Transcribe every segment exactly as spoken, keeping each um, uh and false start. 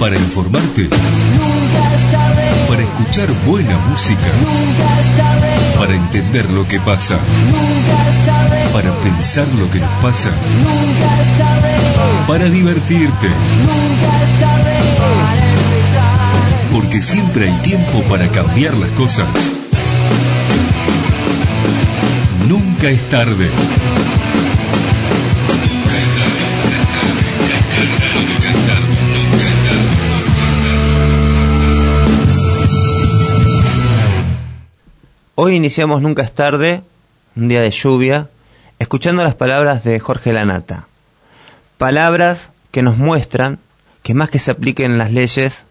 Para informarte, Nunca es tarde. para escuchar buena música, Nunca es tarde. para entender lo que pasa, Nunca es tarde. para pensar lo que nos pasa, Nunca es tarde. para divertirte, Nunca es tarde. Para empezar. porque siempre hay tiempo para cambiar las cosas. Nunca es tarde. Hoy iniciamos Nunca es tarde, un día de lluvia, escuchando las palabras de Jorge Lanata. Palabras que nos muestran que más que se apliquen las leyes,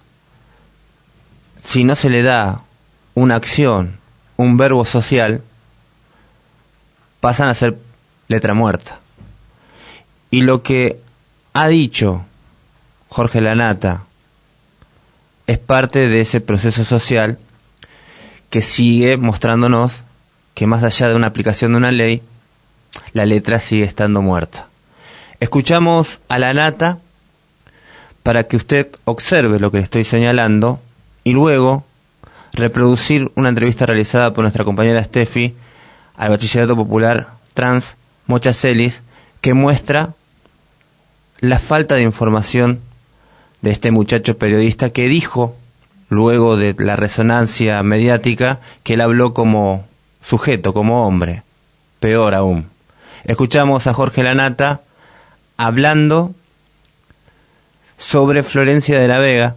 si no se le da una acción, un verbo social, pasan a ser letra muerta. Y lo que ha dicho Jorge Lanata es parte de ese proceso social que sigue mostrándonos que más allá de una aplicación de una ley, la letra sigue estando muerta. Escuchamos a Lanata para que usted observe lo que le estoy señalando y luego reproducir una entrevista realizada por nuestra compañera Steffi al Bachillerato Popular Trans Mocha Celis, que muestra la falta de información de este muchacho periodista que dijo, luego de la resonancia mediática, que él habló como sujeto, como hombre. Peor aún. Escuchamos a Jorge Lanata hablando sobre Florencia de la Vega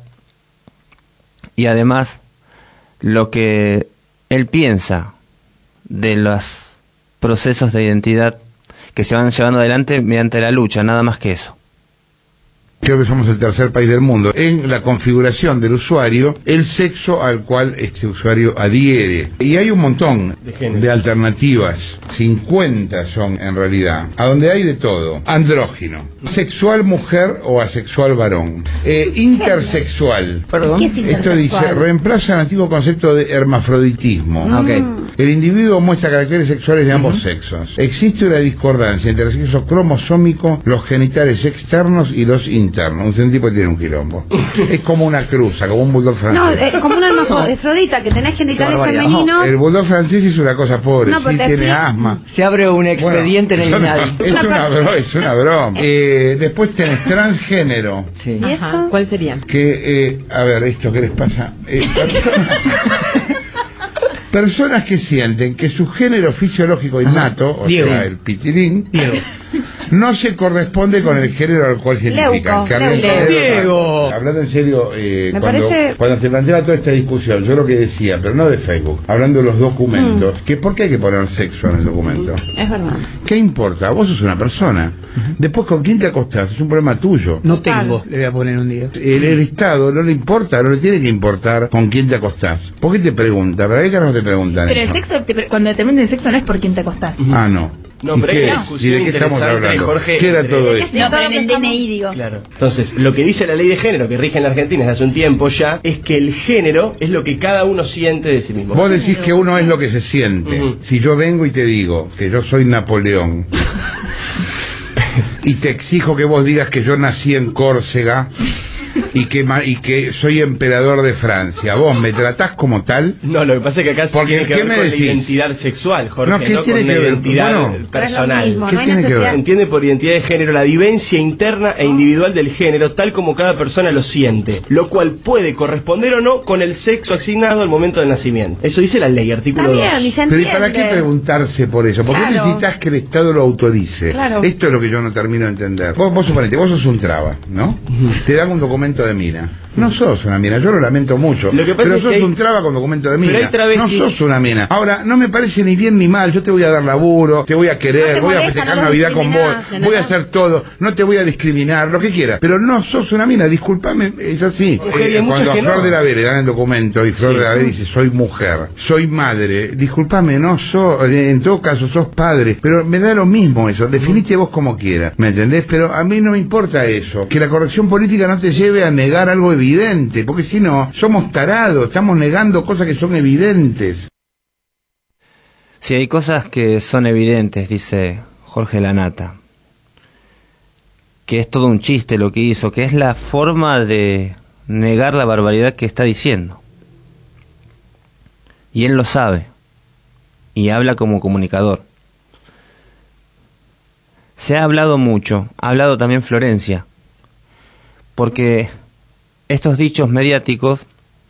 y además lo que él piensa de los procesos de identidad que se van llevando adelante mediante la lucha, nada más que eso. Creo que somos el tercer país del mundo en la configuración del usuario, el sexo al cual este usuario adhiere. Y hay un montón de, de alternativas, cincuenta son en realidad, a donde hay de todo. Andrógino, sexual mujer o asexual varón, eh, intersexual. ¿Perdón? ¿Qué es intersexual? Esto dice, reemplaza el antiguo concepto de hermafroditismo. Mm. Okay. El individuo muestra caracteres sexuales de ambos uh-huh. sexos. Existe una discordancia entre el sexo cromosómico, los genitales externos y los internos. Un tipo que tiene un quilombo. Es como una cruza, como un bulldog francés. No, es como una hermafrodita, que tenés genitales femeninos. El bulldog francés es una cosa pobre, no, sí tiene asma. Se abre un expediente bueno, en el INADI. Es una, bro, es una broma. Eh, después tenés transgénero. Sí. ¿Y eso? ¿Cuál sería? Que, eh, a ver, esto, ¿qué les pasa? Eh, personas que sienten que su género fisiológico innato, o Diego. sea, el pitilín, Diego. no se corresponde con el género al cual se identifican. Leuco, Diego. Hablando en serio, eh, Me cuando, parece... cuando se plantea toda esta discusión, yo lo que decía, pero no de Facebook, hablando de los documentos, mm. que ¿por qué hay que poner sexo en el documento? Es verdad. ¿Qué importa? Vos sos una persona. Uh-huh. Después, ¿con quién te acostás? Es un problema tuyo. No tengo, le voy a poner un día. El, el Estado no le importa, no le tiene que importar con quién te acostás. ¿Por qué te pregunta? ¿Para qué no te preguntan Pero eso? el sexo, te, cuando te preguntan el sexo no es por quién te acostás. Uh-huh. Ah, no. No, pero ¿Qué? no. ¿Y de qué estamos hablando? Jorge, ¿Qué era todo esto? No, pero en el D N I digo. Claro. Entonces, lo que dice la ley de género que rige en la Argentina desde hace un tiempo ya es que el género es lo que cada uno siente de sí mismo. Vos decís que uno es lo que se siente. Uh-huh. Si yo vengo y te digo que yo soy Napoleón y te exijo que vos digas que yo nací en Córcega y que y que soy emperador de Francia, ¿vos me tratás como tal? No, lo que pasa es que acá porque tiene que ver con la identidad sexual, Jorge, no, ¿qué no tiene con que la ver? identidad Bueno, personal. Mismo, ¿Qué no tiene que ver? Se entiende por identidad de género la vivencia interna e individual del género, tal como cada persona lo siente, lo cual puede corresponder o no con el sexo asignado al momento del nacimiento. Eso dice la ley, artículo dos. Está bien, y se Pero ¿y entiende. para qué preguntarse por eso? ¿Por qué Claro. necesitas que el Estado lo autorice? Claro. Esto es lo que yo no termino de entender. Vos, vos suponete, vos sos un traba, ¿no? Te dan un documento de mina. No sos una mina, yo lo lamento mucho. Lo que pasa pero es sos que hay... un traba con documento de Pero mina. hay travestis... No sos una mina. Ahora, no me parece ni bien ni mal. Yo te voy a dar laburo, te voy a querer, No voy a molesta, festejar no Navidad con vos, discriminás, ¿no? voy a hacer todo, no te voy a discriminar, lo que quieras. Pero no sos una mina, discúlpame, es así. Mujer, Eh, cuando a Flor no. de la Vera le dan el documento y Flor Sí. de la Vera dice, soy mujer, soy madre, discúlpame, no sos, en todo caso sos padre, pero me da lo mismo eso, definite vos como quieras, ¿me entendés? Pero a mí no me importa eso, que la corrección política no te lleve a negar algo evidente, porque si no, somos tarados, estamos negando cosas que son evidentes. Sí, hay cosas que son evidentes, dice Jorge Lanata. que es todo un chiste lo que hizo, que es la forma de negar la barbaridad que está diciendo. Y él lo sabe, y habla como comunicador. Se ha hablado mucho, ha hablado también Florencia, porque estos dichos mediáticos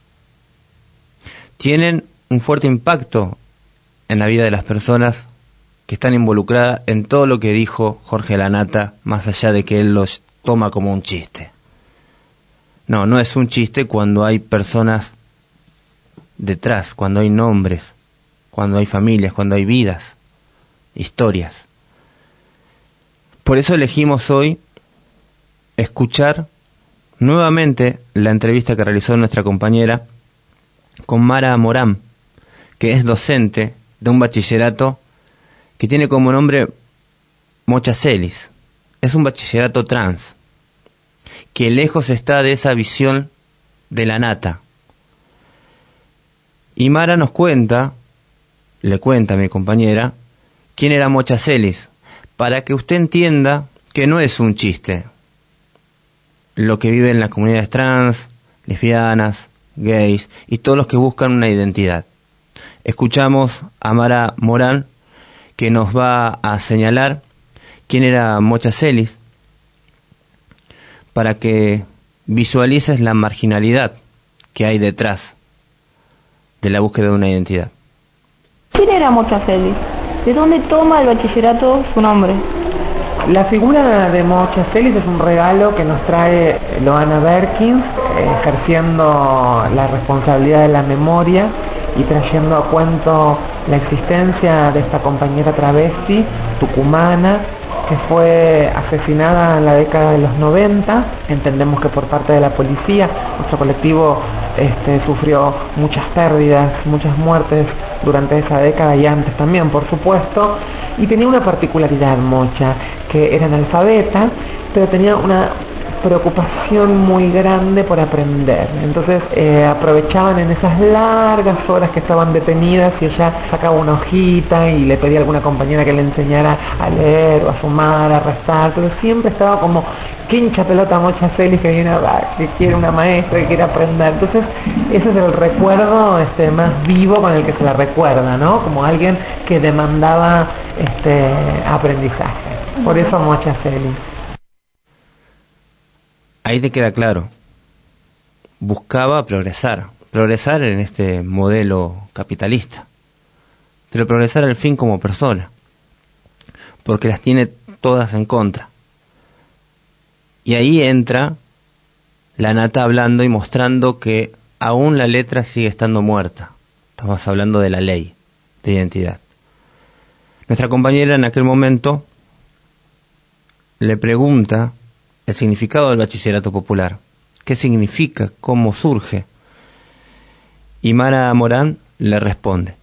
tienen un fuerte impacto en la vida de las personas que están involucradas en todo lo que dijo Jorge Lanata, más allá de que él los toma como un chiste. No, no es un chiste cuando hay personas detrás, cuando hay nombres, cuando hay familias, cuando hay vidas, historias. Por eso elegimos hoy escuchar nuevamente la entrevista que realizó nuestra compañera con Mara Morán, que es docente de un bachillerato que tiene como nombre Mocha Celis. Es un bachillerato trans, que lejos está de esa visión de Lanata. Y Mara nos cuenta, le cuenta a mi compañera, quién era Mocha Celis, para que usted entienda que no es un chiste lo que viven las comunidades trans, lesbianas, gays y todos los que buscan una identidad. Escuchamos a Mara Morán, que nos va a señalar quién era Mocha Celis, para que visualices la marginalidad que hay detrás de la búsqueda de una identidad. ¿Quién era Mocha Celis? ¿De dónde toma el bachillerato su nombre? La figura de Mocha Celis es un regalo que nos trae Loana Berkins, ejerciendo la responsabilidad de la memoria y trayendo a cuento la existencia de esta compañera travesti tucumana que fue asesinada en la década de los noventa. Entendemos que por parte de la policía. Nuestro colectivo este, sufrió muchas pérdidas, muchas muertes durante esa década y antes también, por supuesto, y tenía una particularidad Mocha, que era analfabeta, pero tenía una preocupación muy grande por aprender. Entonces eh, aprovechaban en esas largas horas que estaban detenidas y ella sacaba una hojita y le pedía a alguna compañera que le enseñara a leer o a sumar, a restar, pero siempre estaba como, qué hincha pelota Mocha Celis que viene a, que quiere una maestra, que quiere aprender. Entonces ese es el recuerdo este, más vivo con el que se la recuerda, ¿no? Como alguien que demandaba este aprendizaje. Por eso Mocha Celis. Ahí te queda claro. Buscaba progresar, progresar en este modelo capitalista, pero progresar al fin como persona, porque las tiene todas en contra. Y ahí entra Lanata hablando y mostrando que aún la letra sigue estando muerta. Estamos hablando de la ley de identidad. Nuestra compañera en aquel momento le pregunta el significado del bachillerato popular. ¿Qué significa? ¿Cómo surge? Y Mara Morán le responde.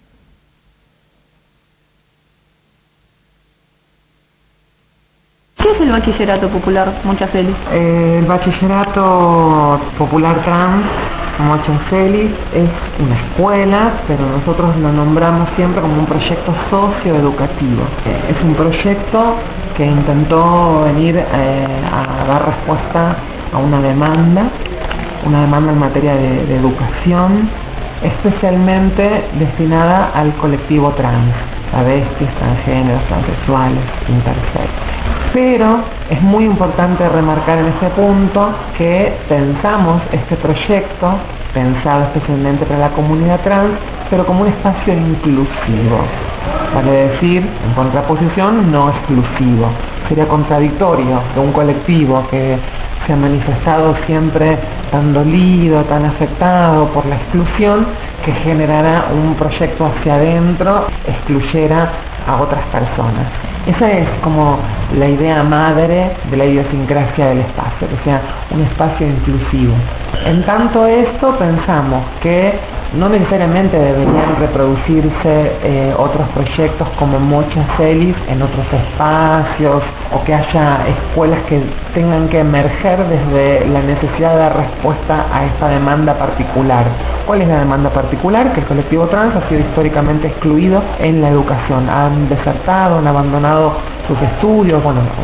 ¿Qué es el bachillerato popular Mocha Celis? Eh, el bachillerato popular trans Mocha Celis es una escuela, pero nosotros lo nombramos siempre como un proyecto socioeducativo. Eh, es un proyecto que intentó venir eh, a dar respuesta a una demanda, una demanda en materia de, de educación, especialmente destinada al colectivo trans, travestis, transgéneros, transexuales, intersex. Pero es muy importante remarcar en este punto que pensamos este proyecto, pensado especialmente para la comunidad trans, pero como un espacio inclusivo. Vale decir, en contraposición, no exclusivo. Sería contradictorio que un colectivo que se ha manifestado siempre tan dolido, tan afectado por la exclusión, que generara un proyecto hacia adentro, excluyera a otras personas. Esa es como la idea madre de la idiosincrasia del espacio, que sea un espacio inclusivo. En tanto esto, pensamos que no necesariamente deberían reproducirse eh, otros proyectos como Mocha Celis en otros espacios, o que haya escuelas que tengan que emerger desde la necesidad de dar respuesta a esta demanda particular. ¿Cuál es la demanda particular? Que el colectivo trans ha sido históricamente excluido en la educación. Han desertado, han abandonado sus estudios, bueno,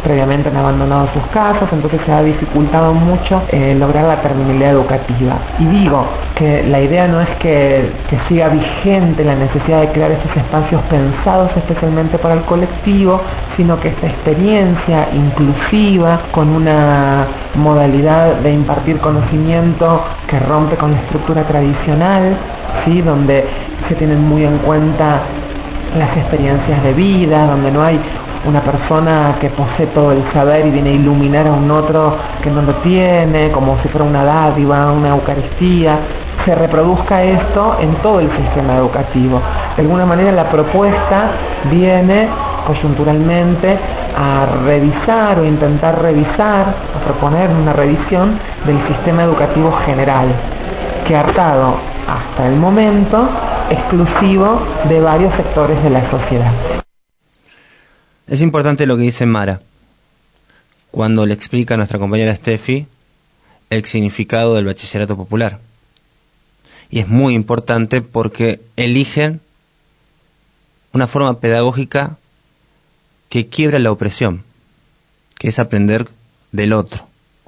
previamente han abandonado sus casas, entonces se ha dificultado mucho eh, lograr la terminalidad educativa. Y digo que la idea no es que, que siga vigente la necesidad de crear esos espacios pensados especialmente para el colectivo, sino que esta experiencia inclusiva, con una modalidad de impartir conocimiento que rompe con la estructura tradicional, ¿sí? Donde se tienen muy en cuenta las experiencias de vida, donde no hay una persona que posee todo el saber y viene a iluminar a un otro que no lo tiene, como si fuera una dádiva, una eucaristía. Se reproduzca esto en todo el sistema educativo. De alguna manera la propuesta viene coyunturalmente a revisar o intentar revisar, a proponer una revisión del sistema educativo general, que ha estado hasta el momento exclusivo de varios sectores de la sociedad. Es importante lo que dice Mara cuando le explica a nuestra compañera Steffi el significado del bachillerato popular. Y es muy importante porque eligen una forma pedagógica que quiebra la opresión, que es aprender del otro.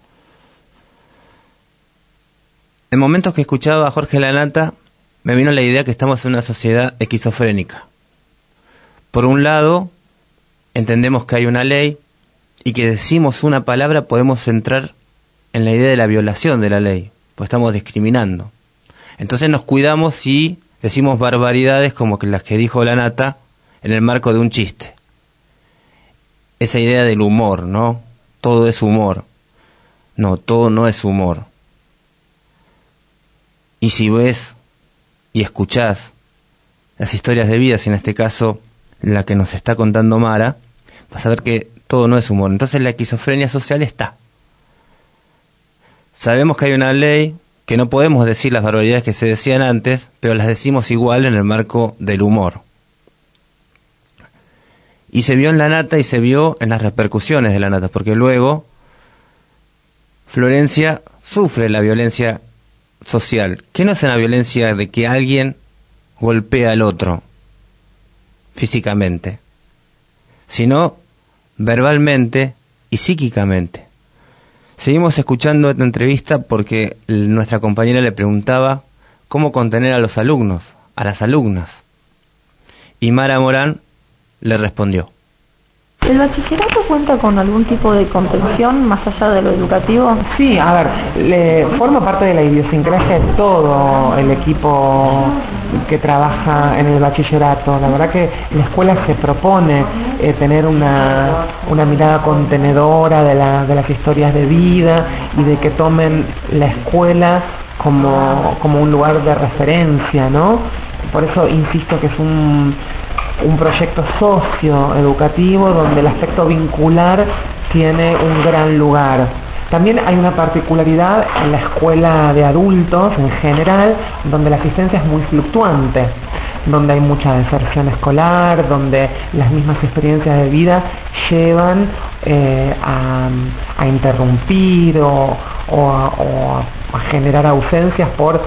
En momentos que escuchaba a Jorge Lanata, me vino la idea que estamos en una sociedad esquizofrénica. Por un lado, entendemos que hay una ley y que decimos una palabra podemos entrar en la idea de la violación de la ley, pues estamos discriminando. Entonces nos cuidamos y decimos barbaridades como las que dijo Lanata en el marco de un chiste. Esa idea del humor, ¿no? Todo es humor. No, todo no es humor. Y si ves y escuchás las historias de vidas, y en este caso la que nos está contando Mara, vas a ver que todo no es humor. Entonces la esquizofrenia social está. Sabemos que hay una ley, que no podemos decir las barbaridades que se decían antes, pero las decimos igual en el marco del humor. Y se vio en Lanata y se vio en las repercusiones de Lanata, porque luego Florencia sufre la violencia social, que no es una violencia de que alguien golpea al otro físicamente, sino verbalmente y psíquicamente. Seguimos escuchando esta entrevista porque nuestra compañera le preguntaba cómo contener a los alumnos, a las alumnas, y Mara Morán le respondió: ¿El bachillerato cuenta con algún tipo de contención más allá de lo educativo? Sí, a ver, le, forma parte de la idiosincrasia de todo el equipo que trabaja en el bachillerato. La verdad que la escuela se propone eh, tener una, una mirada contenedora de, la, de las historias de vida y de que tomen la escuela como, como un lugar de referencia, ¿no? Por eso insisto que es un... un proyecto socioeducativo donde el aspecto vincular tiene un gran lugar. También hay una particularidad en la escuela de adultos en general, donde la asistencia es muy fluctuante, donde hay mucha deserción escolar, donde las mismas experiencias de vida llevan eh, a, a interrumpir o, o, a, o a generar ausencias por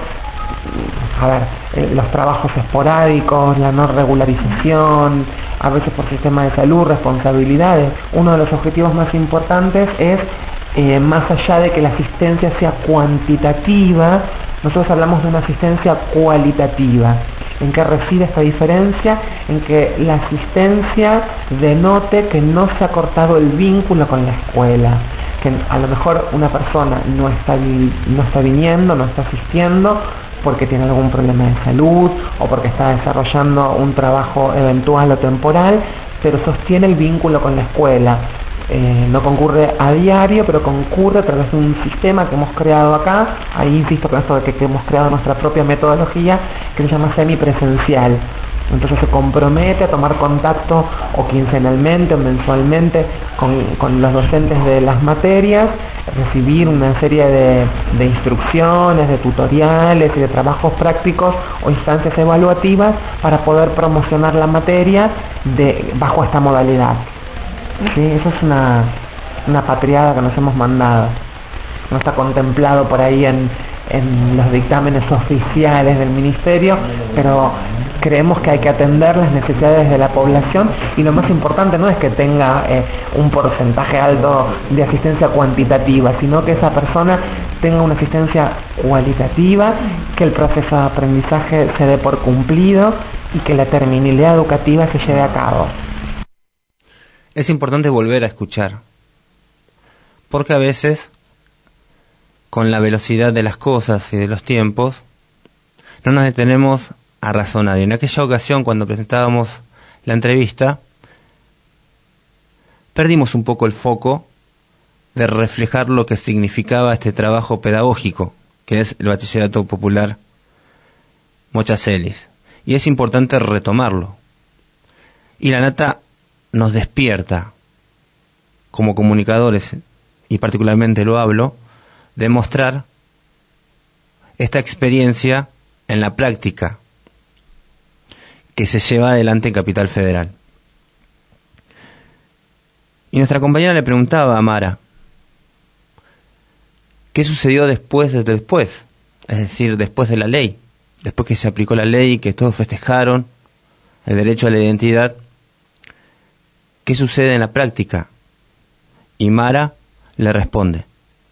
a ver, eh, los trabajos esporádicos, la no regularización, a veces por sistema de salud, responsabilidades. Uno de los objetivos más importantes es, eh, más allá de que la asistencia sea cuantitativa, nosotros hablamos de una asistencia cualitativa. ¿En qué reside esta diferencia? En que la asistencia denote que no se ha cortado el vínculo con la escuela, que a lo mejor una persona no está, no está viniendo, no está asistiendo porque tiene algún problema de salud o porque está desarrollando un trabajo eventual o temporal, pero sostiene el vínculo con la escuela. Eh, no concurre a diario, pero concurre a través de un sistema que hemos creado acá. Ahí insisto con esto de que, que hemos creado nuestra propia metodología que se llama semipresencial. Entonces se compromete a tomar contacto o quincenalmente o mensualmente con, con los docentes de las materias, recibir una serie de, de instrucciones, de tutoriales y de trabajos prácticos o instancias evaluativas para poder promocionar la materia de, bajo esta modalidad. Sí, eso es una, una patriada que nos hemos mandado. No está contemplado por ahí en, en los dictámenes oficiales del ministerio, pero creemos que hay que atender las necesidades de la población y lo más importante no es que tenga eh, un porcentaje alto de asistencia cuantitativa, sino que esa persona tenga una asistencia cualitativa, que el proceso de aprendizaje se dé por cumplido y que la terminalidad educativa se lleve a cabo. Es importante volver a escuchar, porque a veces, con la velocidad de las cosas y de los tiempos, no nos detenemos a razonar. Y en aquella ocasión, cuando presentábamos la entrevista, perdimos un poco el foco de reflejar lo que significaba este trabajo pedagógico, que es el Bachillerato Popular Mochacelis. Y es importante retomarlo. Y la Nata nos despierta, como comunicadores, y particularmente lo hablo, de mostrar esta experiencia en la práctica que se lleva adelante en Capital Federal. Y nuestra compañera le preguntaba a Mara, ¿qué sucedió después de después? Es decir, después de la ley, después que se aplicó la ley y que todos festejaron el derecho a la identidad, ¿qué sucede en la práctica? Y Mara le responde.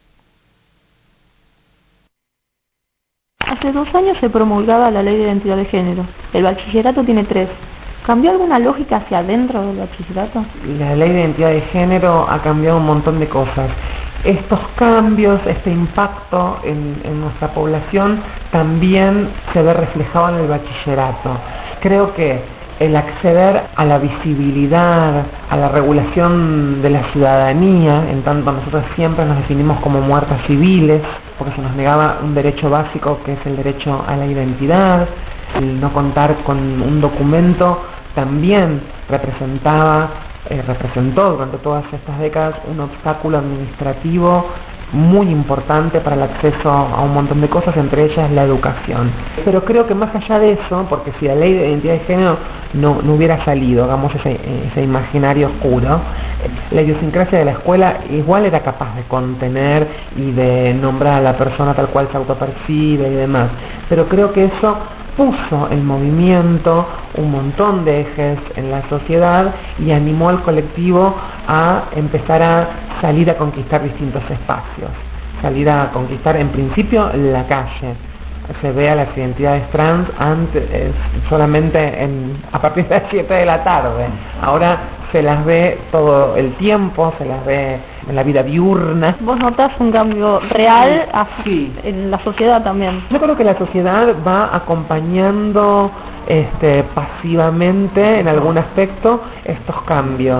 Hace dos años se promulgaba la Ley de Identidad de Género. El bachillerato tiene tres. ¿Cambió alguna lógica hacia adentro del bachillerato? La Ley de Identidad de Género ha cambiado un montón de cosas. Estos cambios, este impacto en, en nuestra población también se ve reflejado en el bachillerato. Creo que el acceder a la visibilidad, a la regulación de la ciudadanía, en tanto nosotros siempre nos definimos como muertas civiles, porque se nos negaba un derecho básico que es el derecho a la identidad, el no contar con un documento también representaba, eh, representó durante todas estas décadas un obstáculo administrativo muy importante para el acceso a un montón de cosas, entre ellas la educación. Pero creo que más allá de eso, porque si la ley de identidad de género no, no hubiera salido, hagamos ese, ese imaginario oscuro, la idiosincrasia de la escuela igual era capaz de contener y de nombrar a la persona tal cual se autopercibe y demás. Pero creo que eso puso en movimiento un montón de ejes en la sociedad y animó al colectivo a empezar a salir a conquistar distintos espacios, salir a conquistar en principio la calle. Se ve a las identidades trans antes, eh, solamente en, a partir de las siete de la tarde. Ahora se las ve todo el tiempo, se las ve en la vida diurna. ¿Vos notás un cambio real así, sí, en la sociedad también? Yo creo que la sociedad va acompañando este, pasivamente en algún aspecto estos cambios.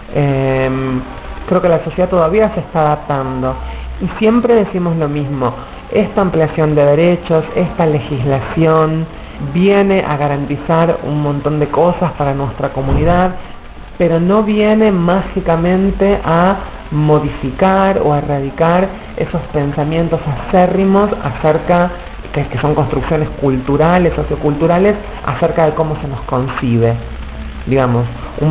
Eh, creo que la sociedad todavía se está adaptando y siempre decimos lo mismo. Esta ampliación de derechos, esta legislación viene a garantizar un montón de cosas para nuestra comunidad, pero no viene mágicamente a modificar o a erradicar esos pensamientos acérrimos acerca, que, que son construcciones culturales, socioculturales, acerca de cómo se nos concibe. Digamos, un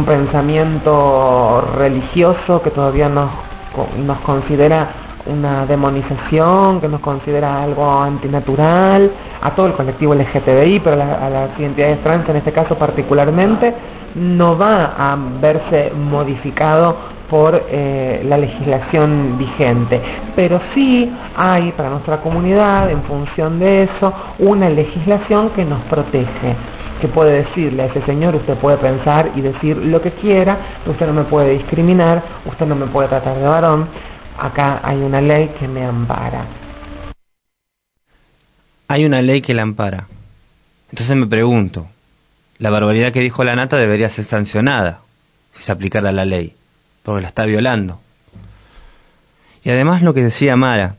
pensamiento religioso que todavía nos, nos considera una demonización, que nos considera algo antinatural, a todo el colectivo L G T B I, pero a, la, a las identidades trans en este caso particularmente, no va a verse modificado por eh, la legislación vigente, pero sí hay para nuestra comunidad, en función de eso, una legislación que nos protege, que puede decirle a ese señor, usted puede pensar y decir lo que quiera, pero usted no me puede discriminar, usted no me puede tratar de varón, acá hay una ley que me ampara. Hay una ley que la ampara. Entonces me pregunto, la barbaridad que dijo la Nata debería ser sancionada si se aplicara la ley, porque la está violando. Y además lo que decía Mara,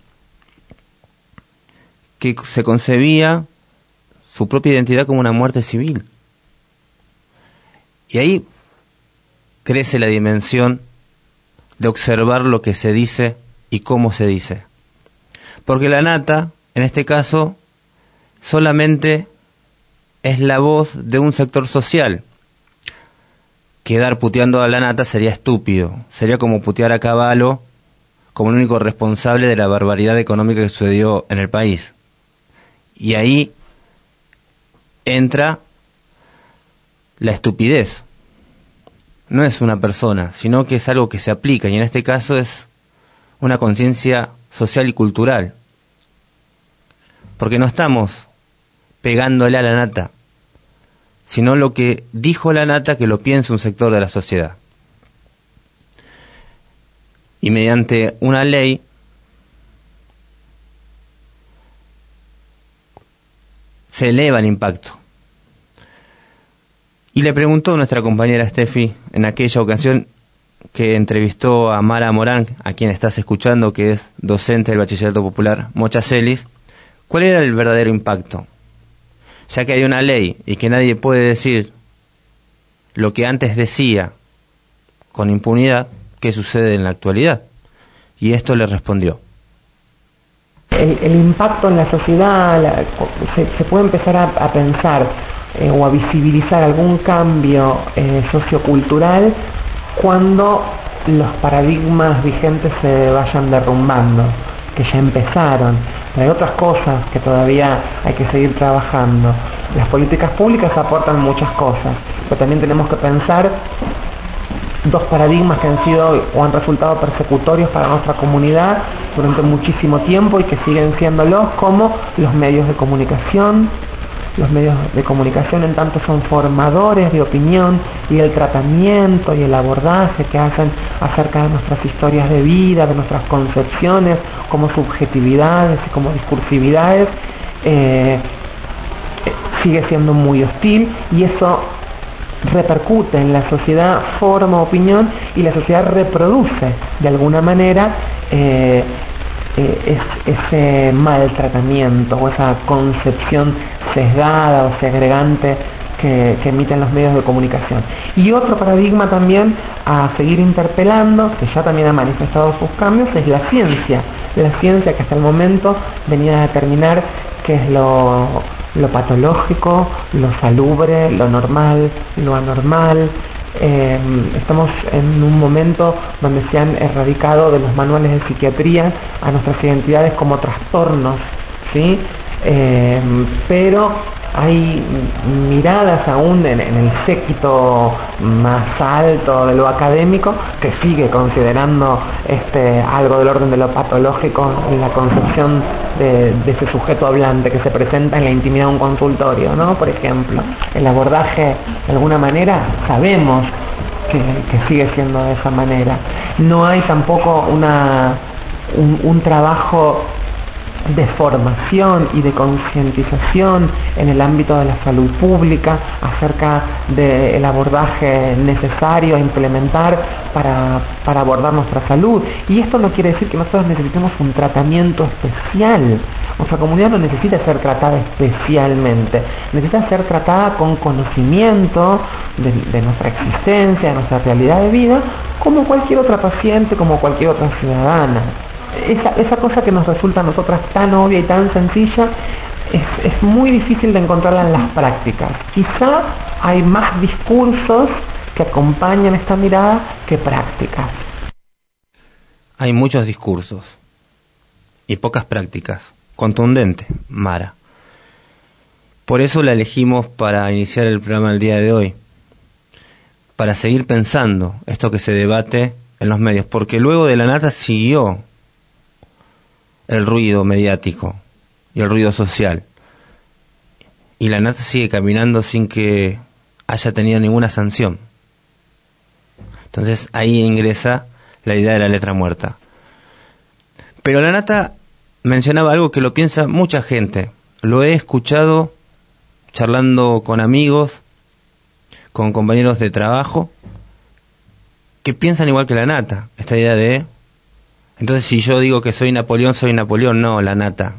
que se concebía su propia identidad como una muerte civil. Y ahí crece la dimensión de observar lo que se dice y cómo se dice. Porque la Nata, en este caso, solamente es la voz de un sector social. Quedar puteando a la Nata sería estúpido. Sería como putear a Cavallo como el único responsable de la barbaridad económica que sucedió en el país. Y ahí entra la estupidez no es una persona, sino que es algo que se aplica, y en este caso es una conciencia social y cultural. Porque no estamos pegándole a la nata, sino lo que dijo la nata que lo piensa un sector de la sociedad. Y mediante una ley se eleva el impacto. Y le preguntó nuestra compañera Steffi en aquella ocasión que entrevistó a Mara Morán, a quien estás escuchando, que es docente del Bachillerato Popular Mocha Celis, ¿cuál era el verdadero impacto? Ya que hay una ley y que nadie puede decir lo que antes decía con impunidad, ¿qué sucede en la actualidad? Y esto le respondió. El, el impacto en la sociedad, la, se, se puede empezar a, a pensar eh, o a visibilizar algún cambio eh, sociocultural cuando los paradigmas vigentes se vayan derrumbando, que ya empezaron. Pero hay otras cosas que todavía hay que seguir trabajando. Las políticas públicas aportan muchas cosas, pero también tenemos que pensar dos paradigmas que han sido o han resultado persecutorios para nuestra comunidad durante muchísimo tiempo y que siguen siéndolos, como los medios de comunicación. Los medios de comunicación en tanto son formadores de opinión, y el tratamiento y el abordaje que hacen acerca de nuestras historias de vida, de nuestras concepciones como subjetividades y como discursividades, eh, sigue siendo muy hostil, y eso repercute en la sociedad, forma opinión, y la sociedad reproduce de alguna manera eh, eh, es, ese maltratamiento o esa concepción sesgada o segregante que, que emiten los medios de comunicación. Y otro paradigma también a seguir interpelando, que ya también ha manifestado sus cambios, es la ciencia. La ciencia que hasta el momento venía a determinar qué es lo, lo patológico, lo salubre, lo normal, lo anormal. Eh, estamos en un momento donde se han erradicado de los manuales de psiquiatría a nuestras identidades como trastornos, ¿sí? Eh, pero hay miradas aún en, en el séquito más alto de lo académico que sigue considerando este algo del orden de lo patológico en la concepción de, de ese sujeto hablante que se presenta en la intimidad de un consultorio, ¿no? Por ejemplo, el abordaje de alguna manera sabemos que, que sigue siendo de esa manera. No hay tampoco una un, un trabajo de formación y de concientización en el ámbito de la salud pública acerca del abordaje necesario a implementar para, para abordar nuestra salud. Y esto no quiere decir que nosotros necesitemos un tratamiento especial. Nuestra comunidad no necesita ser tratada especialmente, necesita ser tratada con conocimiento de, de nuestra existencia, de nuestra realidad de vida, como cualquier otra paciente, como cualquier otra ciudadana. Esa, esa cosa que nos resulta a nosotras tan obvia y tan sencilla es, es muy difícil de encontrarla en las prácticas. Quizá hay más discursos que acompañan esta mirada que prácticas. Hay muchos discursos y pocas prácticas. Contundente, Mara. Por eso la elegimos para iniciar el programa del día de hoy, para seguir pensando esto que se debate en los medios, porque luego de la nata siguió el ruido mediático y el ruido social, y la nata sigue caminando sin que haya tenido ninguna sanción. Entonces ahí ingresa la idea de la letra muerta. Pero la nata mencionaba algo que lo piensa mucha gente. Lo he escuchado charlando con amigos, con compañeros de trabajo, que piensan igual que la nata. Esta idea de, entonces si yo digo que soy Napoleón, soy Napoleón. No, la nata.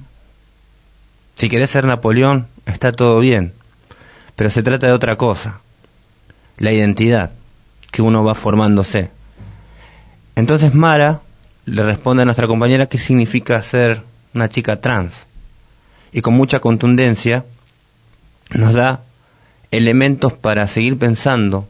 Si querés ser Napoleón, está todo bien. Pero se trata de otra cosa. La identidad que uno va formándose. Entonces Mara le responde a nuestra compañera qué significa ser una chica trans. Y con mucha contundencia nos da elementos para seguir pensando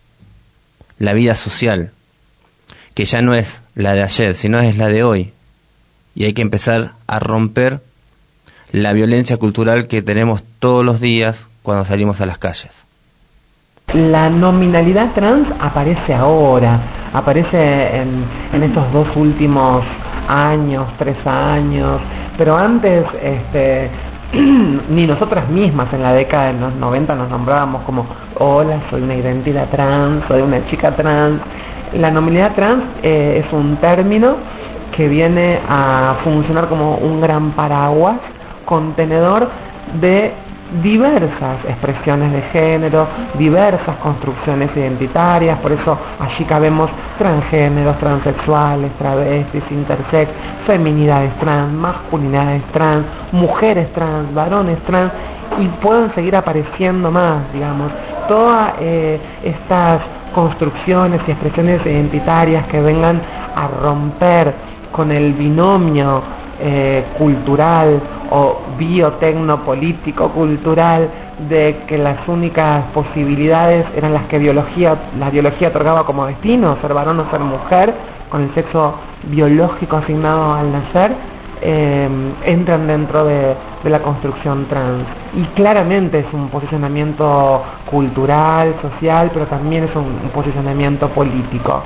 la vida social, que ya no es la de ayer, sino es la de hoy. Y hay que empezar a romper la violencia cultural que tenemos todos los días cuando salimos a las calles. La nominalidad trans aparece ahora, aparece en, en estos dos últimos años, tres años, pero antes este, ni nosotras mismas en la década de los noventa nos nombrábamos como hola, soy una identidad trans, soy una chica trans. La nominalidad trans eh, es un término que viene a funcionar como un gran paraguas, contenedor de diversas expresiones de género, diversas construcciones identitarias. Por eso allí cabemos transgéneros, transexuales, travestis, intersex, feminidades trans, masculinidades trans, mujeres trans, varones trans, y pueden seguir apareciendo más, digamos. Todas eh, estas construcciones y expresiones identitarias que vengan a romper con el binomio eh, cultural o biotecnopolítico cultural de que las únicas posibilidades eran las que biología la biología otorgaba como destino, ser varón o ser mujer, con el sexo biológico asignado al nacer, eh, entran dentro de, de la construcción trans. Y claramente es un posicionamiento cultural, social, pero también es un, un posicionamiento político.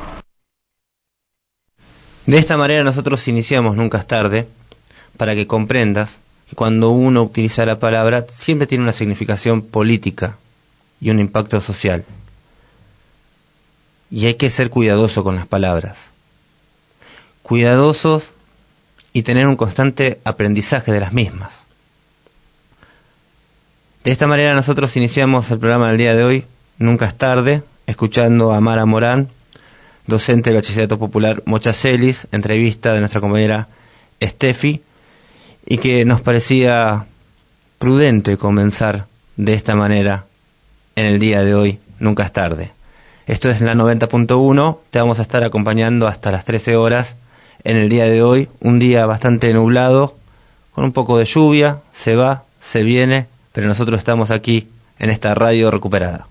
De esta manera nosotros iniciamos Nunca es tarde, para que comprendas que cuando uno utiliza la palabra siempre tiene una significación política y un impacto social. Y hay que ser cuidadoso con las palabras. Cuidadosos y tener un constante aprendizaje de las mismas. De esta manera nosotros iniciamos el programa del día de hoy, Nunca es tarde, escuchando a Mara Morán, docente del Bachillerato Popular Mochacelis, entrevista de nuestra compañera Steffi, y que nos parecía prudente comenzar de esta manera en el día de hoy, Nunca es tarde. Esto es la noventa punto uno, te vamos a estar acompañando hasta las trece horas en el día de hoy, un día bastante nublado, con un poco de lluvia, se va, se viene, pero nosotros estamos aquí en esta radio recuperada.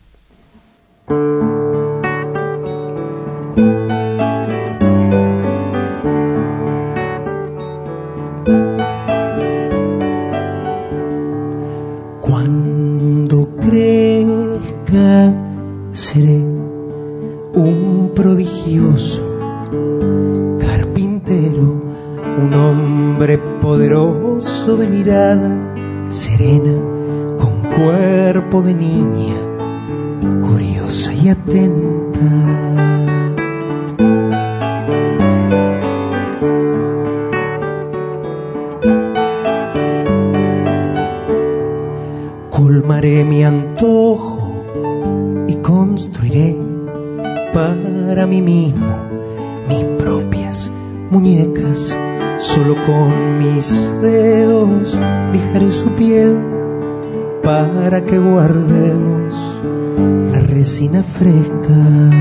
Cuando crezca seré un prodigioso carpintero, un hombre poderoso de mirada serena, con cuerpo de niña, curiosa y atenta. Colmaré mi antojo y construiré para mí mismo mis propias muñecas. Solo con mis dedos lijaré su piel para que guardemos la resina fresca.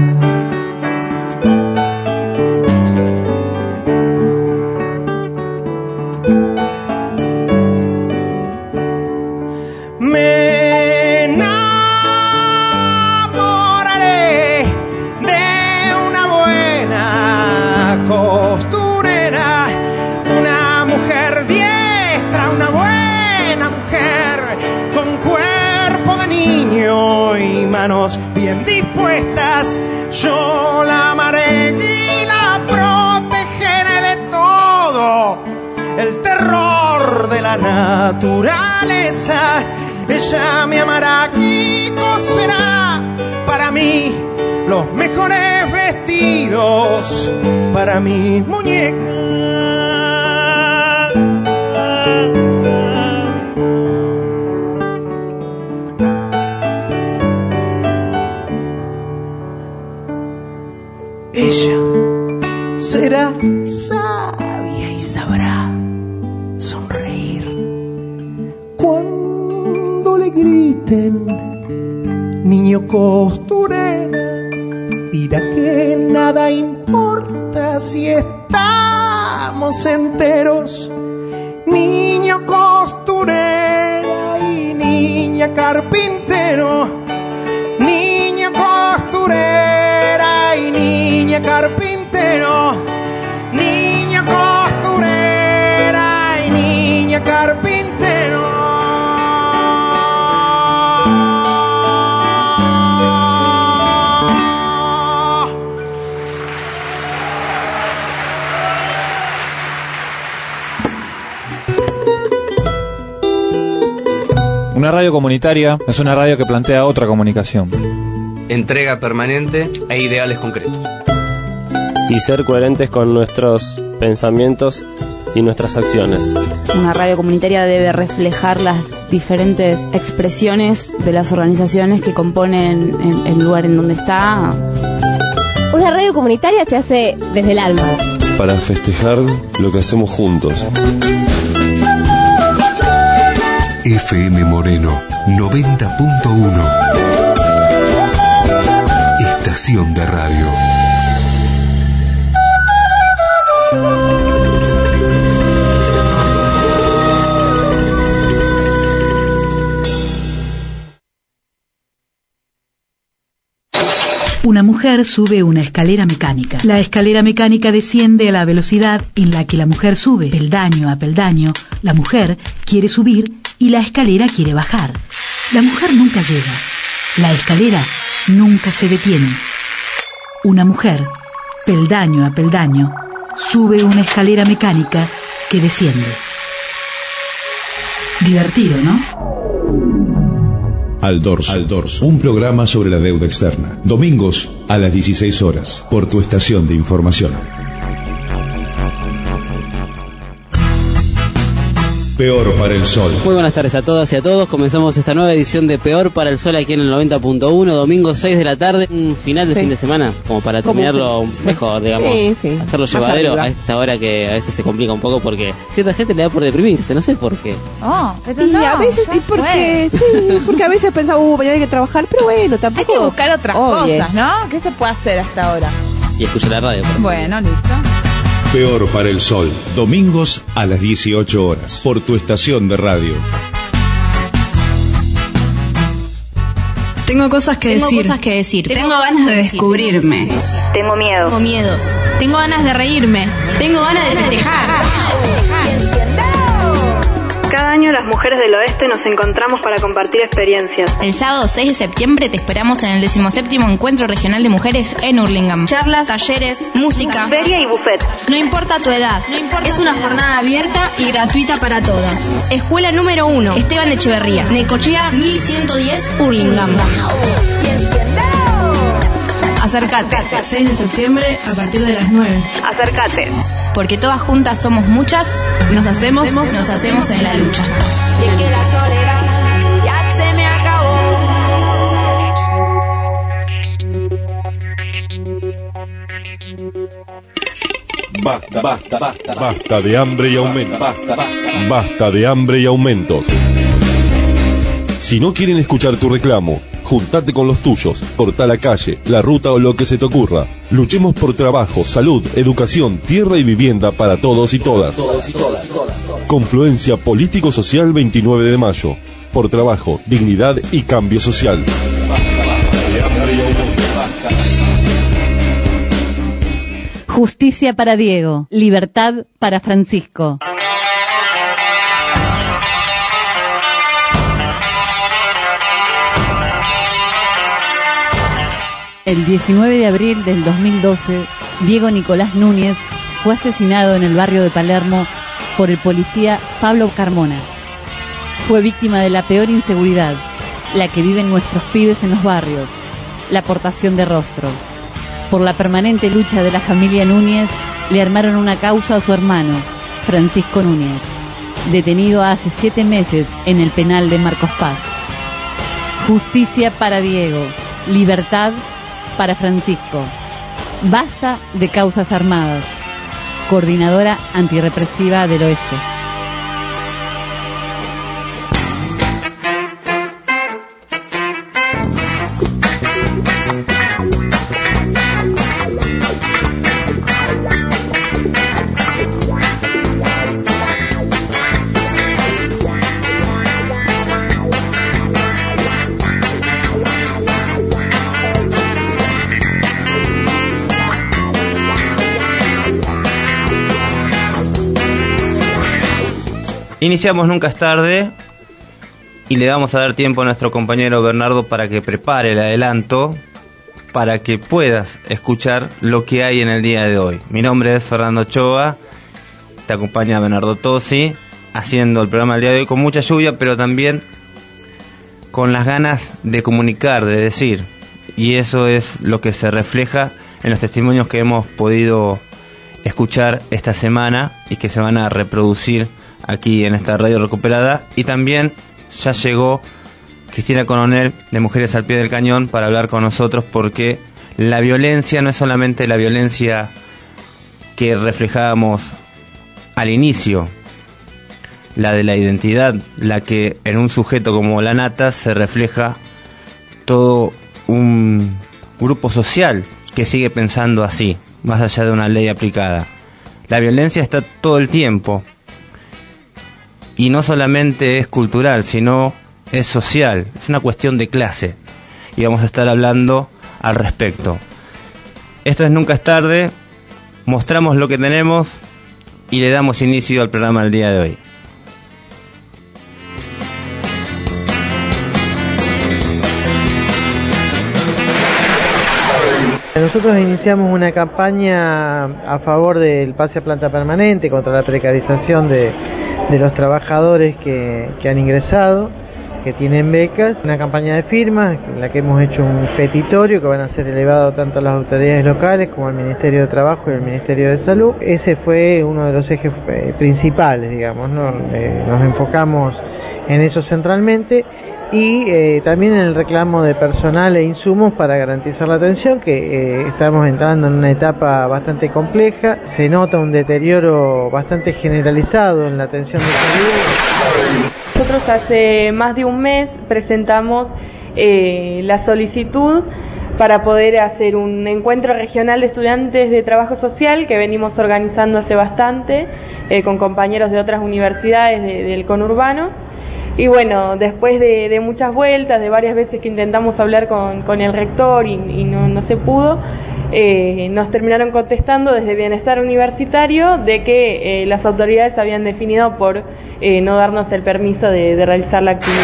Bien dispuestas, yo la amaré y la protegeré de todo el terror de la naturaleza. Ella me amará y coserá para mí los mejores vestidos para mis muñecas. Ella será sabia y sabrá sonreír cuando le griten niño costurera. Dirá que nada importa si estamos enteros, niño costurera y niña carpintero, niño costurera y niña carpintero, niña costurera y niña carpintero. Una radio comunitaria es una radio que plantea otra comunicación. Entrega permanente e ideales concretos. Y ser coherentes con nuestros pensamientos y nuestras acciones. Una radio comunitaria debe reflejar las diferentes expresiones de las organizaciones que componen el, el lugar en donde está. Una radio comunitaria se hace desde el alma. Para festejar lo que hacemos juntos. F M Moreno noventa punto uno. Estación de radio. Una mujer sube una escalera mecánica. La escalera mecánica desciende a la velocidad en la que la mujer sube. Peldaño a peldaño, la mujer quiere subir y la escalera quiere bajar. La mujer nunca llega. La escalera nunca se detiene. Una mujer, peldaño a peldaño, sube una escalera mecánica que desciende. Divertido, ¿no? Al dorso. Al dorso, un programa sobre la deuda externa. Domingos a las dieciséis horas, por tu estación de información. Peor para el Sol. Muy buenas tardes a todas y a todos. Comenzamos esta nueva edición de Peor para el Sol aquí en el noventa punto uno, domingo seis de la tarde, un final de sí. fin de semana, como para terminarlo sí. mejor, digamos, sí, sí. hacerlo llevadero a esta hora que a veces se complica un poco porque cierta gente le da por deprimirse, no sé por qué. Oh, pero y no, a veces y porque, sí, porque a veces pensaba, uh, mañana hay que trabajar, pero bueno, tampoco. Hay que buscar otras Oye. cosas, ¿no? ¿Qué se puede hacer hasta ahora? Y escuchar la radio. Bueno, listo. Peor para el Sol, domingos a las dieciocho horas, por tu estación de radio. Tengo cosas que Tengo decir. cosas que decir. Tengo ganas de descubrirme. Tengo miedo. Tengo miedos. Tengo ganas de reírme. Tengo ganas de festejar. Cada año las mujeres del oeste nos encontramos para compartir experiencias. El sábado seis de septiembre te esperamos en el decimoséptimo Encuentro Regional de Mujeres en Hurlingham. Charlas, talleres, música, feria y buffet. No importa tu edad, no importa es una jornada abierta y gratuita para todas. Escuela número uno, Esteban Echeverría, Necochea mil ciento diez, Hurlingham. Acércate. seis de septiembre a partir de las nueve. Acércate. Porque todas juntas somos muchas, nos hacemos, nos, nos hacemos en la lucha. Y es que la soledad ya se me acabó. Basta, basta, basta, basta de hambre y aumento. Basta, basta, basta de hambre y aumentos. Si no quieren escuchar tu reclamo, juntate con los tuyos, corta la calle, la ruta o lo que se te ocurra. Luchemos por trabajo, salud, educación, tierra y vivienda para todos y todas. Confluencia Político-Social veintinueve de mayo. Por trabajo, dignidad y cambio social. Justicia para Diego, libertad para Francisco. El diecinueve de abril del dos mil doce, Diego Nicolás Núñez fue asesinado en el barrio de Palermo por el policía Pablo Carmona. Fue víctima de la peor inseguridad, la que viven nuestros pibes en los barrios, la portación de rostro. Por la permanente lucha de la familia Núñez, le armaron una causa a su hermano, Francisco Núñez, detenido hace siete meses en el penal de Marcos Paz. Justicia para Diego, libertad para Francisco. Basta de causas armadas. Coordinadora Antirrepresiva del Oeste. Iniciamos Nunca es tarde y le vamos a dar tiempo a nuestro compañero Bernardo para que prepare el adelanto para que puedas escuchar lo que hay en el día de hoy. Mi nombre es Fernando Ochoa, te acompaña Bernardo Tosi, haciendo el programa del día de hoy con mucha lluvia, pero también con las ganas de comunicar, de decir, y eso es lo que se refleja en los testimonios que hemos podido escuchar esta semana y que se van a reproducir aquí en esta radio recuperada. Y también ya llegó Cristina Coronel de Mujeres al Pie del Cañón para hablar con nosotros, porque la violencia no es solamente la violencia que reflejábamos al inicio, la de la identidad, la que en un sujeto como la Nata se refleja todo un grupo social que sigue pensando así, más allá de una ley aplicada. La violencia está todo el tiempo, y no solamente es cultural, sino es social, es una cuestión de clase, y vamos a estar hablando al respecto. Esto es Nunca es Tarde, mostramos lo que tenemos y le damos inicio al programa del día de hoy. Nosotros iniciamos una campaña a favor del pase a planta permanente, contra la precarización de, de los trabajadores que, que han ingresado, que tienen becas, una campaña de firmas en la que hemos hecho un petitorio que van a ser elevados tanto a las autoridades locales como al Ministerio de Trabajo y al Ministerio de Salud. Ese fue uno de los ejes eh, principales, digamos, ¿no? Eh, nos enfocamos en eso centralmente, y eh, también en el reclamo de personal e insumos para garantizar la atención, que eh, estamos entrando en una etapa bastante compleja. Se nota un deterioro bastante generalizado en la atención de salud. Nosotros hace más de un mes presentamos eh, la solicitud para poder hacer un encuentro regional de estudiantes de trabajo social que venimos organizando hace bastante eh, con compañeros de otras universidades de, del conurbano. Y bueno, después de, de muchas vueltas, de varias veces que intentamos hablar con, con el rector y, y no, no se pudo, eh, nos terminaron contestando desde Bienestar Universitario de que eh, las autoridades habían definido por eh, no darnos el permiso de, de realizar la actividad.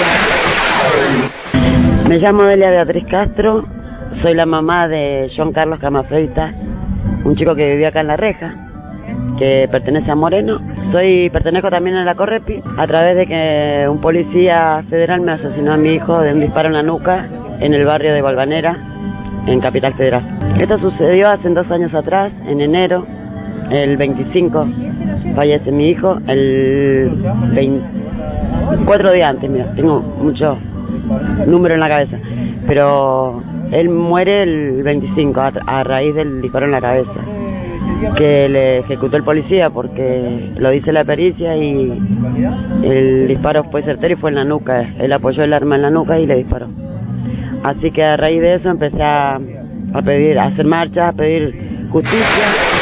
Me llamo Delia Beatriz Castro, soy la mamá de John Carlos Camafreitas, un chico que vivía acá en La Reja, que pertenece a Moreno. Soy, pertenezco también a la Correpi, a través de que un policía federal me asesinó a mi hijo de un disparo en la nuca en el barrio de Balvanera, en Capital Federal. Esto sucedió hace dos años atrás, en enero, el veinticinco, fallece mi hijo, el veinte, cuatro días antes, mira, tengo mucho número en la cabeza, pero él muere el veinticinco a, a raíz del disparo en la cabeza que le ejecutó el policía, porque lo dice la pericia y el disparo fue certero y fue en la nuca. Él apoyó el arma en la nuca y le disparó. Así que a raíz de eso empecé a, a pedir, a hacer marchas, a pedir justicia.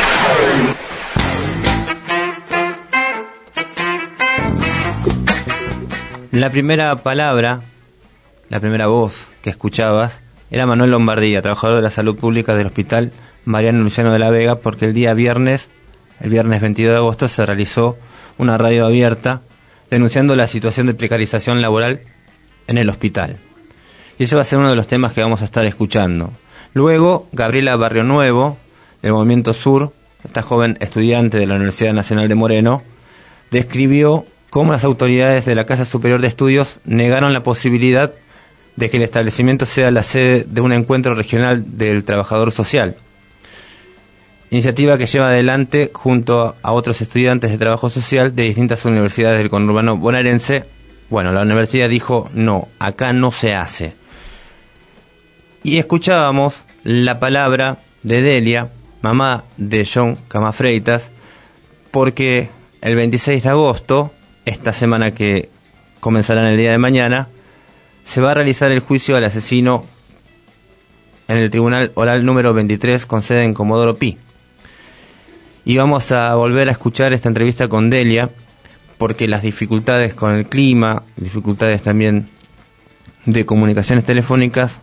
La primera palabra, la primera voz que escuchabas era Manuel Lombardía, trabajador de la salud pública del Hospital Mariano Luciano de la Vega, porque el día viernes, el viernes veintidós de agosto, se realizó una radio abierta denunciando la situación de precarización laboral en el hospital. Y ese va a ser uno de los temas que vamos a estar escuchando. Luego, Gabriela Barrio Nuevo, del Movimiento Sur, esta joven estudiante de la Universidad Nacional de Moreno, describió cómo las autoridades de la Casa Superior de Estudios negaron la posibilidad de que el establecimiento sea la sede de un encuentro regional del trabajador social. Iniciativa que lleva adelante junto a otros estudiantes de trabajo social de distintas universidades del conurbano bonaerense. Bueno, la universidad dijo, no, acá no se hace. Y escuchábamos la palabra de Delia, mamá de John Camafreitas, porque el veintiséis de agosto, esta semana que comenzará en el día de mañana, se va a realizar el juicio al asesino en el Tribunal Oral número veintitrés con sede en Comodoro Pi. Y vamos a volver a escuchar esta entrevista con Delia, porque las dificultades con el clima, dificultades también de comunicaciones telefónicas,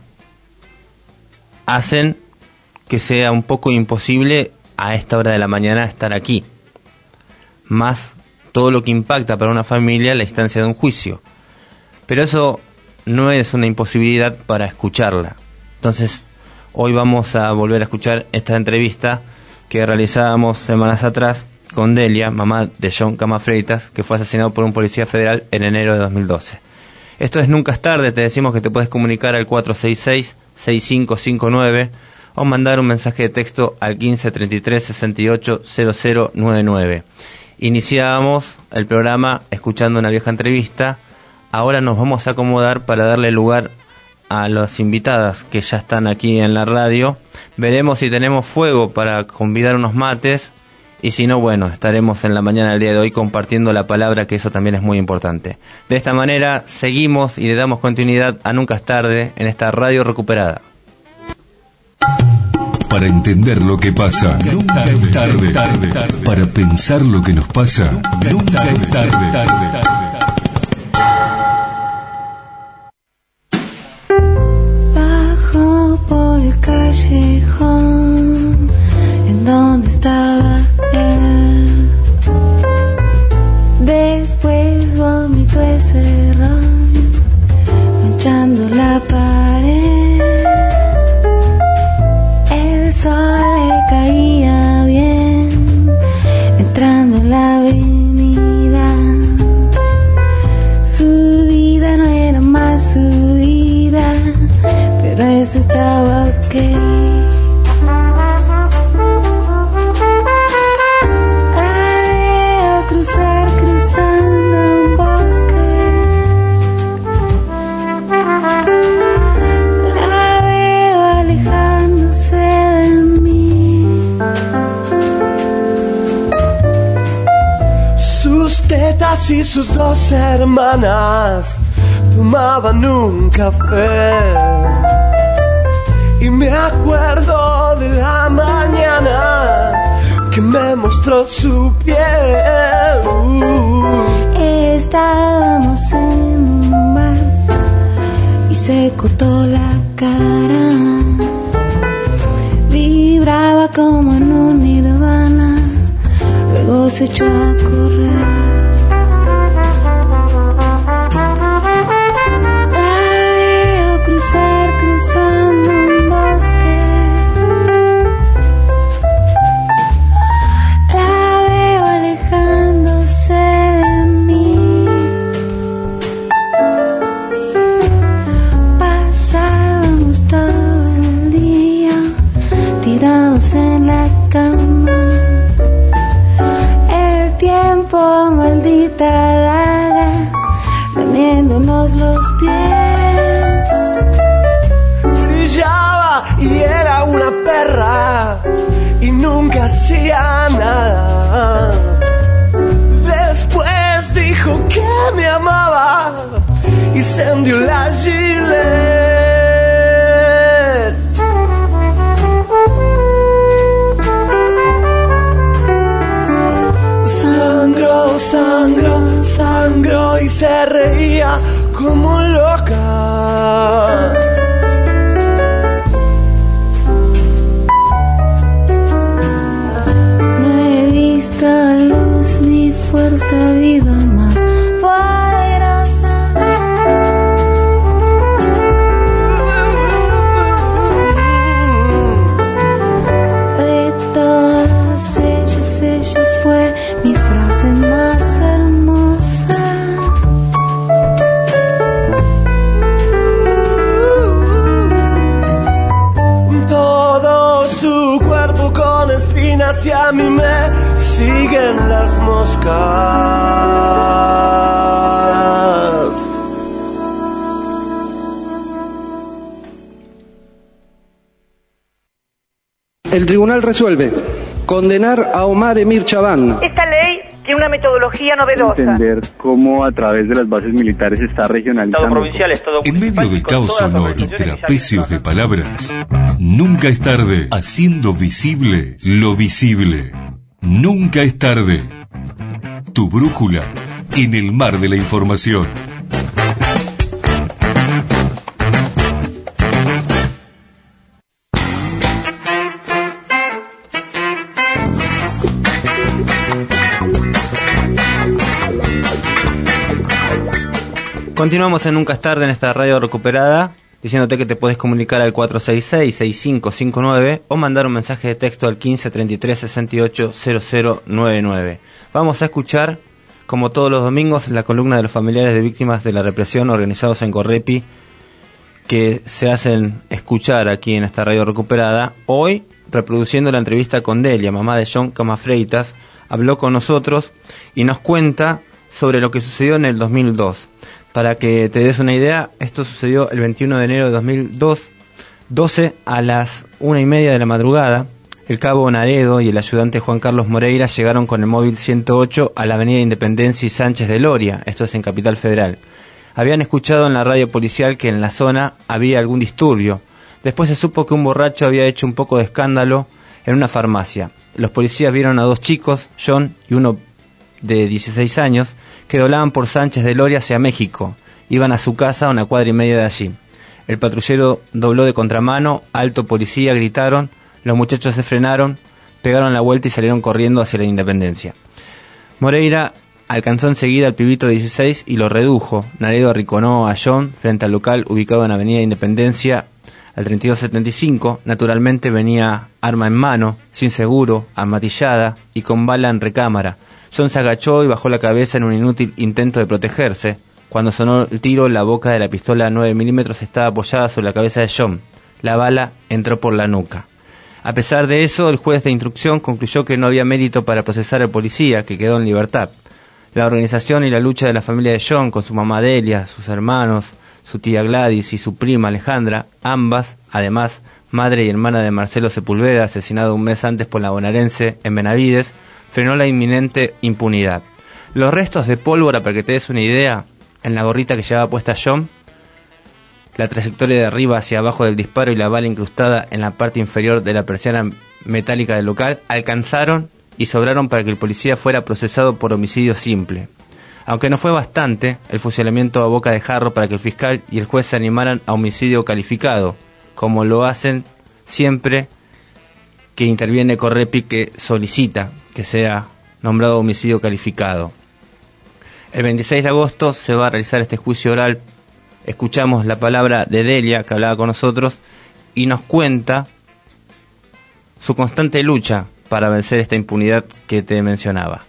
hacen que sea un poco imposible a esta hora de la mañana estar aquí. Más todo lo que impacta para una familia la instancia de un juicio. Pero eso no es una imposibilidad para escucharla. Entonces, hoy vamos a volver a escuchar esta entrevista que realizábamos semanas atrás con Delia, mamá de John Camafreitas, que fue asesinado por un policía federal en enero de dos mil doce. Esto es Nunca es tarde, te decimos que te puedes comunicar al cuatro seis seis, seis cinco cinco nueve o mandar un mensaje de texto al quince treinta y tres sesenta y ocho cero cero nueve nueve. Iniciábamos el programa escuchando una vieja entrevista. Ahora nos vamos a acomodar para darle lugar a las invitadas que ya están aquí en la radio. Veremos si tenemos fuego para convidar unos mates, y si no, bueno, estaremos en la mañana del día de hoy compartiendo la palabra, que eso también es muy importante. De esta manera seguimos y le damos continuidad a Nunca es tarde en esta radio recuperada. Para entender lo que pasa, nunca es tarde. Para pensar lo que nos pasa, nunca es tarde. Bajo por el callejón en donde estaba él. Después vomitó ese ron manchando la pared. El sol le caía bien entrando en la avenida. Su vida no era más su vida, pero eso estaba ok. La veo cruzar, cruzando un bosque. La veo alejándose de mí. Sus tetas y sus dos hermanas tomaban un café. Y me acuerdo de la mañana que me mostró su piel. Estábamos en un bar y se cortó la cara. Vibraba como en un nirvana, luego se echó a correr. La veo cruzar, cruzando un bosque. La veo alejándose de mí. Pasábamos todo el día tirados en la cama. El tiempo, maldita daga, lamiéndonos los pies. Brillaba y era una perra y nunca hacía nada. Después dijo que me amaba y se hundió la gilet. Sangró, sangró, sangró y se reía como loca. No he visto luz ni fuerza viva más poderosa. De todas ellas, ella fue mi frase más hermosa. Todo su cuerpo con espinas y a mí me siguen las moscas. El tribunal resuelve condenar a Omar Emir Chabán. Esta ley tiene una metodología novedosa. Entender cómo a través de las bases militares se está regionalizando. Estado provincial, Estado En medio del caos sonoro y trapecios de palabras, nunca es tarde, haciendo visible lo visible. Nunca es tarde. Tu brújula en el mar de la información. Continuamos en Nunca es tarde en esta radio recuperada, diciéndote que te puedes comunicar al cuatro seis seis, seis cinco cinco nueve o mandar un mensaje de texto al quince treinta y tres sesenta y ocho cero cero nueve nueve. Vamos a escuchar como todos los domingos, la columna de los familiares de víctimas de la represión organizados en Correpi, que se hacen escuchar aquí en esta radio recuperada. Hoy, reproduciendo la entrevista con Delia, mamá de John Camafreitas, habló con nosotros y nos cuenta sobre lo que sucedió en el dos mil dos. Para que te des una idea, esto sucedió el veintiuno de enero de dos mil dos, doce a las una y media de la madrugada. El cabo Naredo y el ayudante Juan Carlos Moreira llegaron con el móvil ciento ocho a la avenida Independencia y Sánchez de Loria, esto es en Capital Federal. Habían escuchado en la radio policial que en la zona había algún disturbio. Después se supo que un borracho había hecho un poco de escándalo en una farmacia. Los policías vieron a dos chicos, John y uno de dieciséis años, que doblaban por Sánchez de Loria hacia México. Iban a su casa a una cuadra y media de allí. El patrullero dobló de contramano, alto policía, gritaron. Los muchachos se frenaron, pegaron la vuelta y salieron corriendo hacia la Independencia. Moreira alcanzó enseguida al pibito de dieciséis y lo redujo. Naredo arriconó a John frente al local ubicado en Avenida Independencia al treinta y dos setenta y cinco. Naturalmente venía arma en mano, sin seguro, amatillada y con bala en recámara. John se agachó y bajó la cabeza en un inútil intento de protegerse. Cuando sonó el tiro, la boca de la pistola nueve milímetros estaba apoyada sobre la cabeza de John. La bala entró por la nuca. A pesar de eso, el juez de instrucción concluyó que no había mérito para procesar al policía, que quedó en libertad. La organización y la lucha de la familia de John, con su mamá Delia, sus hermanos, su tía Gladys y su prima Alejandra, ambas, además, madre y hermana de Marcelo Sepúlveda, asesinado un mes antes por la bonaerense en Benavides, frenó la inminente impunidad. Los restos de pólvora, para que te des una idea, en la gorrita que llevaba puesta John, la trayectoria de arriba hacia abajo del disparo y la bala incrustada en la parte inferior de la persiana metálica del local alcanzaron y sobraron para que el policía fuera procesado por homicidio simple. Aunque no fue bastante, el fusilamiento a boca de jarro para que el fiscal y el juez se animaran a homicidio calificado, como lo hacen siempre que interviene Correpi, que solicita que sea nombrado homicidio calificado. El veintiséis de agosto se va a realizar este juicio oral. Escuchamos la palabra de Delia, que hablaba con nosotros, y nos cuenta su constante lucha para vencer esta impunidad que te mencionaba.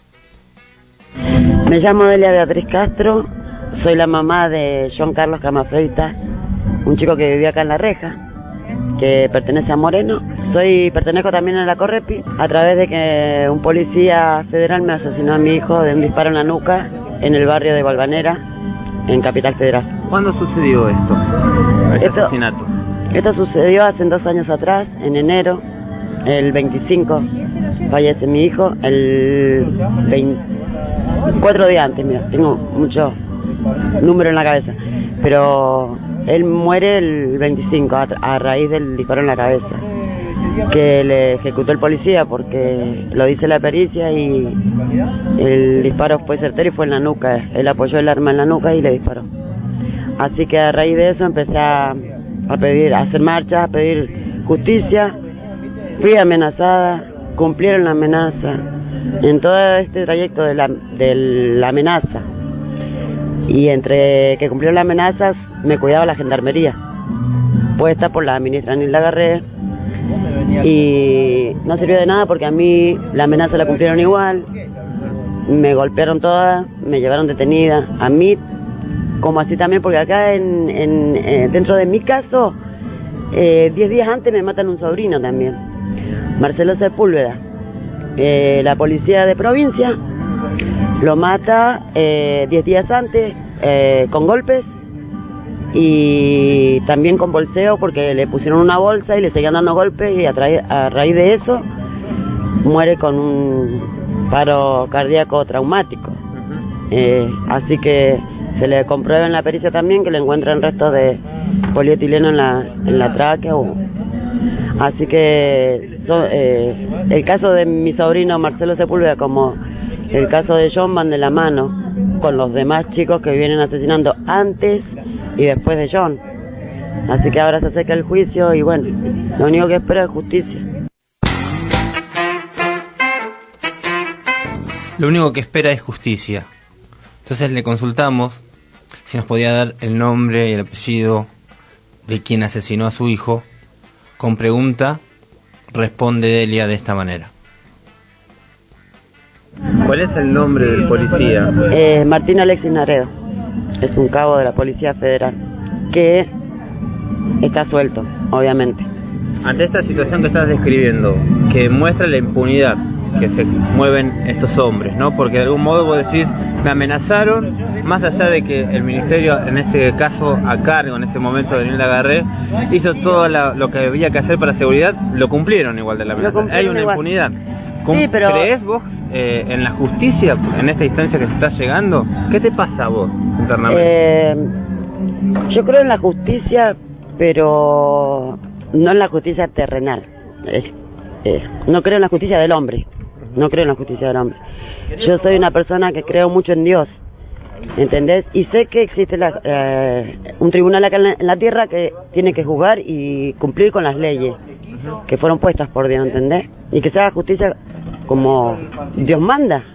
Me llamo Delia Beatriz Castro, soy la mamá de John Carlos Camafreitas, un chico que vivía acá en La Reja, que pertenece a Moreno. Soy, pertenezco también a la Correpi, a través de que un policía federal me asesinó a mi hijo de un disparo en la nuca en el barrio de Valvanera, en Capital Federal. ¿Cuándo sucedió esto? ¿El esto, asesinato? Esto sucedió hace dos años atrás, en enero, el veinticinco, fallece mi hijo, el veinticuatro días antes, mira, tengo mucho número en la cabeza, pero él muere el veinticinco a, a raíz del disparo en la cabeza, que le ejecutó el policía, porque lo dice la pericia y el disparo fue certero y fue en la nuca. Él apoyó el arma en la nuca y le disparó. Así que a raíz de eso empecé a, a pedir, a hacer marchas, a pedir justicia. Fui amenazada, cumplieron la amenaza. En todo este trayecto de la, de la amenaza, y entre que cumplieron las amenazas, me cuidaba la gendarmería, puesta por la ministra Nilda Garré, y no sirvió de nada porque a mí la amenaza la cumplieron igual, me golpearon todas, me llevaron detenida, a mí como así también, porque acá en, en, en dentro de mi caso, eh, diez días antes me matan un sobrino también, Marcelo Sepúlveda, eh, la policía de provincia lo mata eh, diez días antes, eh, con golpes y también con bolseo, porque le pusieron una bolsa y le seguían dando golpes, y a, a raíz de eso muere con un paro cardíaco traumático. Eh, así que se le comprueba en la pericia también que le encuentran restos de polietileno en la, en la tráquea. O, así que so, eh, el caso de mi sobrino Marcelo Sepúlveda como el caso de John van de la mano con los demás chicos que vienen asesinando antes y después de John. Así que ahora se acerca el juicio y bueno, lo único que espero es justicia. Lo único que espera es justicia. Entonces le consultamos si nos podía dar el nombre y el apellido de quien asesinó a su hijo. Con pregunta responde Delia de esta manera. ¿Cuál es el nombre del policía? Eh, Martín Alexis Naredo. Es un cabo de la Policía Federal que está suelto, obviamente. Ante esta situación que estás describiendo, que muestra la impunidad que se mueven estos hombres, ¿no? Porque de algún modo vos decís, me amenazaron, más allá de que el ministerio, en este caso a cargo, en ese momento de Daniel Lagarré, hizo todo la, lo que había que hacer para seguridad, lo cumplieron igual de la amenaza. Hay una igual. impunidad. Sí, pero... ¿Crees vos eh, en la justicia, en esta instancia que se está llegando? ¿Qué te pasa a vos internamente? Eh, yo creo en la justicia, pero no en la justicia terrenal. Eh, eh, no creo en la justicia del hombre. No creo en la justicia del hombre. Yo soy una persona que creo mucho en Dios, ¿entendés? Y sé que existe la, eh, un tribunal acá en la, en la tierra que tiene que juzgar y cumplir con las leyes que fueron puestas por Dios, ¿entendés? Y que se haga justicia como Dios manda.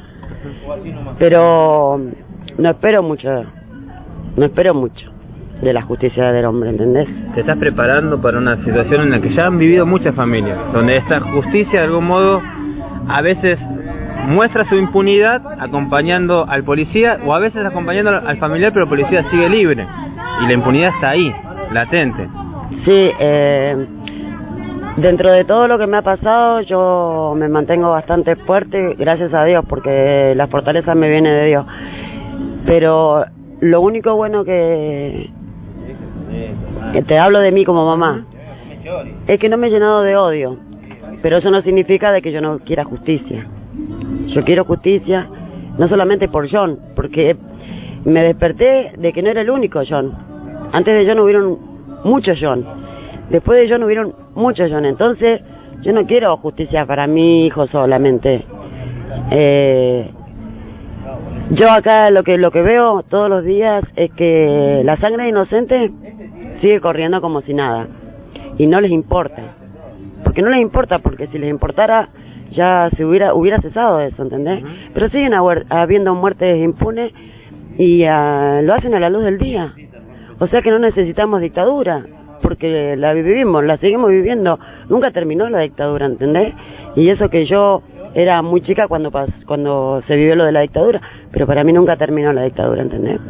Pero no espero mucho, no espero mucho de la justicia del hombre, ¿entendés? Te estás preparando para una situación en la que ya han vivido muchas familias, donde esta justicia de algún modo a veces muestra su impunidad acompañando al policía o a veces acompañando al familiar, pero el policía sigue libre y la impunidad está ahí, latente. Sí, eh, dentro de todo lo que me ha pasado yo me mantengo bastante fuerte, gracias a Dios, porque la fortaleza me viene de Dios. Pero lo único bueno que, que te hablo de mí como mamá es que no me he llenado de odio, pero eso no significa de que yo no quiera justicia. Yo quiero justicia, no solamente por John, porque me desperté de que no era el único John. Antes de John hubieron muchos John, después de John hubieron muchos John. Entonces yo no quiero justicia para mi hijo solamente. Eh, yo acá lo que lo que veo todos los días es que la sangre de inocente sigue corriendo como si nada y no les importa. Porque no les importa, porque si les importara ya se hubiera hubiera cesado eso, ¿entendés? Uh-huh. Pero siguen habiendo muertes impunes y uh, lo hacen a la luz del día. O sea que no necesitamos dictadura, porque la vivimos, la seguimos viviendo. Nunca terminó la dictadura, ¿entendés? Y eso que yo era muy chica cuando pas, cuando se vivió lo de la dictadura, pero para mí nunca terminó la dictadura, ¿entendés?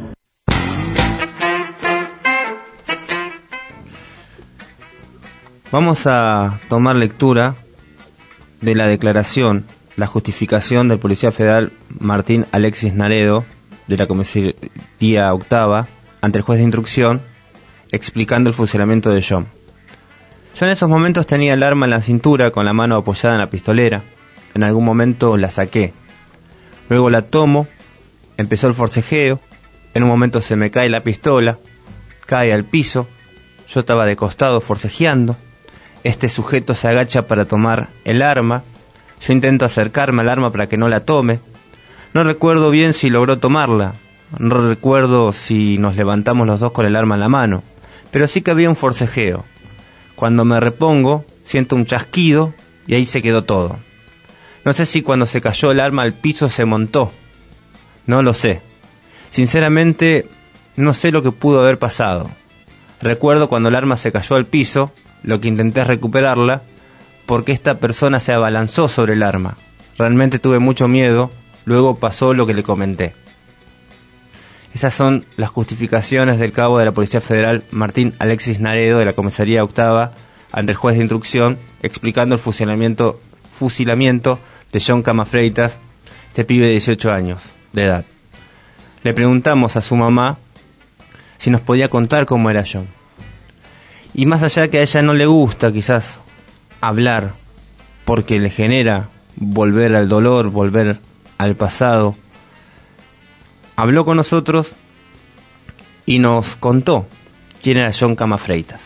Vamos a tomar lectura de la declaración, la justificación del Policía Federal Martín Alexis Naredo, de la Comisaría Octava, ante el juez de instrucción, explicando el fusilamiento de John. Yo en esos momentos tenía el arma en la cintura con la mano apoyada en la pistolera. En algún momento la saqué. Luego la tomo, empezó el forcejeo, en un momento se me cae la pistola, cae al piso, yo estaba de costado forcejeando. Este sujeto se agacha para tomar el arma. Yo intento acercarme al arma para que no la tome. No recuerdo bien si logró tomarla. No recuerdo si nos levantamos los dos con el arma en la mano. Pero sí que había un forcejeo. Cuando me repongo, siento un chasquido y ahí se quedó todo. No sé si cuando se cayó el arma al piso se montó. No lo sé. Sinceramente, no sé lo que pudo haber pasado. Recuerdo cuando el arma se cayó al piso, lo que intenté es recuperarla, porque esta persona se abalanzó sobre el arma. Realmente tuve mucho miedo, luego pasó lo que le comenté. Esas son las justificaciones del cabo de la Policía Federal Martín Alexis Naredo de la Comisaría Octava ante el juez de instrucción, explicando el fusilamiento, fusilamiento de John Camafreitas, este pibe de dieciocho años de edad. Le preguntamos a su mamá si nos podía contar cómo era John. Y más allá de que a ella no le gusta quizás hablar, porque le genera volver al dolor, volver al pasado, habló con nosotros y nos contó quién era John Camafreitas.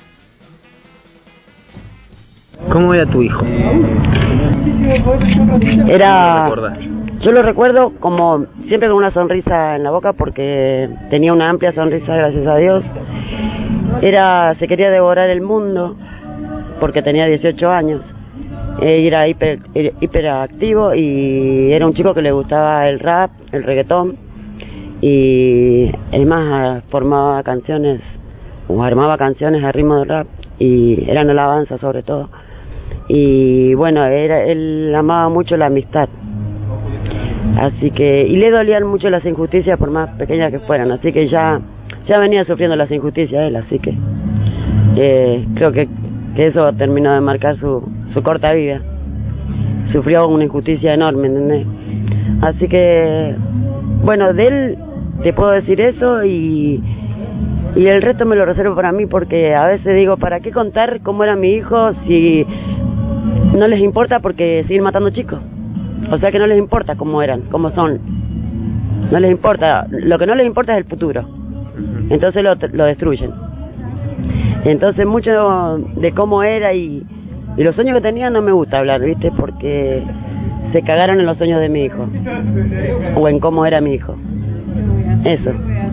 ¿Cómo era tu hijo? Era... Yo lo recuerdo como siempre con una sonrisa en la boca, porque tenía una amplia sonrisa, gracias a Dios. Era, se quería devorar el mundo, porque tenía dieciocho años. Era hiper, hiperactivo y era un chico que le gustaba el rap, el reggaetón. Y además formaba canciones, o armaba canciones a ritmo de rap, y eran alabanzas sobre todo. Y bueno, era, él amaba mucho la amistad. Así que, y le dolían mucho las injusticias por más pequeñas que fueran, así que ya, ya venía sufriendo las injusticias él, así que eh, creo que, que eso terminó de marcar su, su corta vida. Sufrió una injusticia enorme, ¿entendés? Así que, bueno, de él te puedo decir eso y, y el resto me lo reservo para mí, porque a veces digo, ¿para qué contar cómo era mi hijo si no les importa porque siguen matando chicos? O sea que no les importa cómo eran, cómo son. No les importa, lo que no les importa es el futuro. Entonces lo, lo destruyen. Entonces mucho de cómo era y, y los sueños que tenía no me gusta hablar, ¿viste? Porque se cagaron en los sueños de mi hijo. O en cómo era mi hijo. Eso.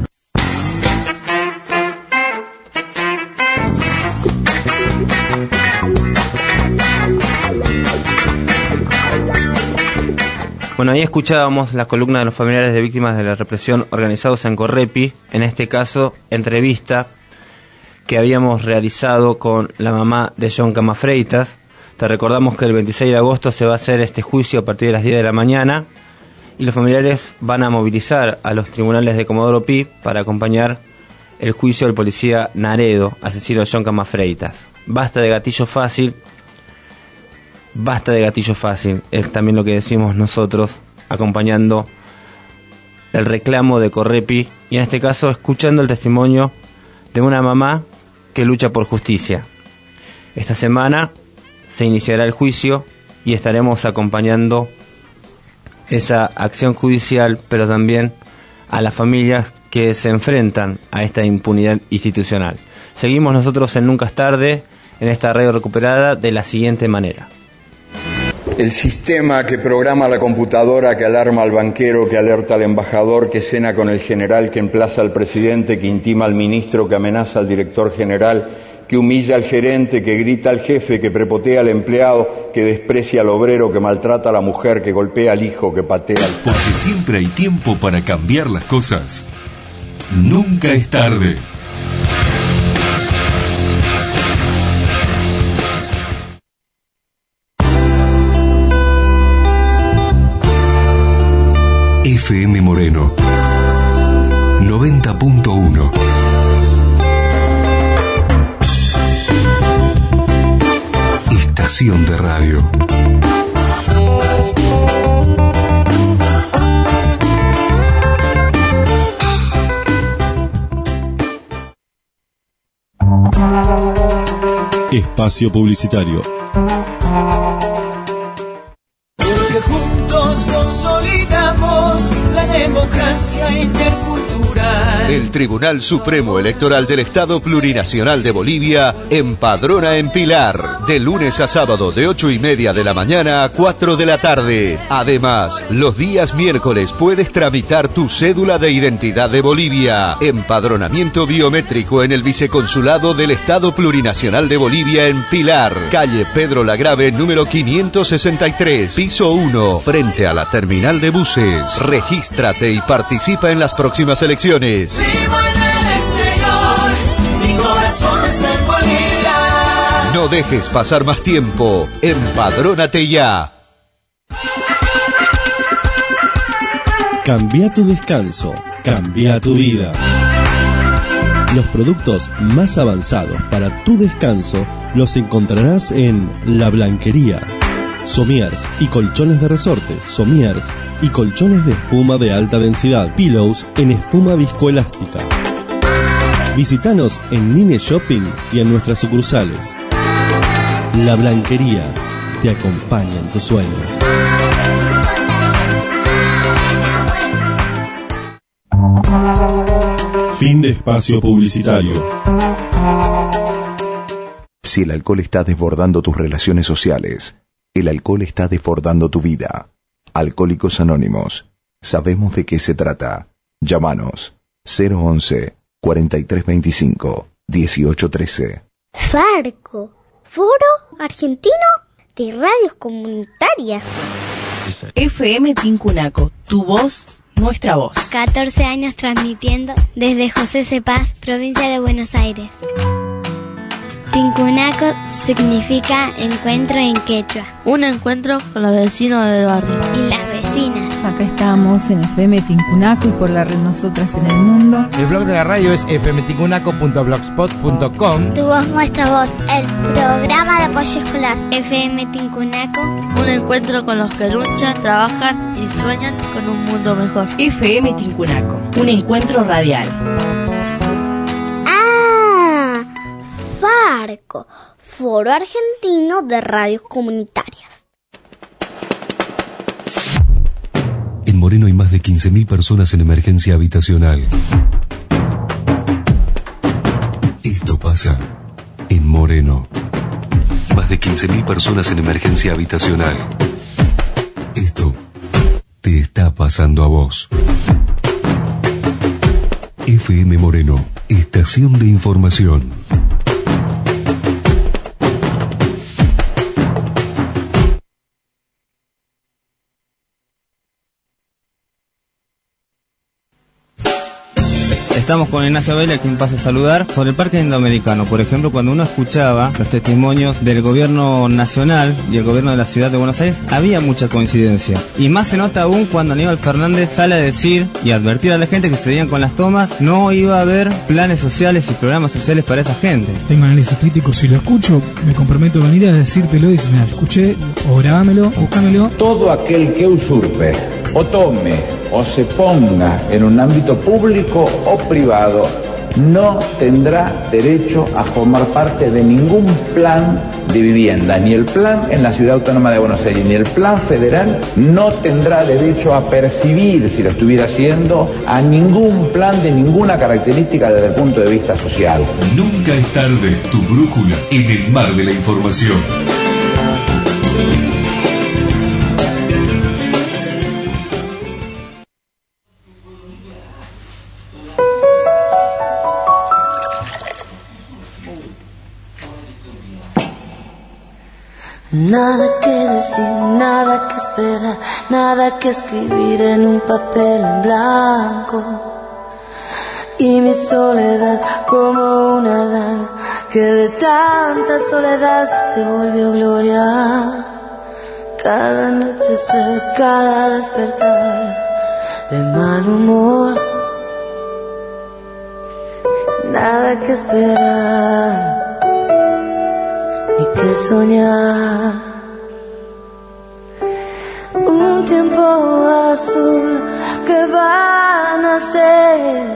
Bueno, ahí escuchábamos la columna de los familiares de víctimas de la represión organizados en Correpi, en este caso, entrevista que habíamos realizado con la mamá de John Camafreitas. Te recordamos que el veintiséis de agosto se va a hacer este juicio a partir de las diez de la mañana y los familiares van a movilizar a los tribunales de Comodoro Pi para acompañar el juicio del policía Naredo, asesino de John Camafreitas. Basta de gatillo fácil. Basta de gatillo fácil, es también lo que decimos nosotros, acompañando el reclamo de Correpi y en este caso escuchando el testimonio de una mamá que lucha por justicia. Esta semana se iniciará el juicio y estaremos acompañando esa acción judicial, pero también a las familias que se enfrentan a esta impunidad institucional. Seguimos nosotros en Nunca es Tarde, en esta radio recuperada, de la siguiente manera. El sistema que programa la computadora, que alarma al banquero, que alerta al embajador, que cena con el general, que emplaza al presidente, que intima al ministro, que amenaza al director general, que humilla al gerente, que grita al jefe, que prepotea al empleado, que desprecia al obrero, que maltrata a la mujer, que golpea al hijo, que patea al... Porque siempre hay tiempo para cambiar las cosas. Nunca es tarde. F M Moreno noventa punto uno. Estación de radio. Espacio publicitario. Porque juntos consolidamos la democracia intercultural. El Tribunal Supremo Electoral del Estado Plurinacional de Bolivia empadrona en Pilar, de lunes a sábado de ocho y media de la mañana a cuatro de la tarde. Además, los días miércoles puedes tramitar tu cédula de identidad de Bolivia. Empadronamiento biométrico en el Viceconsulado del Estado Plurinacional de Bolivia en Pilar, calle Pedro Lagrave, número quinientos sesenta y tres, piso uno, frente a la terminal de buses. Regístrate y participa en las próximas elecciones. Vivo en el exterior, mi corazón está en Bolivia. No dejes pasar más tiempo. Empadrónate ya. Cambia tu descanso, cambia tu vida. Los productos más avanzados para tu descanso los encontrarás en La Blanquería. Somiers y colchones de resortes, somiers y colchones de espuma de alta densidad, pillows en espuma viscoelástica. Visítanos en Nine Shopping y en nuestras sucursales. La Blanquería te acompaña en tus sueños. Fin de espacio publicitario. Si el alcohol está desbordando tus relaciones sociales, el alcohol está desbordando tu vida. Alcohólicos Anónimos. Sabemos de qué se trata. Llámanos cero once, cuarenta y tres veinticinco, dieciocho trece. Farco, Foro Argentino de Radios Comunitarias. F M Tincunaco, tu voz, nuestra voz. catorce años transmitiendo desde José Cepaz, provincia de Buenos Aires. Tincunaco significa encuentro en quechua. Un encuentro con los vecinos del barrio. Y las vecinas. acá estamos en F M Tincunaco y por la red Nosotras en el Mundo. El blog de la radio es f m tincunaco punto blogspot punto com. Tu voz, nuestra voz, el programa de apoyo escolar. F M Tincunaco, un encuentro con los que luchan, trabajan y sueñan con un mundo mejor. F M Tincunaco, un encuentro radial. Ah, Farco, Foro Argentino de Radios Comunitarias. En Moreno hay más de quince mil personas en emergencia habitacional. Esto pasa en Moreno. Más de quince mil personas en emergencia habitacional. Esto te está pasando a vos. F M Moreno, estación de información. Estamos con Ignacio Vélez, quien pasa a saludar, sobre el Parque Indoamericano. Por ejemplo, cuando uno escuchaba los testimonios del gobierno nacional y el gobierno de la ciudad de Buenos Aires, había mucha coincidencia. Y más se nota aún cuando Aníbal Fernández sale a decir y advertir a la gente que se seguían con las tomas, no iba a haber planes sociales y programas sociales para esa gente. Tengo análisis crítico, si lo escucho, me comprometo a venir a decírtelo y decir, mira, escuché, o grabámelo, búscamelo. Todo aquel que usurpe, o tome, o se ponga en un ámbito público o privado, no tendrá derecho a formar parte de ningún plan de vivienda, ni el plan en la Ciudad Autónoma de Buenos Aires, ni el plan federal, no tendrá derecho a percibir, si lo estuviera haciendo, a ningún plan de ninguna característica desde el punto de vista social. Nunca es tarde, tu brújula en el mar de la información. Nada que decir, nada que esperar, nada que escribir en un papel en blanco. Y mi soledad como una edad que de tanta soledad se volvió gloria. Cada anochecer, cada despertar de mal humor. Nada que esperar ni que soñar. Un tiempo azul que va a nacer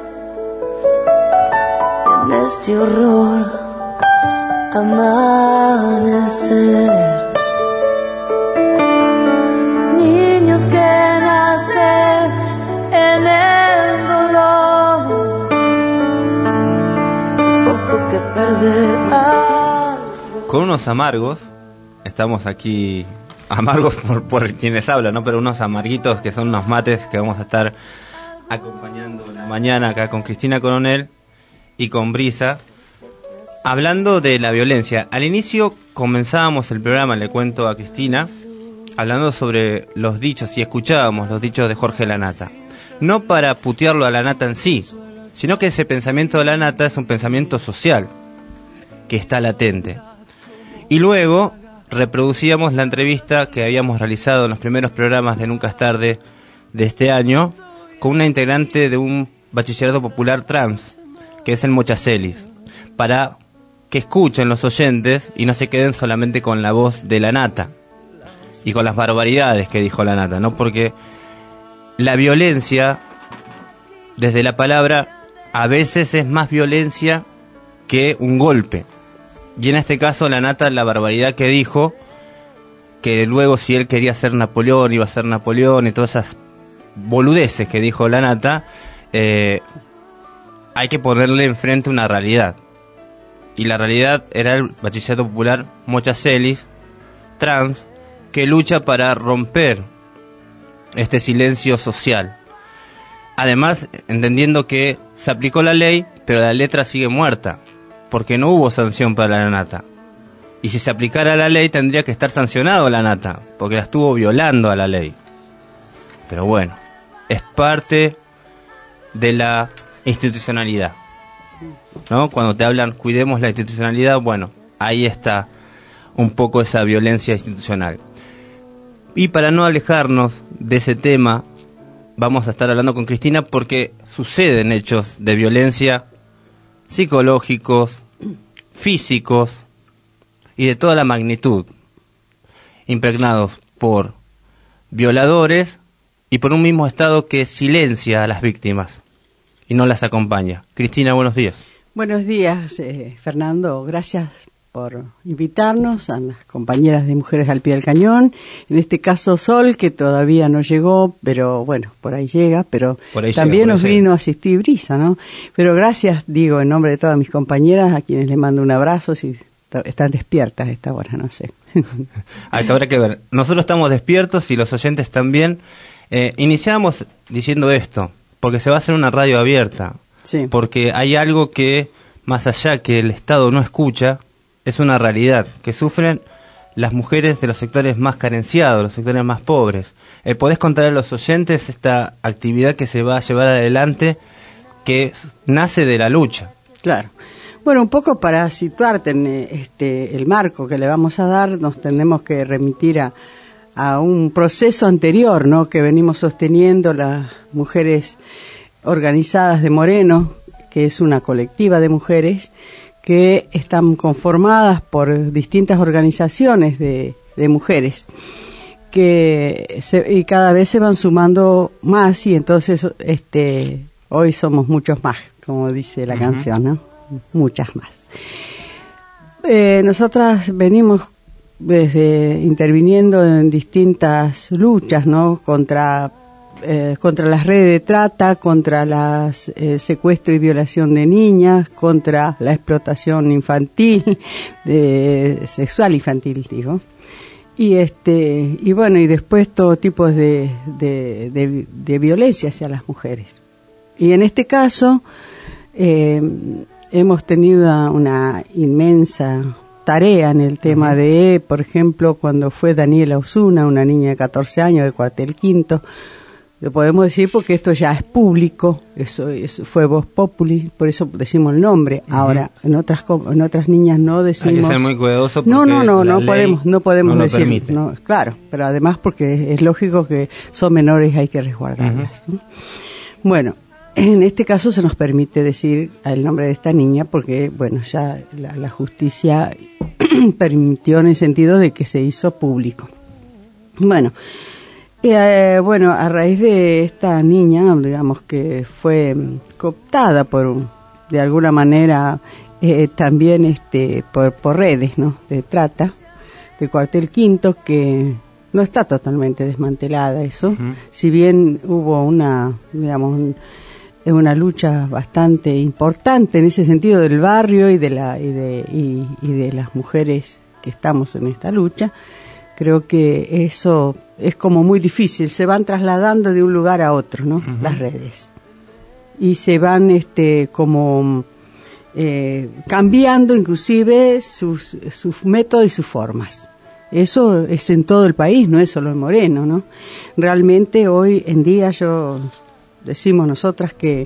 en este horror amanecer. Niños que nacen en el dolor, poco que perder. Con unos amargos, estamos aquí, amargos por, por quienes hablan, ¿no? Pero unos amarguitos que son unos mates que vamos a estar acompañando la mañana acá con Cristina Coronel y con Brisa, hablando de la violencia. Al inicio comenzábamos el programa, le cuento a Cristina, hablando sobre los dichos, y escuchábamos los dichos de Jorge Lanata. No para putearlo a Lanata en sí, sino que ese pensamiento de Lanata es un pensamiento social, que está latente. Y luego reproducíamos la entrevista que habíamos realizado en los primeros programas de Nunca es Tarde de este año con una integrante de un bachillerato popular trans, que es el Mochacelis, para que escuchen los oyentes y no se queden solamente con la voz de Lanata y con las barbaridades que dijo Lanata, ¿no? Porque la violencia, desde la palabra, a veces es más violencia que un golpe. Y en este caso Lanata, la barbaridad que dijo, que luego si él quería ser Napoleón, iba a ser Napoleón, y todas esas boludeces que dijo Lanata, eh, hay que ponerle enfrente una realidad. Y la realidad era el bachillerato popular Mochacelis, trans, que lucha para romper este silencio social. Además, entendiendo que se aplicó la ley, pero la letra sigue muerta, porque no hubo sanción para la Lanata. Y si se aplicara la ley tendría que estar sancionado la Lanata, porque la estuvo violando a la ley. Pero bueno, es parte de la institucionalidad, ¿no? Cuando te hablan, cuidemos la institucionalidad, bueno, ahí está un poco esa violencia institucional. Y para no alejarnos de ese tema, vamos a estar hablando con Cristina porque suceden hechos de violencia psicológicos, físicos y de toda la magnitud, impregnados por violadores y por un mismo Estado que silencia a las víctimas y no las acompaña. Cristina, buenos días. Buenos días, eh, Fernando. Gracias por invitarnos a las compañeras de Mujeres al Pie del Cañón. En este caso Sol, que todavía no llegó, pero bueno, por ahí llega, pero ahí también llega, nos vino llega. a asistir Brisa, ¿no? Pero gracias, digo, en nombre de todas mis compañeras, a quienes les mando un abrazo, si están despiertas a esta hora, no sé. Acá habrá que ver. Nosotros estamos despiertos y los oyentes también. Eh, iniciamos diciendo esto, porque se va a hacer una radio abierta. Sí. Porque hay algo que, más allá que el Estado no escucha, es una realidad, que sufren las mujeres de los sectores más carenciados, los sectores más pobres. Eh, ¿Podés contar a los oyentes esta actividad que se va a llevar adelante, que nace de la lucha? Claro. Bueno, un poco para situarte en este, el marco que le vamos a dar, nos tenemos que remitir a, a un proceso anterior, ¿no?, que venimos sosteniendo las mujeres organizadas de Moreno, que es una colectiva de mujeres que están conformadas por distintas organizaciones de, de mujeres que se, y cada vez se van sumando más, y entonces este hoy somos muchos más, como dice la uh-huh. canción, ¿no? Muchas más. Eh, nosotras venimos desde interviniendo en distintas luchas, ¿no?, contra Eh, contra las redes de trata, contra las eh, secuestro y violación de niñas, contra la explotación infantil, de, sexual infantil, digo, y este y bueno y después todo tipo de, de, de, de violencia hacia las mujeres. Y en este caso eh, hemos tenido una inmensa tarea en el tema uh-huh. de, por ejemplo, cuando fue Daniela Osuna, una niña de catorce años de Cuartel Quinto. Lo podemos decir porque esto ya es público, eso, eso fue Voz Populi, por eso decimos el nombre. Uh-huh. Ahora, en otras en otras niñas no decimos. Hay que ser muy cuidadoso porque no, no, no, no podemos, no podemos no decir, no, claro, pero además porque es lógico que son menores y hay que resguardarlas. Uh-huh. ¿no? Bueno, en este caso se nos permite decir el nombre de esta niña porque, bueno, ya la, la justicia permitió en el sentido de que se hizo público. Bueno. Eh, bueno, a raíz de esta niña, digamos que fue cooptada por, de alguna manera, eh, también este por, por redes, ¿no?, de trata, de Cuartel Quinto, que no está totalmente desmantelada eso, uh-huh. si bien hubo una, digamos, un, una lucha bastante importante en ese sentido del barrio y de la y de y, y de las mujeres que estamos en esta lucha. Creo que eso es como muy difícil, se van trasladando de un lugar a otro, ¿no? Uh-huh. Las redes. Y se van este como eh, cambiando inclusive sus, sus métodos y sus formas. Eso es en todo el país, no es solo en Moreno, ¿no? Realmente hoy en día yo decimos nosotras que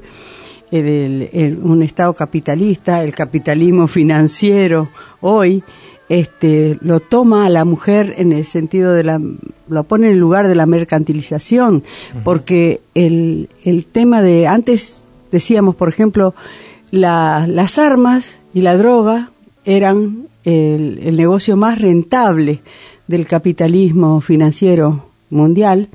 el, el, un Estado capitalista, el capitalismo financiero hoy este lo toma a la mujer en el sentido de la lo pone en el lugar de la mercantilización, uh-huh. porque el el tema de antes decíamos, por ejemplo, la, las armas y la droga eran el, el negocio más rentable del capitalismo financiero mundial,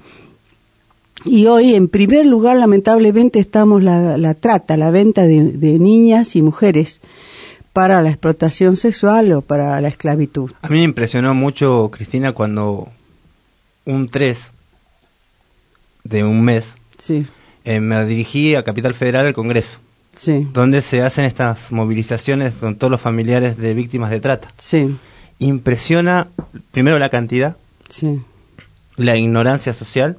y hoy en primer lugar lamentablemente estamos la, la trata, la venta de, de niñas y mujeres para la explotación sexual o para la esclavitud. A mí me impresionó mucho, Cristina, cuando un tres de un mes sí. eh, me dirigí a Capital Federal, al Congreso, sí. donde se hacen estas movilizaciones con todos los familiares de víctimas de trata. Sí. Impresiona, primero, la cantidad, sí. la ignorancia social,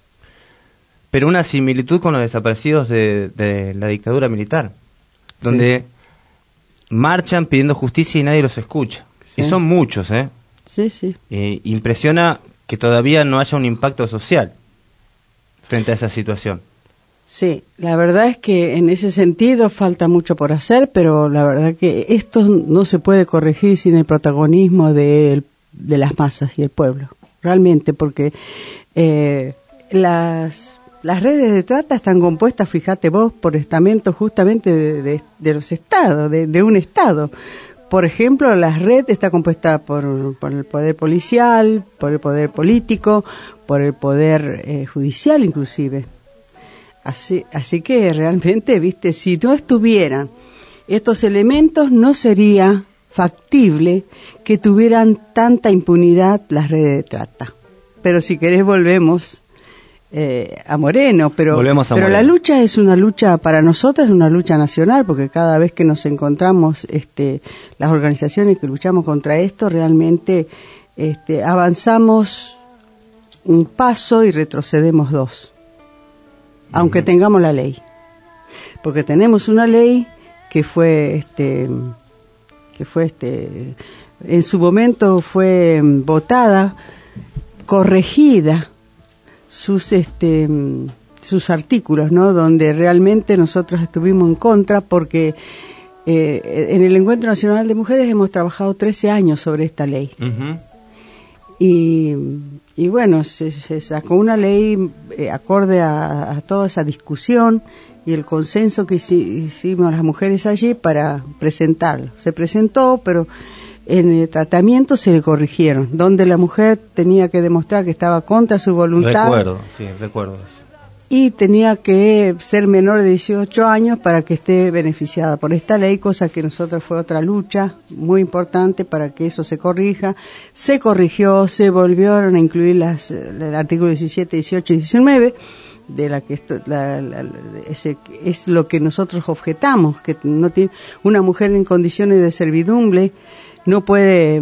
pero una similitud con los desaparecidos de, de la dictadura militar, donde sí. marchan pidiendo justicia y nadie los escucha. Sí. Y son muchos, ¿eh? Sí, sí. Eh, impresiona que todavía no haya un impacto social frente a esa situación. Sí, la verdad es que en ese sentido falta mucho por hacer, pero la verdad que esto no se puede corregir sin el protagonismo de, de las masas y el pueblo. realmente, porque eh, las, las redes de trata están compuestas, fíjate vos, por estamentos justamente de, de, de los estados, de, de un estado. Por ejemplo, la red está compuesta por, por el poder policial, por el poder político, por el poder eh, judicial inclusive. Así, así que realmente, viste, si no estuvieran estos elementos, no sería factible que tuvieran tanta impunidad las redes de trata. Pero si querés volvemos eh, a Moreno, pero, volvemos a pero Moreno. La lucha es una lucha, para nosotros es una lucha nacional, porque cada vez que nos encontramos este, las organizaciones que luchamos contra esto, realmente este, avanzamos un paso y retrocedemos dos. Aunque tengamos la ley, porque tenemos una ley que fue, este, que fue, este, en su momento fue votada, corregida sus, este, sus artículos, ¿no? Donde realmente nosotros estuvimos en contra, porque eh, en el Encuentro Nacional de Mujeres hemos trabajado trece años sobre esta ley. Uh-huh. Y, y bueno, se, se sacó una ley eh, acorde a, a toda esa discusión y el consenso que hici, hicimos las mujeres allí para presentarlo. Se presentó, pero en el tratamiento se le corrigieron, donde la mujer tenía que demostrar que estaba contra su voluntad. Recuerdo, sí, recuerdo eso. Y tenía que ser menor de dieciocho años para que esté beneficiada por esta ley, cosa que nosotros fue otra lucha muy importante para que eso se corrija. Se corrigió, se volvieron a incluir las, el artículo diecisiete, dieciocho y diecinueve, de la que esto, la, la, la, ese, es lo que nosotros objetamos, que no tiene, una mujer en condiciones de servidumbre no puede,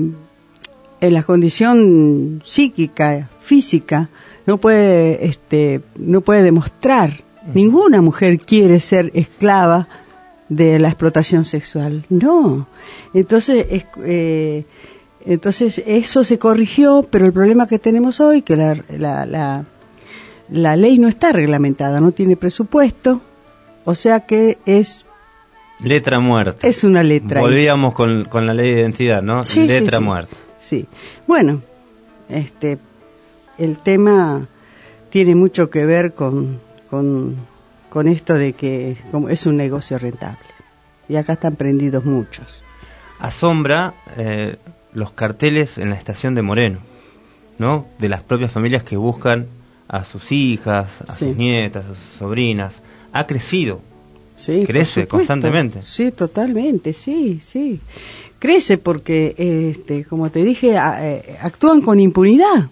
en la condición psíquica, física, no puede este no puede demostrar, uh-huh. Ninguna mujer quiere ser esclava de la explotación sexual, no. Entonces es, eh, entonces eso se corrigió, pero el problema que tenemos hoy que la, la la la ley no está reglamentada, no tiene presupuesto, o sea que es letra muerta. Es una letra. Volvíamos con, con la ley de identidad, ¿no? Sí, letra sí, sí. muerta. Sí. Bueno, este el tema tiene mucho que ver con, con, con esto de que como es un negocio rentable. Y acá están prendidos muchos. Asombra eh, los carteles en la estación de Moreno, ¿no? De las propias familias que buscan a sus hijas, a sí. sus nietas, a sus sobrinas. Ha crecido. Sí, crece constantemente. Sí, totalmente, sí, sí. Crece porque, este, como te dije, a, eh, actúan con impunidad.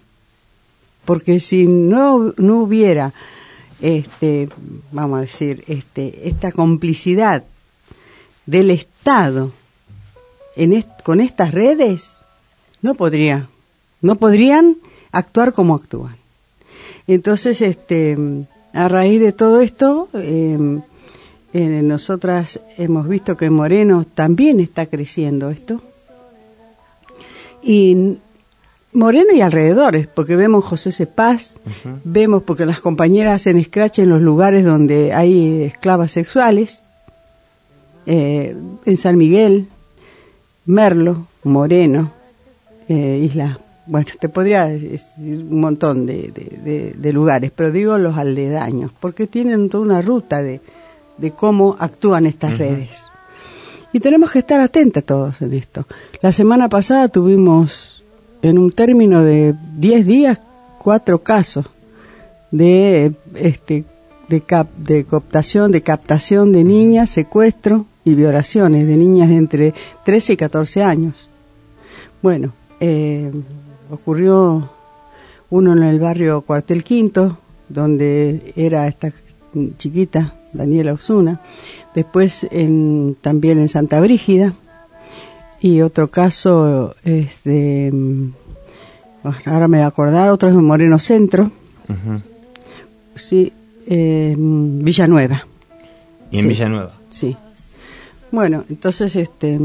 Porque si no no hubiera este vamos a decir este esta complicidad del Estado en est, con estas redes, no podría no podrían actuar como actúan. Entonces, este a raíz de todo esto, eh, eh, nosotras hemos visto que en Moreno también está creciendo esto. Y Moreno y alrededores, porque vemos José C. Paz, uh-huh. Vemos porque las compañeras hacen scratch en los lugares donde hay esclavas sexuales, eh, en San Miguel, Merlo, Moreno, eh, Isla, bueno, te podría decir un montón de, de, de, de lugares, pero digo los aledaños, porque tienen toda una ruta de, de cómo actúan estas uh-huh. redes. Y tenemos que estar atentos todos en esto. La semana pasada tuvimos, en un término de diez días, cuatro casos de este de cap, de cooptación, de captación de niñas, secuestro y violaciones de niñas de entre trece y catorce años. Bueno, eh, ocurrió uno en el barrio Cuartel Quinto, donde era esta chiquita, Daniela Osuna, después en, también en Santa Brígida, y otro caso es de, bueno, ahora me voy a acordar, otro es en Moreno Centro, uh-huh. Sí, eh, Villanueva. ¿Y en sí, Villanueva? Sí. Bueno, entonces, este,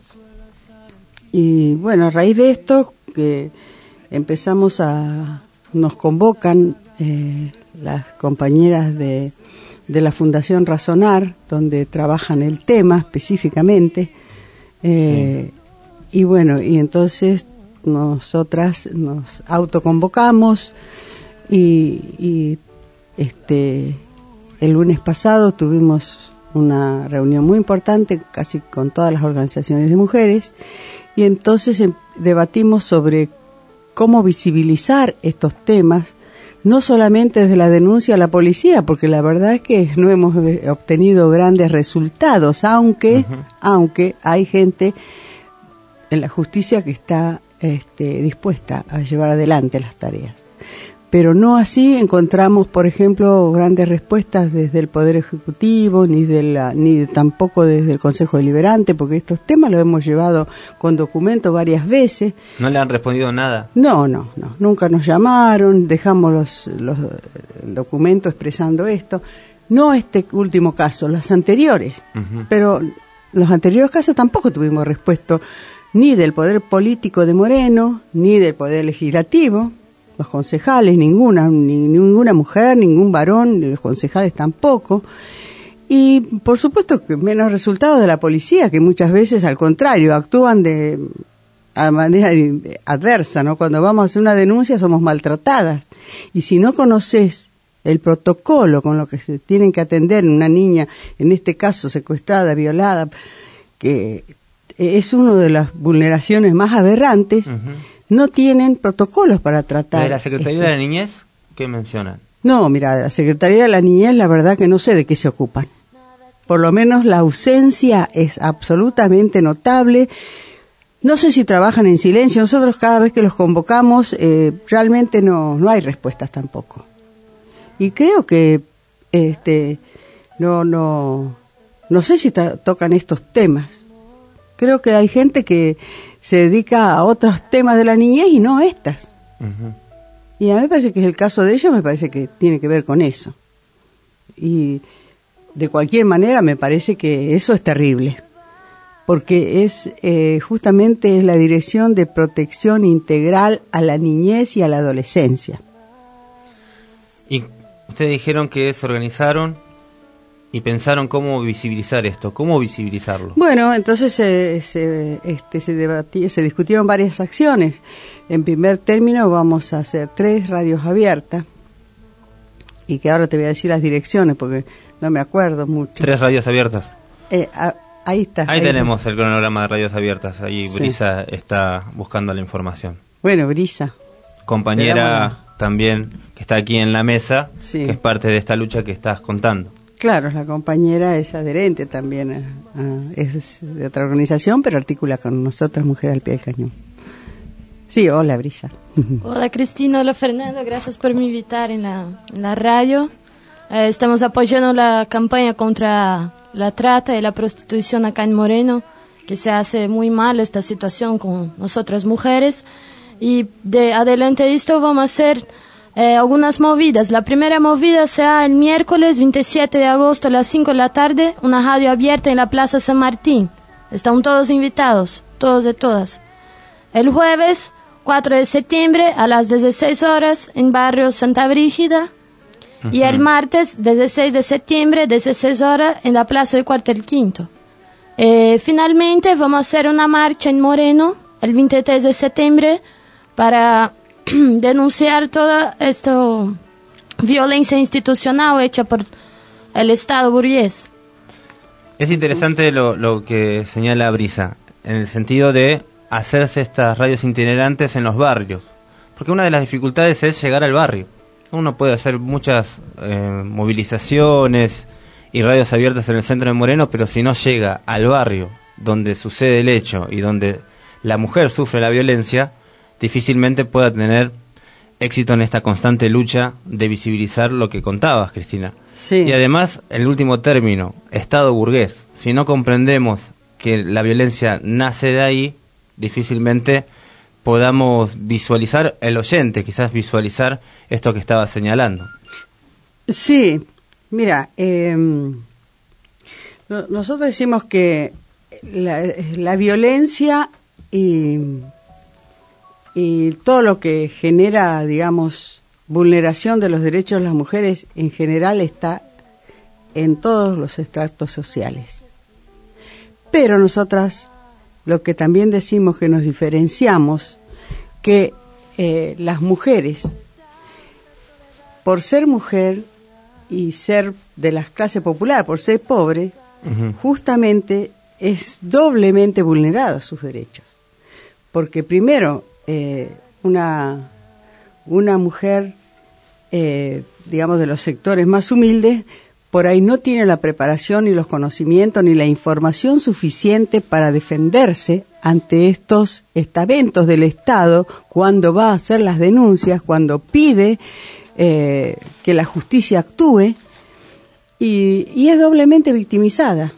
y bueno, a raíz de esto, que empezamos a, nos convocan eh, las compañeras de, de la Fundación Razonar, donde trabajan el tema específicamente. Eh, sí. Y bueno, y entonces nosotras nos autoconvocamos y, y este el lunes pasado tuvimos una reunión muy importante, casi con todas las organizaciones de mujeres, y entonces debatimos sobre cómo visibilizar estos temas, no solamente desde la denuncia a la policía, porque la verdad es que no hemos obtenido grandes resultados, aunque, uh-huh. aunque hay gente en la justicia que está este, dispuesta a llevar adelante las tareas. Pero no así encontramos, por ejemplo, grandes respuestas desde el Poder Ejecutivo, ni de la, ni de, tampoco desde el Consejo Deliberante, porque estos temas los hemos llevado con documentos varias veces. ¿No le han respondido nada? No, no, no. Nunca nos llamaron, dejamos los, los el documento expresando esto. No este último caso, los anteriores. Uh-huh. Pero los anteriores casos tampoco tuvimos respuesta ni del Poder Político de Moreno, ni del Poder Legislativo. Los concejales, ninguna, ni, ninguna mujer, ningún varón, los concejales tampoco. Y por supuesto que menos resultados de la policía, que muchas veces al contrario, actúan de a manera adversa, ¿no? Cuando vamos a hacer una denuncia somos maltratadas. Y si no conoces el protocolo con lo que se tienen que atender una niña, en este caso secuestrada, violada, que es una de las vulneraciones más aberrantes, uh-huh. no tienen protocolos para tratar. ¿De la Secretaría este... de la Niñez qué mencionan? No, mira, la Secretaría de la Niñez, la verdad que no sé de qué se ocupan. Por lo menos la ausencia es absolutamente notable. No sé si trabajan en silencio. Nosotros cada vez que los convocamos, eh, realmente no, no hay respuestas tampoco. Y creo que este no no no sé si tra- tocan estos temas. Creo que hay gente que se dedica a otros temas de la niñez y no estas. Uh-huh. Y a mí me parece que es el caso de ellos, me parece que tiene que ver con eso. Y de cualquier manera me parece que eso es terrible, porque es eh, justamente es la Dirección de Protección Integral a la Niñez y a la Adolescencia. Y ustedes dijeron que se organizaron y pensaron cómo visibilizar esto, cómo visibilizarlo. Bueno, entonces eh, se, este, se, debatí, se discutieron varias acciones. En primer término vamos a hacer tres radios abiertas, y que ahora te voy a decir las direcciones porque no me acuerdo mucho. ¿Tres radios abiertas? Eh, a, ahí está. Ahí, ahí tenemos está. El cronograma de radios abiertas, ahí sí. Brisa está buscando la información. Bueno, Brisa. Compañera también que está aquí en la mesa, sí. que es parte de esta lucha que estás contando. Claro, la compañera es adherente también, a, a, es de otra organización, pero articula con nosotras, Mujeres al Pie del Cañón. Sí, hola, Brisa. Hola, Cristina, hola, Fernando, gracias por me invitar en la, en la radio. Eh, estamos apoyando la campaña contra la trata y la prostitución acá en Moreno, que se hace muy mal esta situación con nosotras mujeres. Y de adelante de esto vamos a hacer Eh, algunas movidas. La primera movida será el miércoles veintisiete de agosto a las cinco de la tarde, una radio abierta en la Plaza San Martín. Están todos invitados, todos y todas. El jueves cuatro de septiembre a las dieciséis horas en barrio Santa Brígida. Uh-huh. Y el martes dieciséis de septiembre, dieciséis horas en la Plaza de Cuartel Quinto. Eh, finalmente vamos a hacer una marcha en Moreno el veintitrés de septiembre para denunciar toda esta violencia institucional hecha por el Estado burgués. Es interesante lo, lo que señala Brisa, en el sentido de hacerse estas radios itinerantes en los barrios, porque una de las dificultades es llegar al barrio. Uno puede hacer muchas eh, movilizaciones y radios abiertas en el centro de Moreno, pero si no llega al barrio donde sucede el hecho y donde la mujer sufre la violencia, difícilmente pueda tener éxito en esta constante lucha de visibilizar lo que contabas, Cristina. Sí. Y además, el último término, Estado burgués. Si no comprendemos que la violencia nace de ahí, difícilmente podamos visualizar, el oyente quizás visualizar esto que estaba señalando. Sí, mira, eh, nosotros decimos que la, la violencia y... y todo lo que genera, digamos, vulneración de los derechos de las mujeres en general está en todos los estratos sociales. Pero nosotras lo que también decimos que nos diferenciamos que eh, las mujeres, por ser mujer y ser de las clases populares, por ser pobre, uh-huh. justamente es doblemente vulnerado sus derechos. Porque primero, eh, una, una mujer, eh, digamos, de los sectores más humildes, por ahí no tiene la preparación, ni los conocimientos, ni la información suficiente para defenderse ante estos estamentos del Estado, cuando va a hacer las denuncias, cuando pide eh, que la justicia actúe, y, y es doblemente victimizada.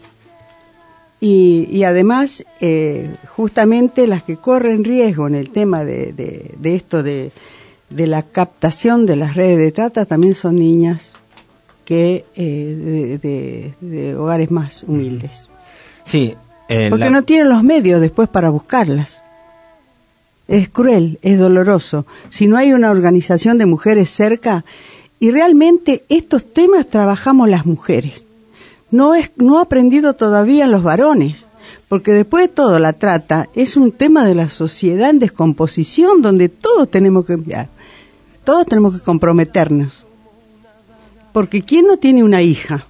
Y, y además, eh, justamente las que corren riesgo en el tema de, de, de esto de, de la captación de las redes de trata también son niñas que eh, de, de, de hogares más humildes. Sí. Eh, Porque la... no tienen los medios después para buscarlas. Es cruel, es doloroso. Si no hay una organización de mujeres cerca, y realmente estos temas trabajamos las mujeres. No es, no ha aprendido todavía los varones, porque después de todo la trata es un tema de la sociedad en descomposición donde todos tenemos que enviar, todos tenemos que comprometernos. Porque ¿quién no tiene una hija?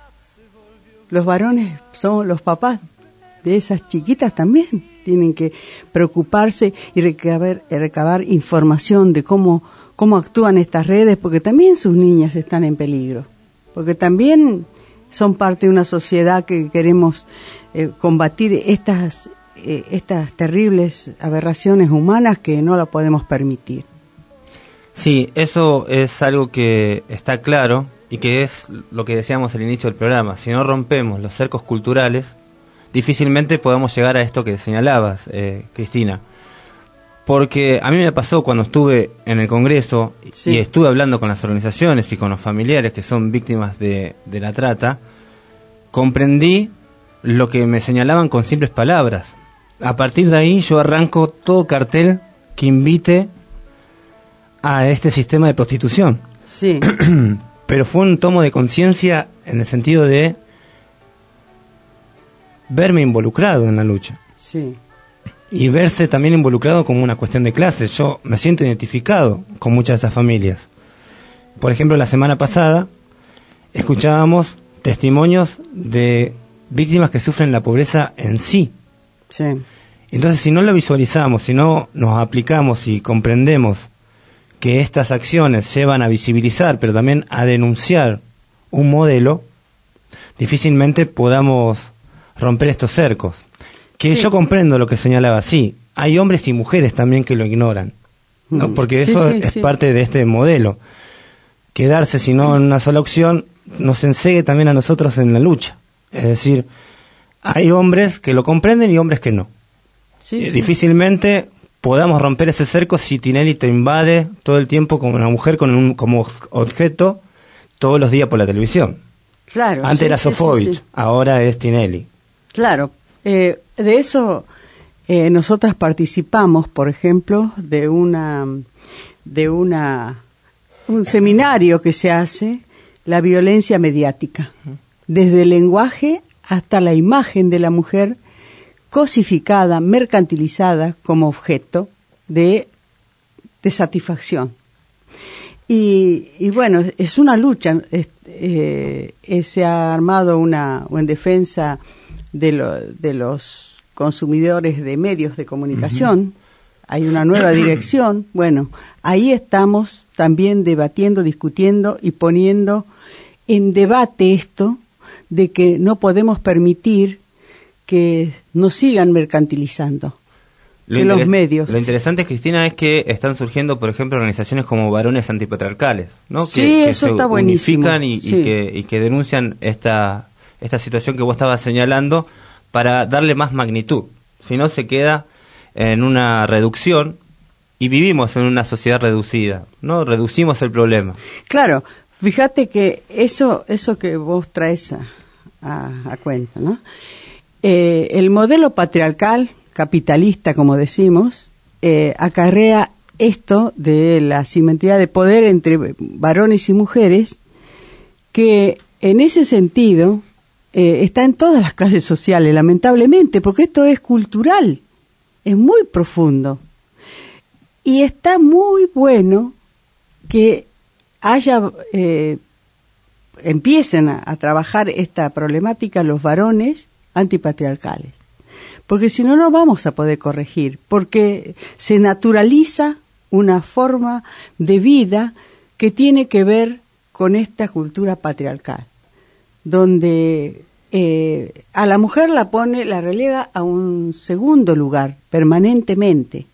Los varones son los papás de esas chiquitas también. Tienen que preocuparse y recabar, recabar información de cómo, cómo actúan estas redes, porque también sus niñas están en peligro. Porque también son parte de una sociedad que queremos eh, combatir estas, eh, estas terribles aberraciones humanas que no la podemos permitir. Sí, eso es algo que está claro y que es lo que decíamos al inicio del programa. Si no rompemos los cercos culturales, difícilmente podamos llegar a esto que señalabas, eh, Cristina. Porque a mí me pasó cuando estuve en el Congreso sí. y estuve hablando con las organizaciones y con los familiares que son víctimas de, de la trata, comprendí lo que me señalaban con simples palabras. A partir de ahí yo arranco todo cartel que invite a este sistema de prostitución. Sí. Pero fue un tomo de conciencia en el sentido de verme involucrado en la lucha. Sí. Y verse también involucrado como una cuestión de clase. Yo me siento identificado con muchas de esas familias. Por ejemplo, la semana pasada escuchábamos testimonios de víctimas que sufren la pobreza en sí. Sí. Entonces, si no lo visualizamos, si no nos aplicamos y comprendemos que estas acciones llevan a visibilizar, pero también a denunciar un modelo, difícilmente podamos romper estos cercos. Que sí. Yo comprendo lo que señalaba, sí, hay hombres y mujeres también que lo ignoran, ¿no? Mm. Porque eso sí, sí, es sí. parte de este modelo. Quedarse, si no en una sola opción, nos ensegue también a nosotros en la lucha. Es decir, hay hombres que lo comprenden y hombres que no. Sí, eh, sí. Difícilmente podamos romper ese cerco si Tinelli te invade todo el tiempo como una mujer con un, como objeto todos los días por la televisión. Claro. Antes sí, era sí, Sofovich, sí, sí. ahora es Tinelli. Claro. Eh, de eso eh, nosotras participamos, por ejemplo, de una de una un seminario que se hace, la violencia mediática, desde el lenguaje hasta la imagen de la mujer cosificada, mercantilizada como objeto de, de satisfacción. Y, y bueno, es una lucha, es, eh, se ha armado una en defensa de, lo, de los consumidores de medios de comunicación, uh-huh. Hay una nueva dirección, bueno, ahí estamos también debatiendo, discutiendo y poniendo en debate esto de que no podemos permitir que nos sigan mercantilizando en los medios. Lo interesante, Cristina, es que están surgiendo, por ejemplo, organizaciones como varones antipatriarcales, ¿no? Sí, que, eso que está se buenísimo. unifican y, sí. y, que, y que denuncian esta, esta situación que vos estabas señalando para darle más magnitud. Si no, se queda en una reducción y vivimos en una sociedad reducida, ¿no? Reducimos el problema. Claro, fíjate que eso, eso que vos traes a, a, a cuenta, ¿no? Eh, el modelo patriarcal, capitalista, como decimos, eh, acarrea esto de la asimetría de poder entre varones y mujeres, que en ese sentido eh, está en todas las clases sociales, lamentablemente, porque esto es cultural, es muy profundo. Y está muy bueno que haya, eh, empiecen a, a trabajar esta problemática los varones antipatriarcales. Porque si no, no vamos a poder corregir, porque se naturaliza una forma de vida que tiene que ver con esta cultura patriarcal, donde eh, a la mujer la pone, la relega a un segundo lugar permanentemente.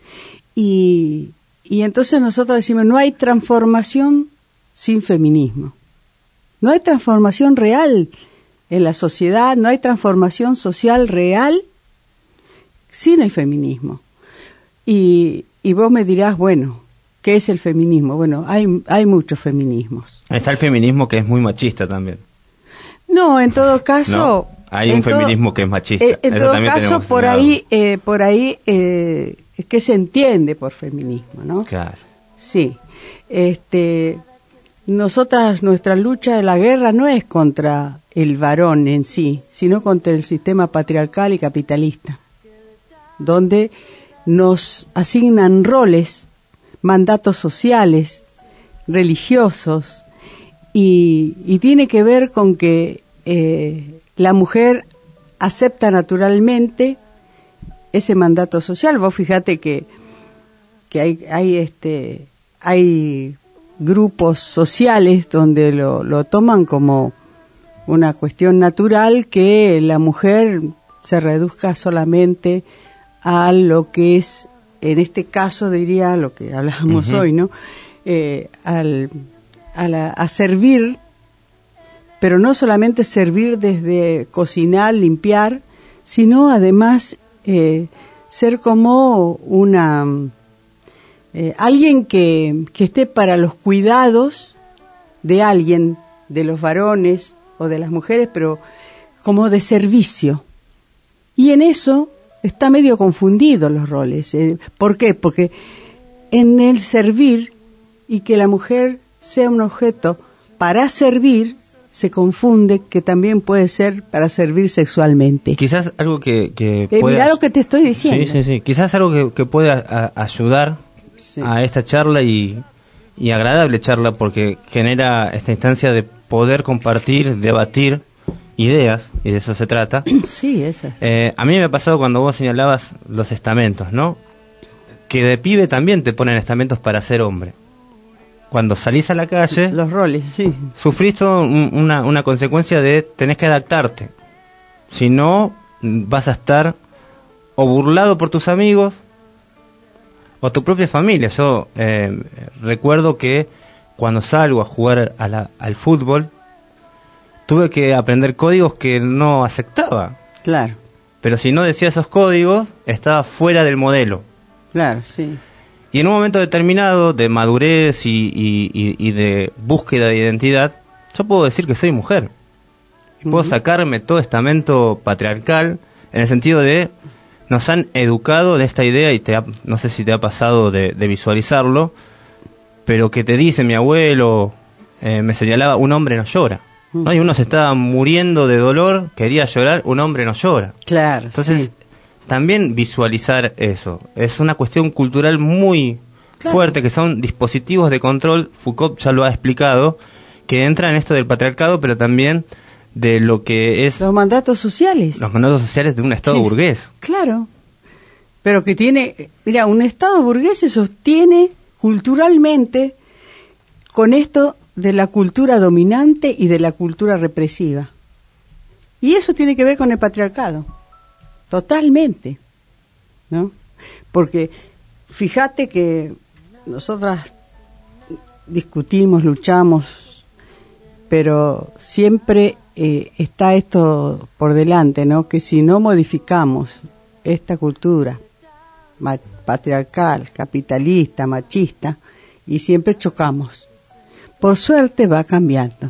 Y, y entonces nosotros decimos, no hay transformación sin feminismo. No hay transformación real en la sociedad, no hay transformación social real sin el feminismo. Y, y vos me dirás, bueno, ¿qué es el feminismo? Bueno, hay, hay muchos feminismos. Está el feminismo que es muy machista también. No, en todo caso... No, hay un todo, feminismo que es machista. Eh, en Eso todo caso, por ahí, eh, por ahí, eh, es que se entiende por feminismo, ¿no? Claro. Sí. Este, nosotras, nuestra lucha de la guerra no es contra el varón en sí, sino contra el sistema patriarcal y capitalista, donde nos asignan roles, mandatos sociales, religiosos, y, y tiene que ver con que eh, la mujer acepta naturalmente ese mandato social. Vos fíjate que que hay hay este hay grupos sociales donde lo, lo toman como una cuestión natural que la mujer se reduzca solamente a lo que es, en este caso diría lo que hablábamos uh-huh. hoy, ¿no? Eh, al, a, la, a servir, pero no solamente servir desde cocinar, limpiar, sino además eh, ser como una eh, alguien que, que esté para los cuidados de alguien, de los varones o de las mujeres, pero como de servicio. Y en eso está medio confundido los roles. Eh, ¿Por qué? Porque en el servir y que la mujer sea un objeto para servir, se confunde que también puede ser para servir sexualmente. Quizás algo que, que eh, pueda... Mirá lo que te estoy diciendo. Sí, sí, sí. Quizás algo que, que pueda a, ayudar sí. a esta charla y, y agradable charla, porque genera esta instancia de poder compartir, debatir ideas, y de eso se trata. Sí, eso. Eh, a mí me ha pasado cuando vos señalabas los estamentos, ¿no? Que de pibe también te ponen estamentos para ser hombre. Cuando salís a la calle... Los roles, sí. Sufrís todo un, una, una consecuencia de tenés que adaptarte. Si no, vas a estar o burlado por tus amigos o tu propia familia. Yo eh, recuerdo que cuando salgo a jugar a la, al fútbol, tuve que aprender códigos que no aceptaba. Claro. Pero si no decía esos códigos, estaba fuera del modelo. Claro, sí. Y en un momento determinado de madurez y, y, y, y de búsqueda de identidad, yo puedo decir que soy mujer. Y puedo uh-huh. sacarme todo estamento patriarcal, en el sentido de, nos han educado de esta idea, y te ha, no sé si te ha pasado de, de visualizarlo, pero que te dice mi abuelo, eh, me señalaba, un hombre no llora. Uh-huh. ¿No? Y uno se estaba muriendo de dolor, quería llorar, un hombre no llora. Claro. Entonces, sí. También visualizar eso. Es una cuestión cultural muy claro. fuerte, que son dispositivos de control, Foucault ya lo ha explicado, que entra en esto del patriarcado, pero también de lo que es... Los mandatos sociales. Los mandatos sociales de un Estado es, burgués. Claro. Pero que tiene... Mira, un Estado burgués se sostiene culturalmente con esto de la cultura dominante y de la cultura represiva. Y eso tiene que ver con el patriarcado. Totalmente, ¿no? Porque fíjate que nosotras discutimos, luchamos, pero siempre eh, está esto por delante, ¿no? Que si no modificamos esta cultura ma- patriarcal, capitalista, machista, y siempre chocamos. Por suerte va cambiando.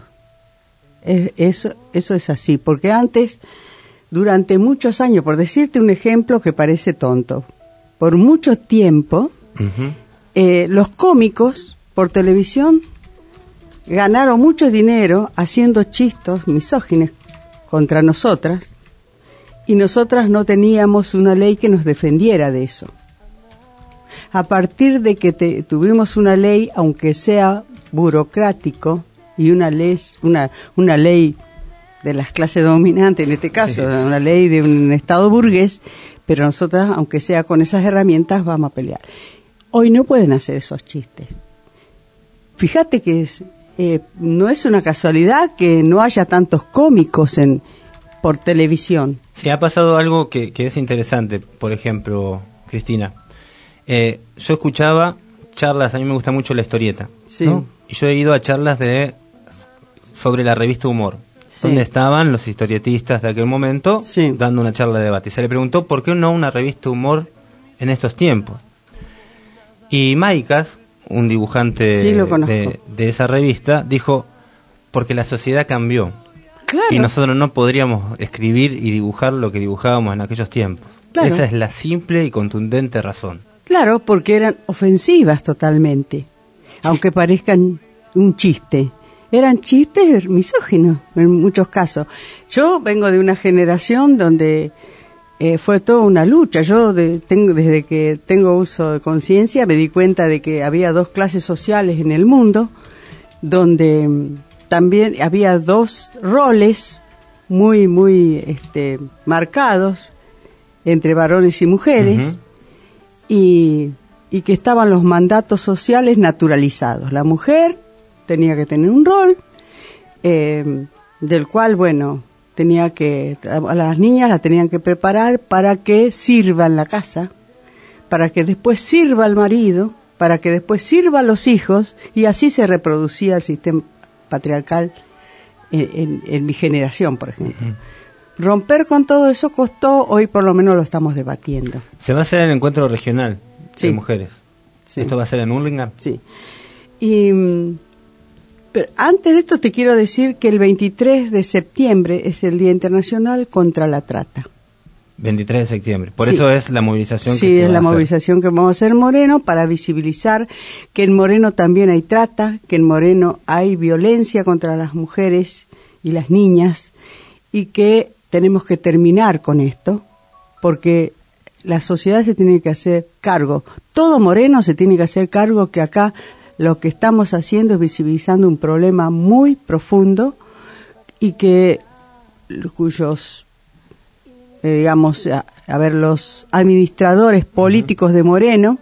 Es, eso, eso es así, porque antes... Durante muchos años, por decirte un ejemplo que parece tonto, por mucho tiempo, uh-huh. eh, los cómicos por televisión ganaron mucho dinero haciendo chistes misóginos contra nosotras, y nosotras no teníamos una ley que nos defendiera de eso. a partir de que te, tuvimos una ley, aunque sea burocrático, y una ley, una, una ley de las clases dominantes, en este caso, sí, una ley de un Estado burgués, pero nosotras, aunque sea con esas herramientas, vamos a pelear. Hoy no pueden hacer esos chistes. Fíjate que es, eh, no es una casualidad que no haya tantos cómicos en por televisión. Sí, ha pasado algo que, que es interesante. Por ejemplo, Cristina, eh, yo escuchaba charlas, a mí me gusta mucho la historieta, sí, ¿no? Y yo he ido a charlas de sobre la revista Humor, sí, donde estaban los historietistas de aquel momento, sí, dando una charla de debate. Se le preguntó por qué no una revista Humor en estos tiempos. Y Maicas, un dibujante sí, de, de esa revista, dijo, porque la sociedad cambió. Claro. Y nosotros no podríamos escribir y dibujar lo que dibujábamos en aquellos tiempos. Claro. Esa es la simple y contundente razón. Claro, porque eran ofensivas totalmente, aunque parezcan un chiste. Eran chistes misóginos en muchos casos. Yo vengo de una generación donde eh, fue toda una lucha. Yo de, tengo, desde que tengo uso de conciencia me di cuenta de que había dos clases sociales en el mundo, donde mm, también había dos roles muy, muy este, marcados entre varones y mujeres, uh-huh, y, y que estaban los mandatos sociales naturalizados. La mujer tenía que tener un rol, eh, del cual, bueno, tenía que, a las niñas las tenían que preparar para que sirva en la casa, para que después sirva al marido, para que después sirva a los hijos, y así se reproducía el sistema patriarcal en, en, en mi generación, por ejemplo. Uh-huh. Romper con todo eso costó, hoy por lo menos lo estamos debatiendo. Se va a hacer el encuentro regional, sí, de mujeres. Sí. ¿Esto va a ser en Hurlingham? Sí. Y... Pero antes de esto te quiero decir que el veintitrés de septiembre es el Día Internacional contra la Trata. veintitrés de septiembre. Por sí, eso es la movilización que sí, se va a es hacer. la movilización que vamos a hacer en Moreno para visibilizar que en Moreno también hay trata, que en Moreno hay violencia contra las mujeres y las niñas, y que tenemos que terminar con esto, porque la sociedad se tiene que hacer cargo. Todo Moreno se tiene que hacer cargo que acá lo que estamos haciendo es visibilizando un problema muy profundo y que cuyos, eh, digamos, a, a ver, los administradores políticos de Moreno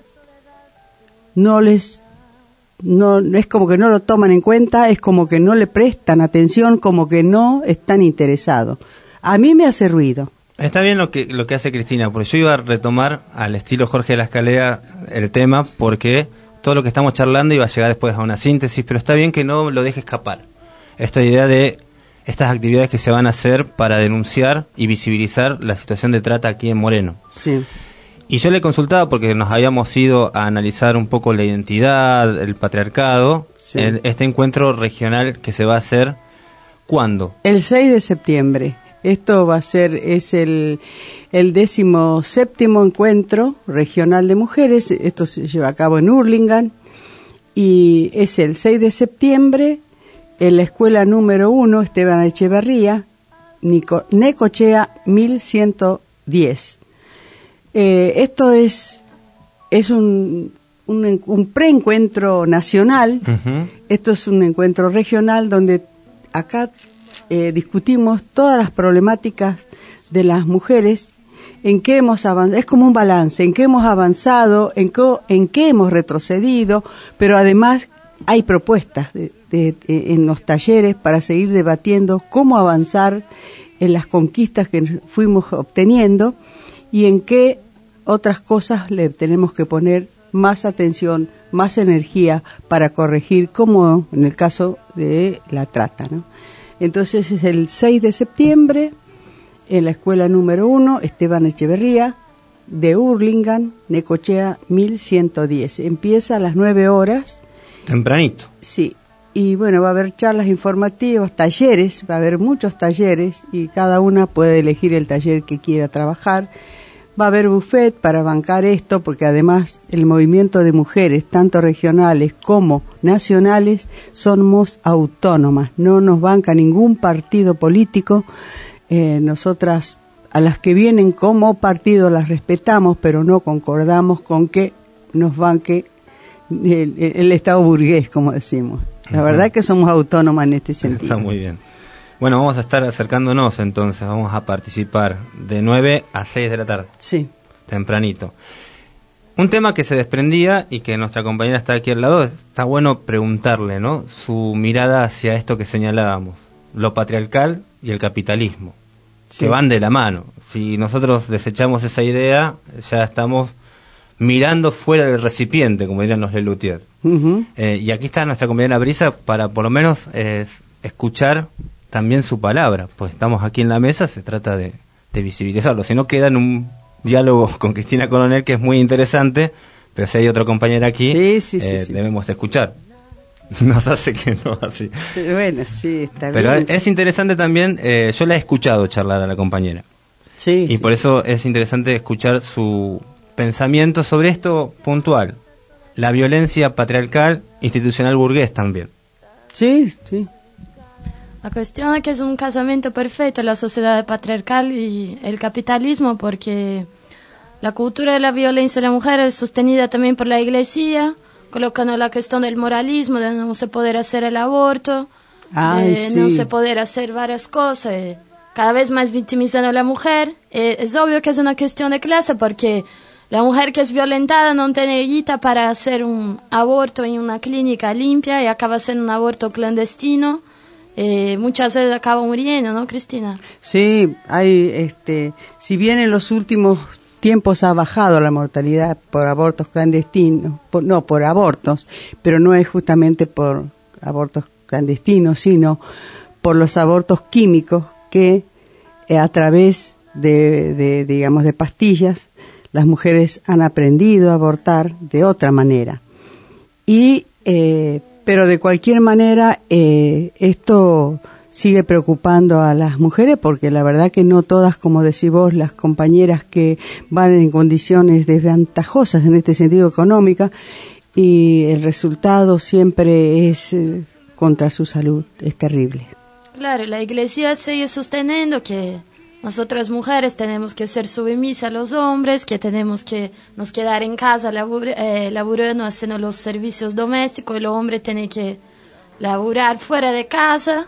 no les, no es como que no lo toman en cuenta, es como que no le prestan atención, como que no están interesados. A mí me hace ruido. Está bien lo que lo que hace Cristina, porque yo iba a retomar al estilo Jorge de la Escalera el tema, porque todo lo que estamos charlando iba a llegar después a una síntesis, pero está bien que no lo deje escapar. Esta idea de estas actividades que se van a hacer para denunciar y visibilizar la situación de trata aquí en Moreno. Sí. Y yo le consultaba porque nos habíamos ido a analizar un poco la identidad, el patriarcado, sí, en este encuentro regional que se va a hacer, ¿cuándo? El seis de septiembre. Esto va a ser, es el, el décimo séptimo encuentro regional de mujeres. Esto se lleva a cabo en Hurlingham y es el seis de septiembre en la escuela número uno, Esteban Echeverría, Nico, Necochea mil ciento diez. Eh, esto es, es un, un, un preencuentro nacional. Uh-huh. Esto es un encuentro regional donde acá Eh, discutimos todas las problemáticas de las mujeres, en qué hemos avanzado, es como un balance, en qué hemos avanzado, en qué, en qué hemos retrocedido, pero además hay propuestas de, de, de, en los talleres para seguir debatiendo cómo avanzar en las conquistas que fuimos obteniendo y en qué otras cosas le tenemos que poner más atención, más energía para corregir, como en el caso de la trata, ¿no? Entonces es el seis de septiembre en la escuela número uno, Esteban Echeverría, de Hurlingham, Necochea mil ciento diez. Empieza a las nueve horas. Tempranito. Sí, y bueno, va a haber charlas informativas, talleres, va a haber muchos talleres y cada una puede elegir el taller que quiera trabajar. Va a haber buffet para bancar esto, porque además el movimiento de mujeres, tanto regionales como nacionales, somos autónomas, no nos banca ningún partido político. Eh, nosotras, a las que vienen como partido las respetamos, pero no concordamos con que nos banque el, el Estado burgués, como decimos. La uh-huh. verdad es que somos autónomas en este sentido. Está muy bien. Bueno, vamos a estar acercándonos entonces, vamos a participar de nueve a seis de la tarde. Sí. Tempranito. Un tema que se desprendía y que nuestra compañera está aquí al lado, está bueno preguntarle, ¿no? Su mirada hacia esto que señalábamos, lo patriarcal y el capitalismo, sí. que van de la mano. Si nosotros desechamos esa idea, ya estamos mirando fuera del recipiente, como dirían los Lelutier. Uh-huh. Eh, y aquí está nuestra compañera Brisa para por lo menos eh, escuchar también su palabra, pues estamos aquí en la mesa, se trata de, de visibilizarlo, si no queda en un diálogo con Cristina Coronel que es muy interesante, pero si hay otra compañera aquí, sí, sí, eh, sí, sí. debemos escuchar. Nos hace que no, así. Bueno, sí, está pero bien. Pero es interesante también, eh, yo la he escuchado charlar a la compañera. Sí, y sí. por eso es interesante escuchar su pensamiento sobre esto puntual, la violencia patriarcal, institucional burgués también. Sí, sí. La cuestión es que es un casamiento perfecto la sociedad patriarcal y el capitalismo, porque la cultura de la violencia de la mujer es sostenida también por la iglesia, colocando la cuestión del moralismo, de no se poder hacer el aborto, Ay, de sí. no se poder hacer varias cosas, eh, cada vez más victimizando a la mujer. Eh, es obvio que es una cuestión de clase, porque la mujer que es violentada no tiene guita para hacer un aborto en una clínica limpia y acaba haciendo un aborto clandestino. Eh, muchas veces acaba muriendo, ¿no, Cristina? Sí, hay, este, si bien en los últimos tiempos ha bajado la mortalidad por abortos clandestinos, por, no, por abortos, pero no es justamente por abortos clandestinos, sino por los abortos químicos que eh, a través de, de, digamos, de pastillas, las mujeres han aprendido a abortar de otra manera. Y, eh, pero de cualquier manera, eh, esto sigue preocupando a las mujeres, porque la verdad que no todas, como decís vos, las compañeras que van en condiciones desventajosas en este sentido económica, y el resultado siempre es eh, contra su salud, es terrible. Claro, la iglesia sigue sosteniendo que nosotras mujeres tenemos que ser sumisas a los hombres, que tenemos que nos quedar en casa labur, eh, laburando, haciendo los servicios domésticos, y los hombres tienen que laburar fuera de casa,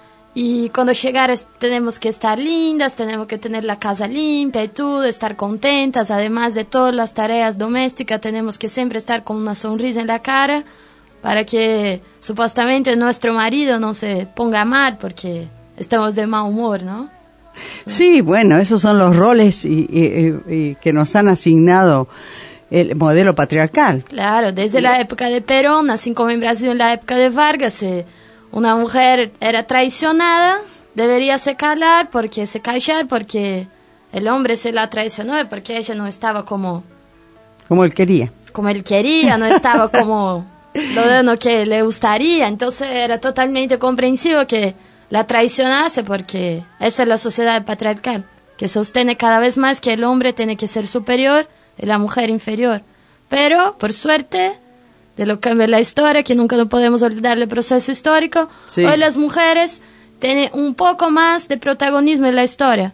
y cuando llegar es, tenemos que estar lindas, tenemos que tener la casa limpia y todo, estar contentas, además de todas las tareas domésticas, tenemos que siempre estar con una sonrisa en la cara, para que supuestamente nuestro marido no se ponga mal porque estamos de mal humor, ¿no? Sí, bueno, esos son los roles y, y, y que nos han asignado el modelo patriarcal. Claro, desde la época de Perón, así como en Brasil en la época de Vargas, eh, una mujer era traicionada, debería se calar, porque se callar, porque el hombre se la traicionó, porque ella no estaba como... Como él quería. Como él quería, no estaba como lo de lo que le gustaría, entonces era totalmente comprensivo que la traicionase, porque esa es la sociedad patriarcal, que sostiene cada vez más que el hombre tiene que ser superior y la mujer inferior. Pero, por suerte, de lo que cambia la historia, que nunca no podemos olvidar el proceso histórico, sí. Hoy las mujeres tienen un poco más de protagonismo en la historia.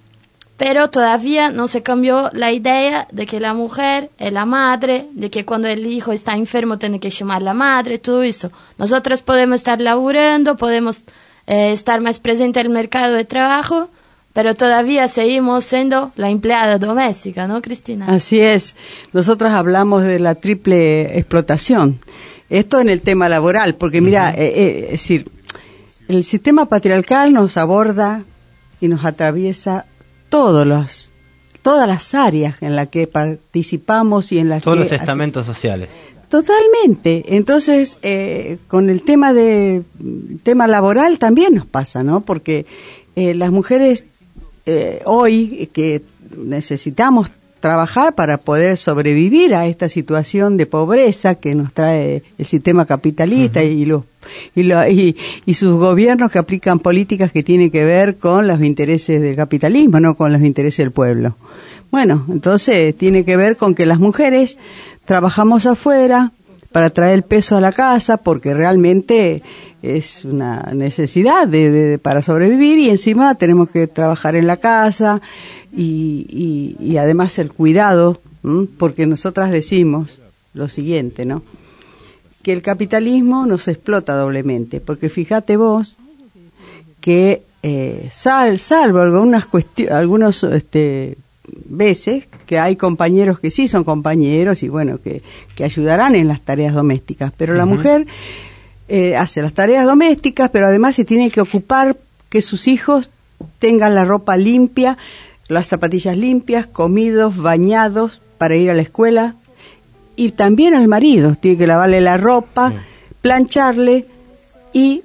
Pero todavía no se cambió la idea de que la mujer es la madre, de que cuando el hijo está enfermo tiene que llamar la madre, todo eso. Nosotros podemos estar laburando, podemos eh, estar más presentes en el mercado de trabajo, pero todavía seguimos siendo la empleada doméstica, ¿no, Cristina? Así es. Nosotros hablamos de la triple explotación. Esto en el tema laboral, porque mira, uh-huh. eh, eh, es decir, el sistema patriarcal nos aborda y nos atraviesa todos los, todas las áreas en las que participamos y en las todos que... los estamentos hace, sociales. Totalmente. Entonces, eh, con el tema de tema laboral también nos pasa, ¿no? Porque eh, las mujeres eh, hoy que necesitamos trabajar para poder sobrevivir a esta situación de pobreza que nos trae el sistema capitalista, uh-huh. y los y, lo, y, y sus gobiernos que aplican políticas que tienen que ver con los intereses del capitalismo, no con los intereses del pueblo. Bueno, entonces tiene que ver con que las mujeres trabajamos afuera para traer el peso a la casa, porque realmente es una necesidad de, de, para sobrevivir, y encima tenemos que trabajar en la casa y, y, y además el cuidado, ¿m? Porque nosotras decimos lo siguiente, ¿no? Que el capitalismo nos explota doblemente, porque fíjate vos que eh, sal, salvo algunas cuestiones, algunos este, veces que hay compañeros que sí son compañeros y bueno, que, que ayudarán en las tareas domésticas, pero uh-huh. la mujer eh, hace las tareas domésticas, pero además se tiene que ocupar que sus hijos tengan la ropa limpia, las zapatillas limpias, comidos, bañados para ir a la escuela, y también al marido tiene que lavarle la ropa, sí. plancharle y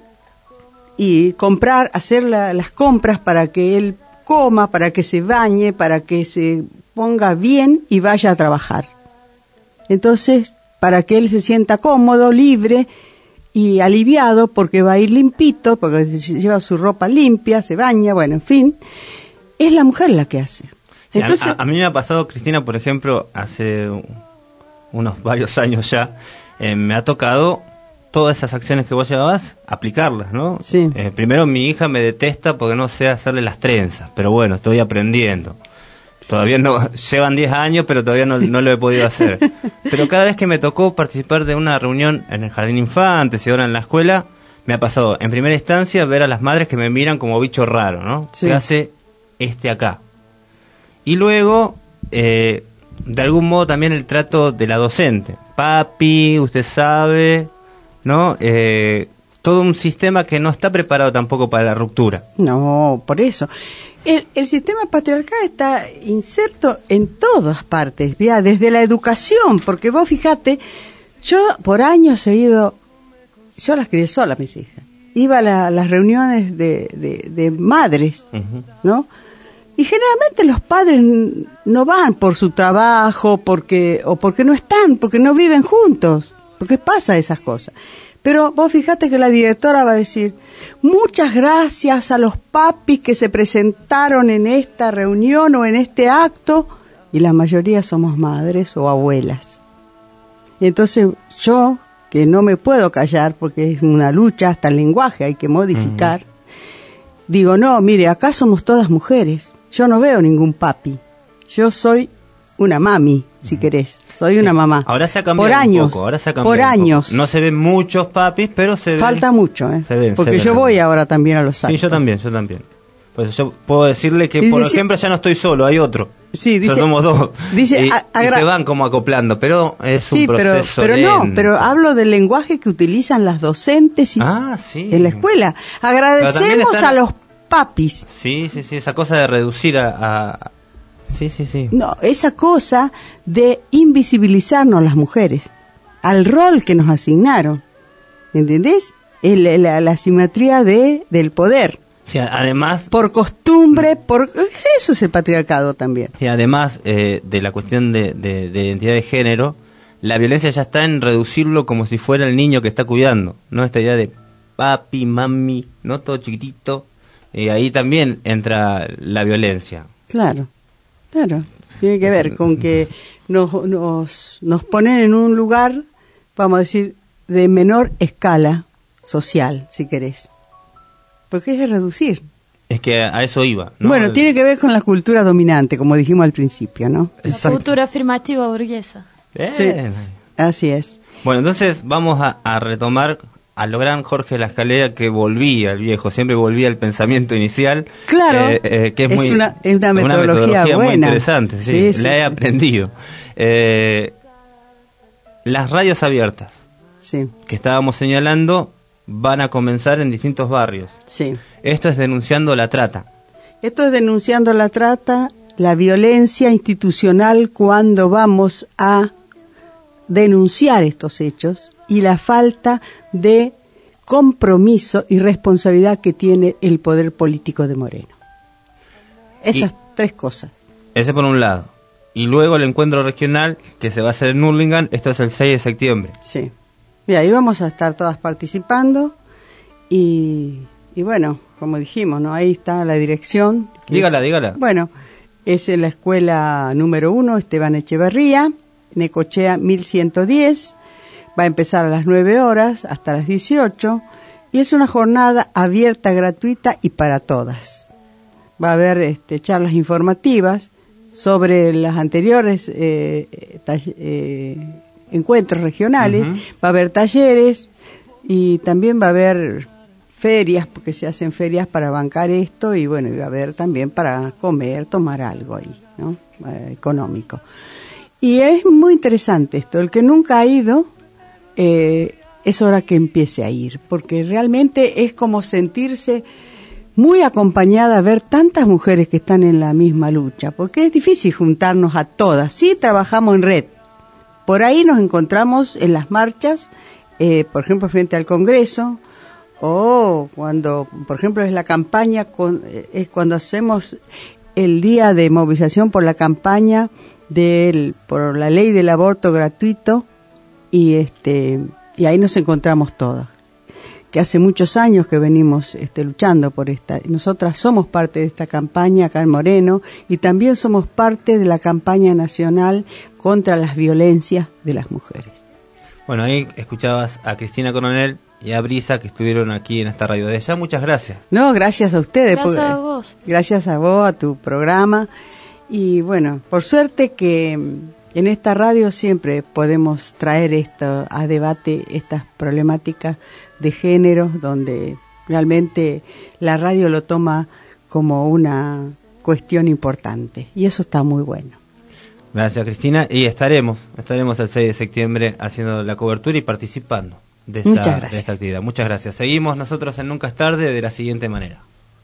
y comprar, hacer la, las compras para que él coma, para que se bañe, para que se ponga bien y vaya a trabajar. Entonces, para que él se sienta cómodo, libre y aliviado, porque va a ir limpito, porque lleva su ropa limpia, se baña, bueno, en fin, es la mujer la que hace. Sí, Entonces, a, a mí me ha pasado, Cristina, por ejemplo, hace unos varios años ya, eh, me ha tocado todas esas acciones que vos llevabas, aplicarlas, ¿no? Sí. Eh, primero mi hija me detesta porque no sé hacerle las trenzas, pero bueno, estoy aprendiendo. Todavía no, llevan diez años, pero todavía no, no lo he podido hacer. Pero cada vez que me tocó participar de una reunión en el Jardín Infantes y ahora en la escuela, me ha pasado, en primera instancia, ver a las madres que me miran como bicho raro, ¿no? Sí. ¿Qué hace este acá? Y luego, eh, de algún modo también el trato de la docente. Papi, usted sabe, ¿no? Eh, todo un sistema que no está preparado tampoco para la ruptura. No, por eso. El, el sistema patriarcal está inserto en todas partes, ya, desde la educación, porque vos fíjate, yo por años he ido, yo las crié sola, mis hijas, iba a la, las reuniones de, de, de madres, uh-huh. ¿no? Y generalmente los padres no van por su trabajo, porque o porque no están, porque no viven juntos, porque pasa esas cosas. Pero vos fíjate que la directora va a decir, muchas gracias a los papis que se presentaron en esta reunión o en este acto, y la mayoría somos madres o abuelas. Y entonces yo, que no me puedo callar porque es una lucha, hasta el lenguaje hay que modificar, uh-huh. digo, no, mire, acá somos todas mujeres, yo no veo ningún papi, yo soy una mami, si querés. Soy sí. una mamá. Ahora se ha cambiado por años, un poco. Ahora se ha cambiado por años. No se ven muchos papis, pero se Falta ven, mucho, ¿eh? Se ven, Porque se yo ven. voy ahora también a los actos. Sí, yo también, yo también. Pues yo puedo decirle que, y por dice, ejemplo, ya no estoy solo, hay otro. Sí, dice, ya somos dos. Dice, y, a, a, y se van como acoplando, pero es sí, un proceso pero, pero lento. no, pero hablo del lenguaje que utilizan las docentes y ah, sí. en la escuela. Agradecemos están, a los papis. Sí, sí, sí, esa cosa de reducir a... a Sí, sí, sí. No, esa cosa de invisibilizarnos las mujeres al rol que nos asignaron, ¿entendés? El, la, la asimetría de del poder. Sí, además... Por costumbre, por eso es el patriarcado también. Sí, además eh, de la cuestión de, de, de identidad de género, la violencia ya está en reducirlo como si fuera el niño que está cuidando, ¿no? Esta idea de papi, mami, ¿no? Todo chiquitito. Y ahí también entra la violencia. Claro. Claro, tiene que ver con que nos, nos, nos ponen en un lugar, vamos a decir, de menor escala social, si querés. Porque es de reducir. Es que a eso iba, ¿no? Bueno, tiene que ver con la cultura dominante, como dijimos al principio, ¿no? La cultura afirmativa burguesa. Bien. Sí, así es. Bueno, entonces vamos a, a retomar a lo gran Jorge La Escalera, que volvía, el viejo, siempre volvía al pensamiento inicial. Claro, eh, eh, que es, es, muy, una, es una metodología, una metodología buena. muy interesante, sí, sí, la sí, he sí. aprendido. Eh, las radios abiertas, sí. que estábamos señalando, van a comenzar en distintos barrios. Sí. Esto es denunciando la trata. Esto es denunciando la trata, la violencia institucional cuando vamos a denunciar estos hechos, y la falta de compromiso y responsabilidad que tiene el poder político de Moreno. Esas y tres cosas. Ese por un lado. Y luego el encuentro regional que se va a hacer en Hurlingham, esto es el seis de septiembre. Sí. Y ahí vamos a estar todas participando y, y bueno, como dijimos, ¿no? Ahí está la dirección. Dígala, es, dígala. Bueno, es en la escuela número uno, Esteban Echeverría, Necochea mil ciento diez. Va a empezar a las nueve horas hasta las dieciocho y es una jornada abierta, gratuita y para todas. Va a haber este, charlas informativas sobre las anteriores eh, tall- eh, encuentros regionales, Uh-huh. va a haber talleres y también va a haber ferias, porque se hacen ferias para bancar esto, y bueno, y va a haber también para comer, tomar algo ahí, ¿no? Eh, económico. Y es muy interesante esto, el que nunca ha ido, eh, es hora que empiece a ir, porque realmente es como sentirse muy acompañada, ver tantas mujeres que están en la misma lucha, porque es difícil juntarnos a todas. Sí, trabajamos en red, por ahí nos encontramos en las marchas, eh, por ejemplo, frente al Congreso, o cuando, por ejemplo, es la campaña, con, es cuando hacemos el día de movilización por la campaña del, por la ley del aborto gratuito, y este y ahí nos encontramos todas, que hace muchos años que venimos este, luchando por esta. Nosotras somos parte de esta campaña acá en Moreno, y también somos parte de la campaña nacional contra las violencias de las mujeres. Bueno, ahí escuchabas a Cristina Coronel y a Brisa, que estuvieron aquí en esta radio de ella. Muchas gracias. No, gracias a ustedes. Gracias porque, a vos. Gracias a vos, a tu programa. Y bueno, por suerte que en esta radio siempre podemos traer esto a debate, estas problemáticas de género, donde realmente la radio lo toma como una cuestión importante. Y eso está muy bueno. Gracias, Cristina. Y estaremos, estaremos el seis de septiembre haciendo la cobertura y participando de esta, Muchas gracias. de esta actividad. Muchas gracias. Seguimos nosotros en Nunca es Tarde de la siguiente manera.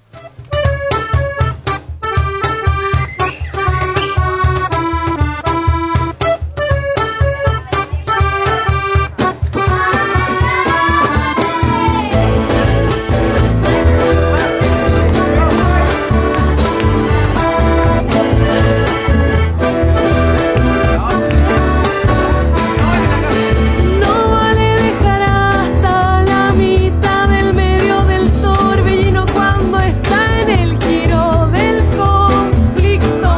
No vale dejar hasta la mitad del medio del torbellino cuando está en el giro del conflicto.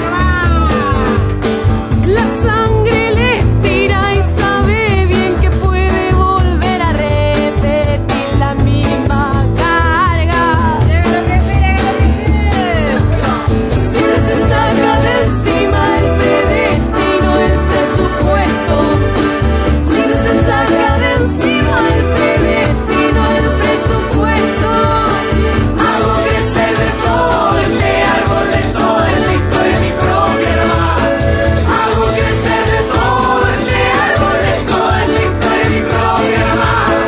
La sangre le tira y sabe bien que puede volver a repetir la misma carga. Si no se saca de encima el predestino, el presupuesto. Si no se saca de encima el predestino, el presupuesto, hago crecer de todo este árbol, de toda esta historia mi propia hermana. Hago crecer de todo este árbol, de toda esta historia mi propia hermana.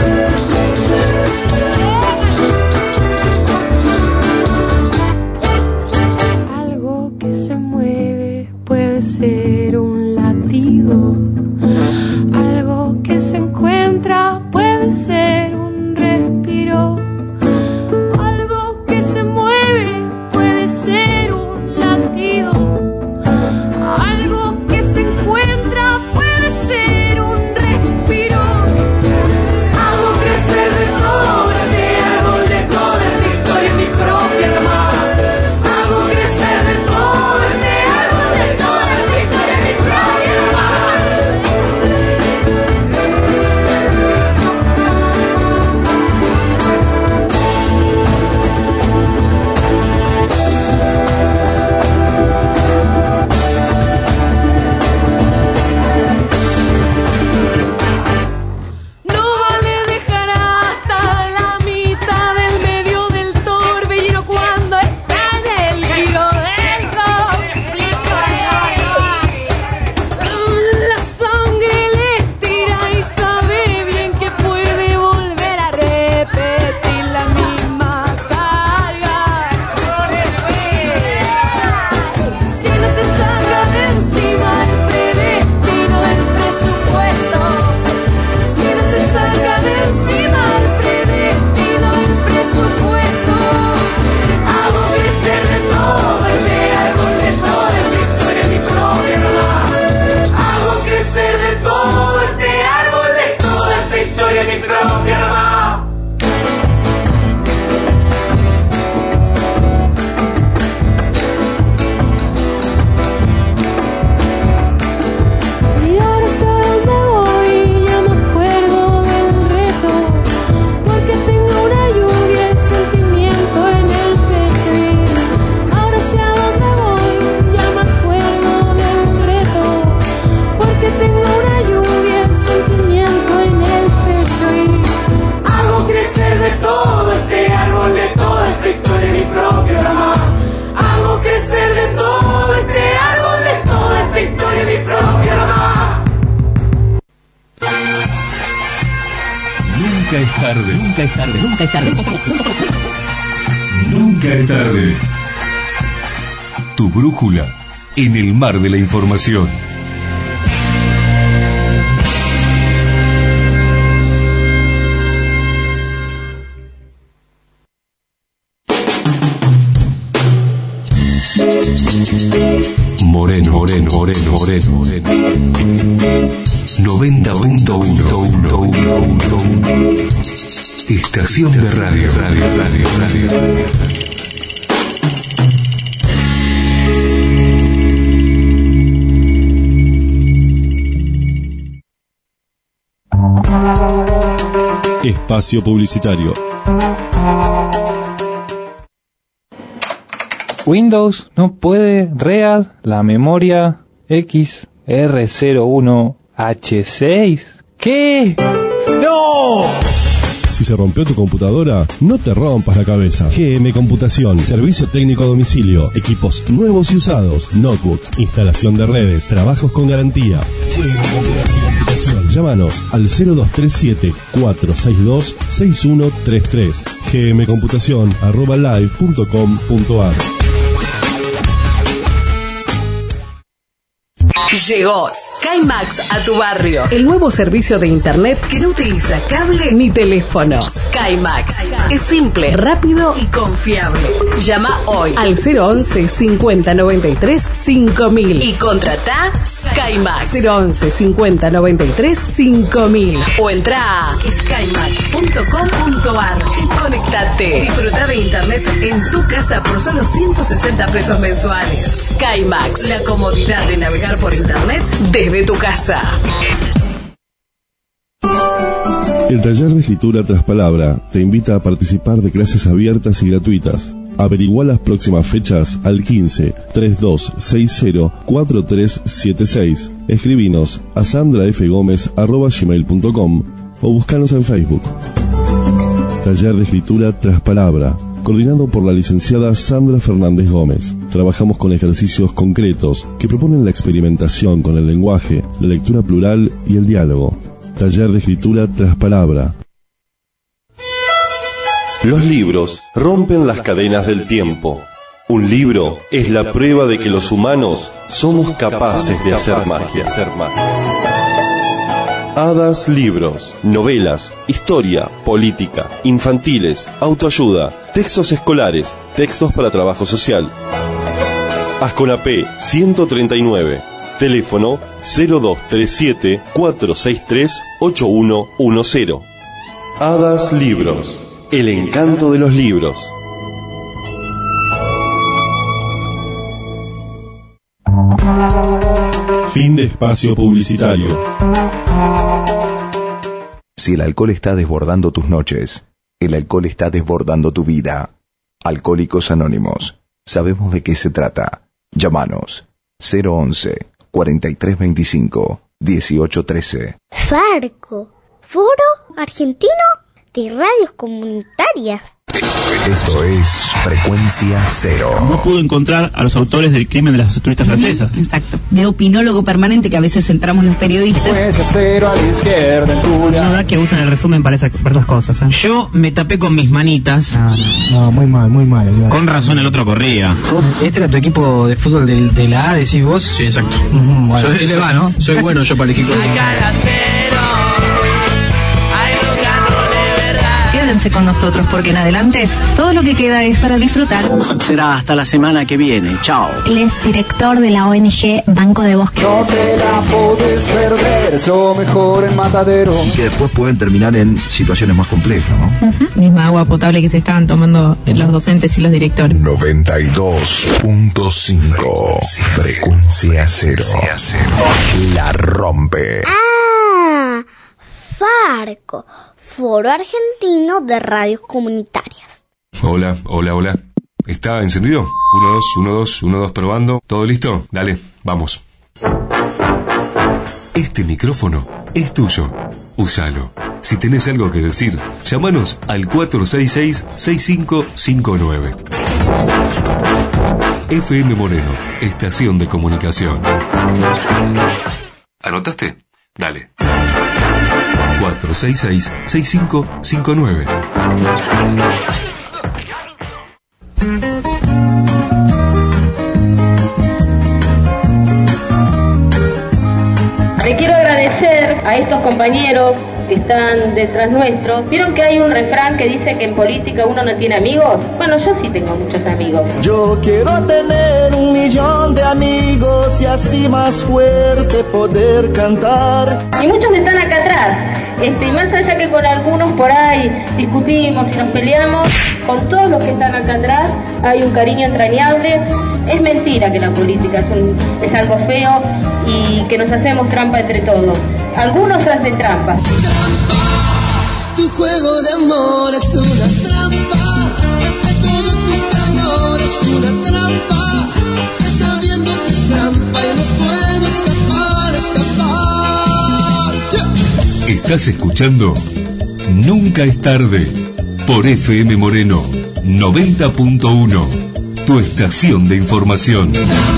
Algo que se mueve puede ser un latido. Algo que se encuentra puede ser un respiro. Algo que se mueve puede ser un latido. Algo que se encuentra puede ser un respiro. Hago crecer de todo este árbol, de toda esta historia mi propia hermana. Hago crecer de todo este árbol, de toda esta historia es tarde. Nunca es tarde, nunca es tarde. Nunca es tarde. Tu brújula en el mar de la información. Moreno, Moreno, Moreno, Moreno, Moreno. noventa punto uno. Estación de radio, radio, radio, radio. Espacio publicitario. Windows no puede read la memoria X R cero uno H seis. ¿Qué? ¡No! Si se rompió tu computadora, no te rompas la cabeza. G M Computación, servicio técnico a domicilio, equipos nuevos y usados, notebooks, instalación de redes, trabajos con garantía. G M Computación. Llámanos al cero dos tres siete, cuatro seis dos, seis uno tres tres. gmcomputación arroba live punto com punto ar. Llegó SkyMax a tu barrio. El nuevo servicio de internet que no utiliza cable ni teléfono. SkyMax. Es simple, rápido y confiable. Llama hoy al cero once, cincuenta noventa y tres, cinco mil y contrata SkyMax. cero once, cincuenta noventa y tres, cinco mil o entra a skymax punto com punto ar y conectate. Disfruta de internet en tu casa por solo ciento sesenta pesos mensuales. SkyMax, la comodidad de navegar por internet desde tu casa. El taller de escritura tras palabra te invita a participar de clases abiertas y gratuitas. Averigua las próximas fechas al quince, treinta y dos sesenta, cuarenta y tres setenta y seis. Escribinos a sandra f gómez arroba gmail punto com o buscanos en Facebook. Taller de escritura tras palabra, coordinado por la licenciada Sandra Fernández Gómez. Trabajamos con ejercicios concretos que proponen la experimentación con el lenguaje, la lectura plural y el diálogo. Taller de escritura tras palabra. Los libros rompen las cadenas del tiempo. Un libro es la prueba de que los humanos somos capaces de hacer magia. Hadas Libros, novelas, historia, política, infantiles, autoayuda, textos escolares, textos para trabajo social. Asconapé ciento treinta y nueve, teléfono cero dos tres siete, cuatro seis tres, ocho uno uno cero. Hadas Libros, el encanto de los libros. Fin de espacio publicitario. Si el alcohol está desbordando tus noches, el alcohol está desbordando tu vida. Alcohólicos Anónimos. Sabemos de qué se trata. Llámanos cero once, cuarenta y tres veinticinco, dieciocho trece. Farco, Foro Argentino de Radios Comunitarias. Esto es Frecuencia Cero. No pudo encontrar a los autores del crimen de las turistas francesas. Exacto. De opinólogo permanente que a veces entramos los periodistas. Frecuencia Cero a la izquierda, en Julia. La verdad que usan el resumen para, esa, para esas cosas. ¿eh? Yo me tapé con mis manitas. No, no, muy mal, muy mal. Olivar. Con razón el otro corría. ¿Este era tu equipo de fútbol de, de la A, decís vos? Sí, exacto. Uh-huh, bueno, yo, sí le va, ¿no? Soy bueno yo para elegir. Saca la cero. Hay rock and roll de verdad. Quédense con nosotros porque en adelante todo lo que queda es para disfrutar. Será hasta la semana que viene. Chao. Él es director de la O N G Banco de Bosque. No te la podés perder, es lo mejor en Matadero. Y que después pueden terminar en situaciones más complejas, ¿no? Uh-huh. Misma agua potable que se estaban tomando los docentes y los directores. noventa y dos punto cinco. Frecuencia Cero. La rompe. Ah, Farco, Foro Argentino de Radios Comunitarias. Hola, hola, hola. ¿Está encendido? uno, dos, uno, dos, uno, dos, probando. ¿Todo listo? Dale, vamos. Este micrófono es tuyo. Úsalo. Si tenés algo que decir, llámanos al cuatro seis seis, seis cinco cinco nueve. F M Moreno, estación de comunicación. ¿Anotaste? Dale. cuatro seis seis, seis cinco cinco nueve. Le quiero agradecer a estos compañeros que están detrás nuestro. ¿Vieron que hay un refrán que dice que en política uno no tiene amigos? Bueno, yo sí tengo muchos amigos. Yo quiero tener un millón de amigos y así más fuerte poder cantar. Y muchos están acá atrás. Este, y más allá que con algunos por ahí discutimos y nos peleamos, con todos los que están acá atrás hay un cariño entrañable. Es mentira que la política es, un, es algo feo y que nos hacemos trampa entre todos. Algunos hacen trampa. Tu juego de amor es una trampa, todo tu calor es una trampa, sabiendo que es trampa y no puedo escapar, escapar. Estás escuchando Nunca es tarde por F M Moreno noventa punto uno, tu estación de información.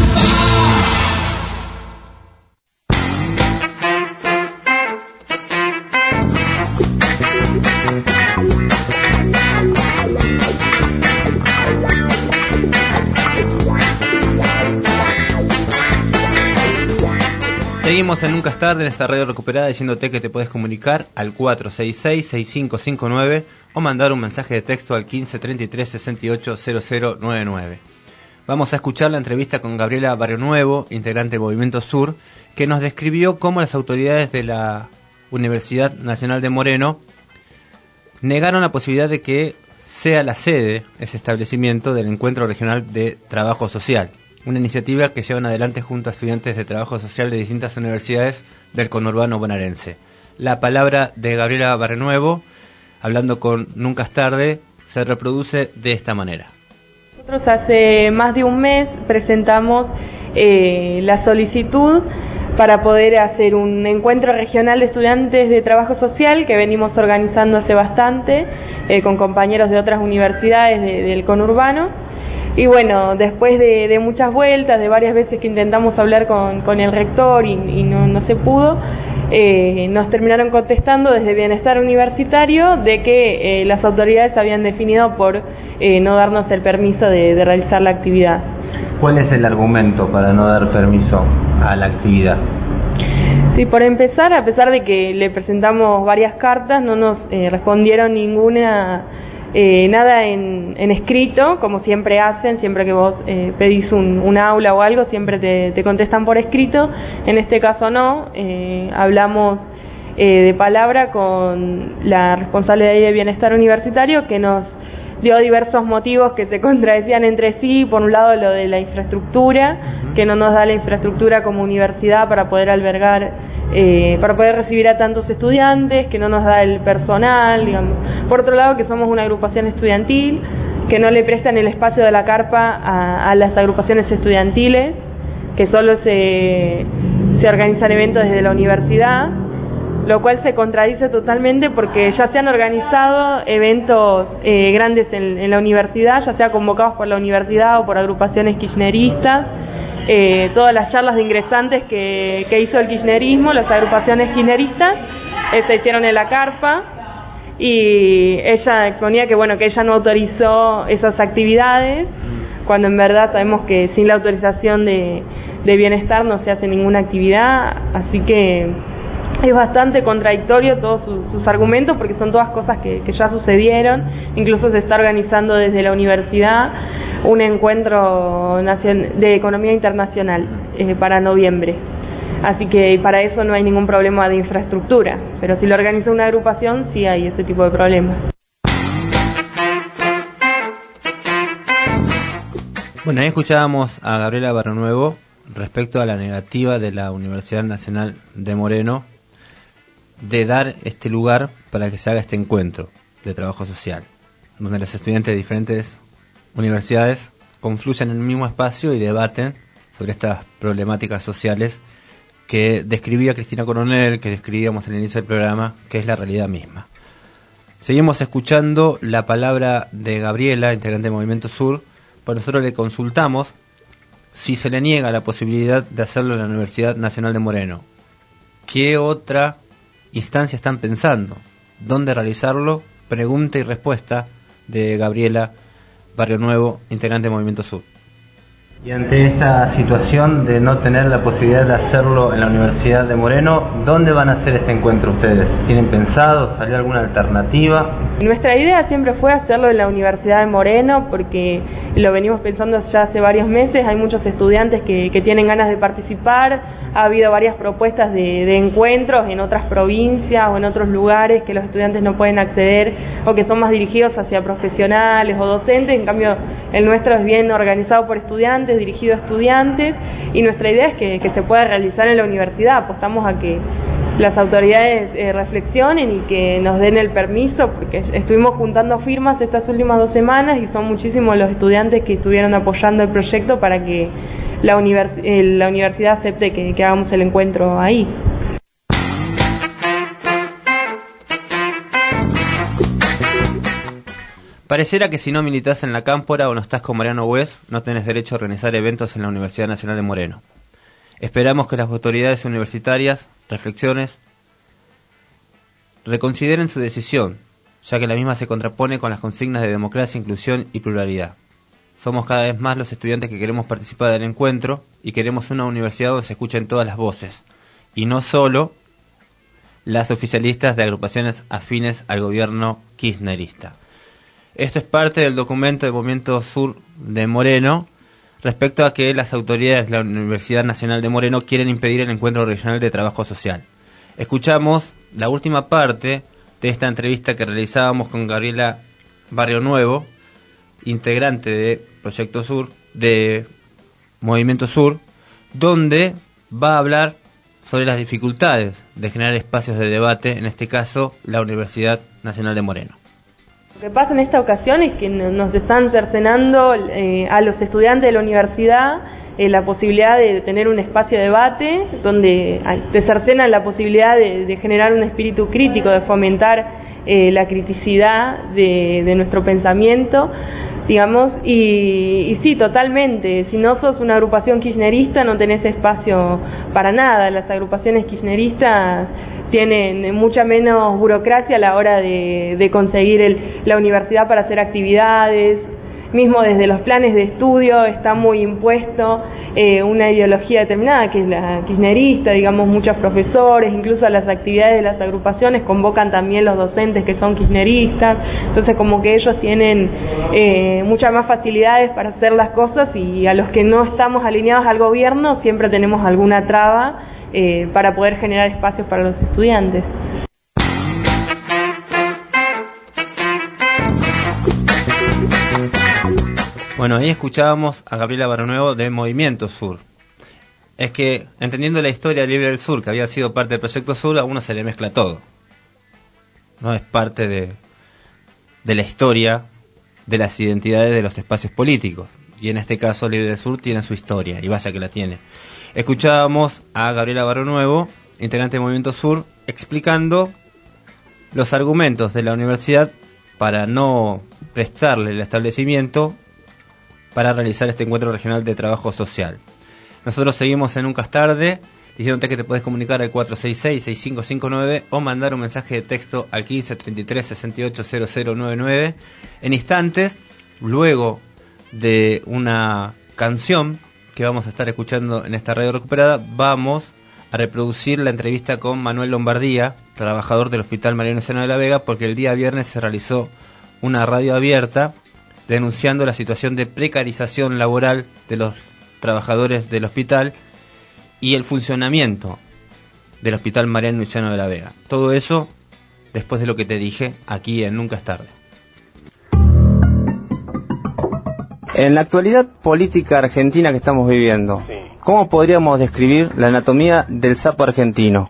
Seguimos en Nunca es tarde, en esta radio recuperada, diciéndote que te puedes comunicar al cuatro seis seis, seis cinco cinco nueve o mandar un mensaje de texto al quince treinta y tres sesenta y ocho cero cero noventa y nueve. Vamos a escuchar la entrevista con Gabriela Barrio Nuevo, integrante del Movimiento Sur, que nos describió cómo las autoridades de la Universidad Nacional de Moreno negaron la posibilidad de que sea la sede, ese establecimiento, del Encuentro Regional de Trabajo Social, una iniciativa que llevan adelante junto a estudiantes de trabajo social de distintas universidades del conurbano bonaerense. La palabra de Gabriela Barrio Nuevo, hablando con Nunca es tarde, se reproduce de esta manera. Nosotros hace más de un mes presentamos eh, la solicitud para poder hacer un encuentro regional de estudiantes de trabajo social que venimos organizando hace bastante eh, con compañeros de otras universidades de, del conurbano. Y bueno, después de, de muchas vueltas, de varias veces que intentamos hablar con, con el rector y, y no, no se pudo, eh, nos terminaron contestando desde Bienestar Universitario de que eh, las autoridades habían definido por eh, no darnos el permiso de, de realizar la actividad. ¿Cuál es el argumento para no dar permiso a la actividad? Sí, por empezar, a pesar de que le presentamos varias cartas, no nos eh, respondieron ninguna... Eh, nada en, en escrito, como siempre hacen, siempre que vos eh, pedís un, un aula o algo, siempre te, te contestan por escrito. En este caso no, eh, hablamos eh, de palabra con la responsable de ahí de Bienestar Universitario, que nos dio diversos motivos que se contradecían entre sí. Por un lado, lo de la infraestructura, que no nos da la infraestructura como universidad para poder albergar Eh, para poder recibir a tantos estudiantes, que no nos da el personal, digamos. Por otro lado, que somos una agrupación estudiantil, que no le prestan el espacio de la carpa a, a las agrupaciones estudiantiles, que solo se, se organizan eventos desde la universidad, lo cual se contradice totalmente porque ya se han organizado eventos eh, grandes en, en la universidad, ya sea convocados por la universidad o por agrupaciones kirchneristas. Eh, todas las charlas de ingresantes que, que hizo el kirchnerismo, las agrupaciones kirchneristas, eh, se hicieron en la carpa, y ella exponía que bueno que ella no autorizó esas actividades, cuando en verdad sabemos que sin la autorización de, de Bienestar no se hace ninguna actividad, así que es bastante contradictorio todos sus, sus argumentos, porque son todas cosas que, que ya sucedieron. Incluso se está organizando desde la universidad un encuentro de economía internacional eh, para noviembre, así que para eso no hay ningún problema de infraestructura, pero si lo organiza una agrupación sí hay ese tipo de problemas. Bueno, ahí escuchábamos a Gabriela Barrio Nuevo respecto a la negativa de la Universidad Nacional de Moreno de dar este lugar para que se haga este encuentro de trabajo social, donde los estudiantes de diferentes universidades confluyen en el mismo espacio y debaten sobre estas problemáticas sociales que describía Cristina Coronel, que describíamos al inicio del programa, que es la realidad misma. Seguimos escuchando la palabra de Gabriela, integrante del Movimiento Sur. Por nosotros le consultamos si se le niega la posibilidad de hacerlo en la Universidad Nacional de Moreno. ¿Qué otra instancia están pensando? ¿Dónde realizarlo? Pregunta y respuesta de Gabriela Barrio Nuevo, integrante de Movimiento Sur. Y ante esta situación de no tener la posibilidad de hacerlo en la Universidad de Moreno, ¿dónde van a hacer este encuentro ustedes? ¿Tienen pensado? ¿Salió alguna alternativa? Nuestra idea siempre fue hacerlo en la Universidad de Moreno porque lo venimos pensando ya hace varios meses. Hay muchos estudiantes que, que tienen ganas de participar. Ha habido varias propuestas de, de encuentros en otras provincias o en otros lugares que los estudiantes no pueden acceder o que son más dirigidos hacia profesionales o docentes. En cambio, el nuestro es bien organizado por estudiantes, dirigido a estudiantes, y nuestra idea es que, que se pueda realizar en la universidad. Apostamos a que las autoridades eh, reflexionen y que nos den el permiso, porque estuvimos juntando firmas estas últimas dos semanas y son muchísimos los estudiantes que estuvieron apoyando el proyecto para que la, univers eh, la universidad acepte que, que hagamos el encuentro ahí. Pareciera que si no militas en la Cámpora o no estás con Mariano West, no tenés derecho a organizar eventos en la Universidad Nacional de Moreno. Esperamos que las autoridades universitarias, reflexiones, reconsideren su decisión, ya que la misma se contrapone con las consignas de democracia, inclusión y pluralidad. Somos cada vez más los estudiantes que queremos participar del encuentro y queremos una universidad donde se escuchen todas las voces, y no solo las oficialistas de agrupaciones afines al gobierno kirchnerista. Esto es parte del documento del Movimiento Sur de Moreno respecto a que las autoridades de la Universidad Nacional de Moreno quieren impedir el encuentro regional de trabajo social. Escuchamos la última parte de esta entrevista que realizábamos con Gabriela Barrio Nuevo, integrante de Proyecto Sur, de Movimiento Sur, donde va a hablar sobre las dificultades de generar espacios de debate, en este caso la Universidad Nacional de Moreno. Lo que pasa en esta ocasión es que nos están cercenando eh, a los estudiantes de la universidad eh, la posibilidad de tener un espacio de debate, donde ay, te cercenan la posibilidad de, de generar un espíritu crítico, de fomentar eh, la criticidad de, de nuestro pensamiento, digamos, y, y sí, totalmente, si no sos una agrupación kirchnerista no tenés espacio para nada. Las agrupaciones kirchneristas tienen mucha menos burocracia a la hora de, de conseguir el, la universidad para hacer actividades, mismo desde los planes de estudio está muy impuesto eh, una ideología determinada que es la kirchnerista, digamos, muchos profesores, incluso a las actividades de las agrupaciones convocan también los docentes que son kirchneristas, entonces como que ellos tienen eh, muchas más facilidades para hacer las cosas y a los que no estamos alineados al gobierno siempre tenemos alguna traba eh, para poder generar espacios para los estudiantes. Bueno, ahí escuchábamos a Gabriela Barrio Nuevo de Movimiento Sur. Es que, entendiendo la historia libre del Sur, que había sido parte del Proyecto Sur, a uno se le mezcla todo. No es parte de, de la historia de las identidades de los espacios políticos. Y en este caso, Libre del Sur tiene su historia, y vaya que la tiene. Escuchábamos a Gabriela Barrio Nuevo, integrante de Movimiento Sur, explicando los argumentos de la universidad para no prestarle el establecimiento para realizar este encuentro regional de trabajo social. Nosotros seguimos en Nunca es Tarde, diciéndote que te puedes comunicar al cuatro seis seis, seis cinco cinco nueve o mandar un mensaje de texto al quince, treinta y tres, sesenta y ocho, cero cero noventa y nueve. En instantes, luego de una canción que vamos a estar escuchando en esta radio recuperada, vamos a reproducir la entrevista con Manuel Lombardía, trabajador del Hospital Mariano Luciano de la Vega, porque el día viernes se realizó una radio abierta denunciando la situación de precarización laboral de los trabajadores del hospital y el funcionamiento del Hospital Mariano Luciano de la Vega. Todo eso después de lo que te dije aquí en Nunca es Tarde. En la actualidad política argentina que estamos viviendo, sí, ¿cómo podríamos describir la anatomía del sapo argentino?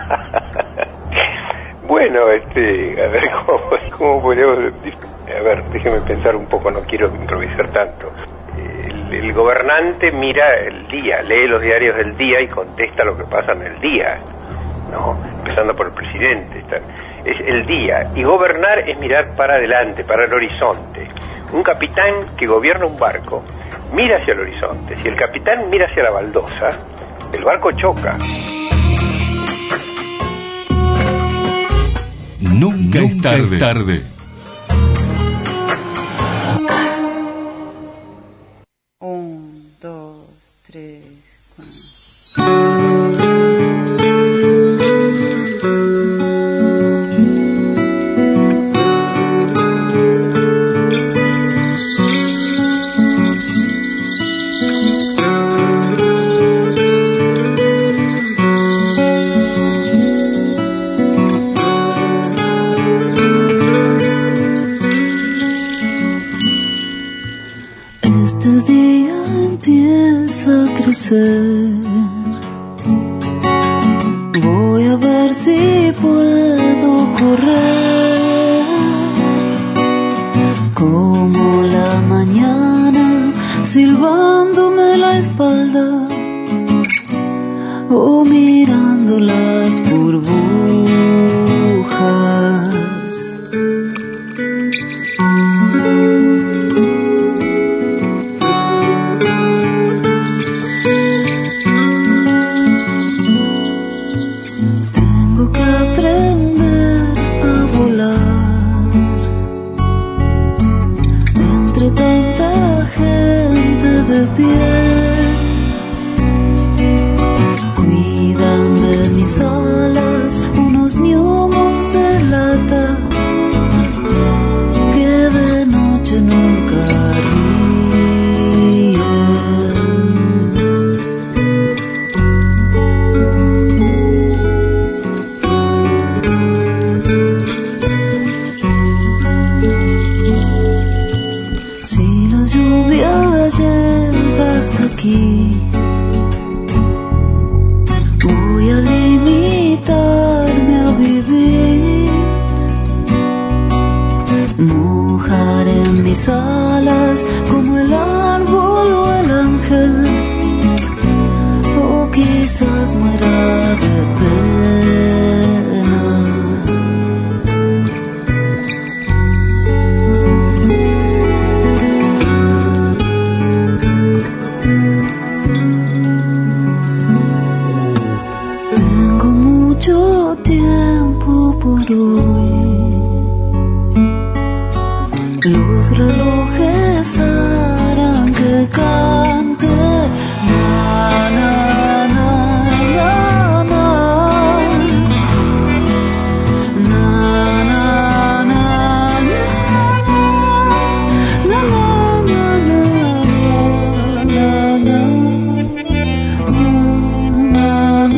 Bueno, este, a ver, ¿cómo, cómo podríamos decir? A ver, déjeme pensar un poco, no quiero improvisar tanto. El, el gobernante mira el día, lee los diarios del día y contesta lo que pasa en el día, ¿no? Empezando por el presidente. Está, es el día. Y gobernar es mirar para adelante, para el horizonte. Un capitán que gobierna un barco mira hacia el horizonte. Si el capitán mira hacia la baldosa, el barco choca. Nunca es tarde. tarde. Un, dos, tres, cuatro. Voy a ver si puedo correr como la mañana, silbándome la espalda o mirando las burbujas. Cuidan de mis alas unos gnomos de lata que de noche nunca ríen. Si la lluvia llega hasta aquí, voy a limitarme a vivir, mojar en mis alas como el árbol o el ángel, o quizás muera de pena. Tiempo por hoy, los relojes harán que cante na na na na na na na na na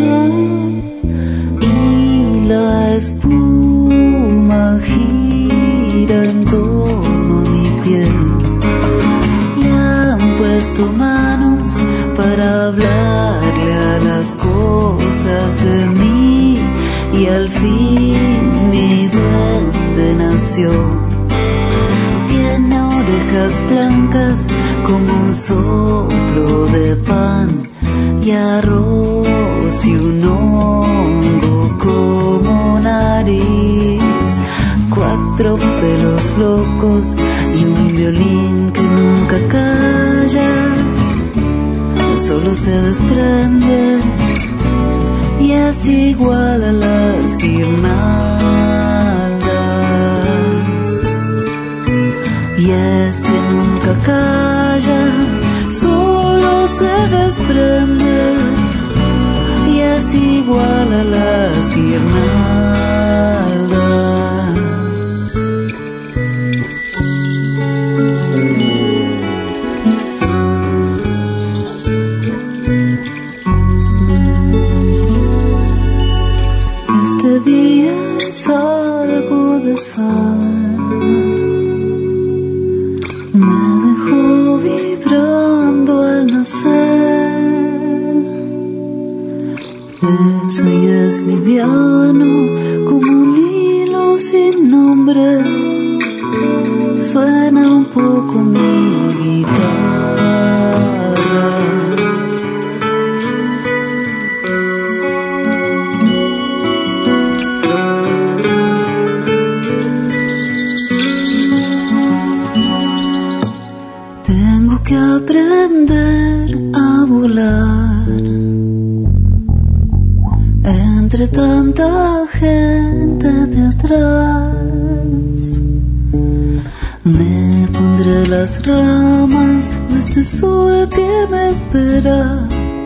la espuma gira en torno a mi piel. Le han puesto manos para hablarle a las cosas de mí y al fin mi duende nació. Tiene orejas blancas como un soplo de pan y arroz y un hongo como nariz, cuatro pelos locos y un violín que nunca calla, solo se desprende y es igual a las guirnaldas. Y es que nunca calla, solo se desprende y es igual a las guirnaldas. Este día es algo de sal, me dejó vibrando al nacer. Ese y es liviano como un hilo sin nombre, suena un poco mi guitarra. Tengo que aprender a volar entre tanta gente de atrás. Me pondré las ramas de este sol que me espera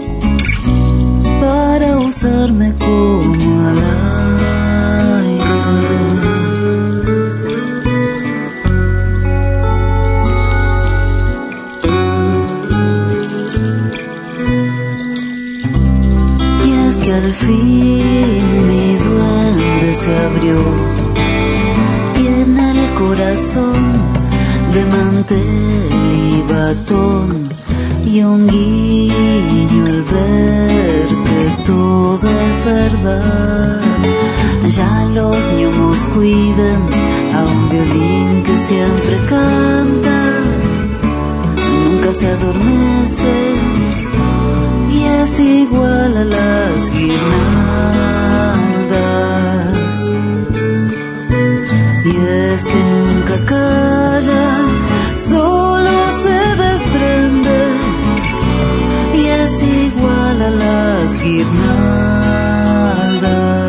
para usarme como al aire. Y es que al fin mi duende se abrió y en el corazón de mantel y batón y un guiño al ver que todo es verdad. Ya los ñomos cuidan a un violín que siempre canta, nunca se adormece y es igual a las guirnaldas. Y es que nunca calla, solo se desprende y es igual a las guirnaldas.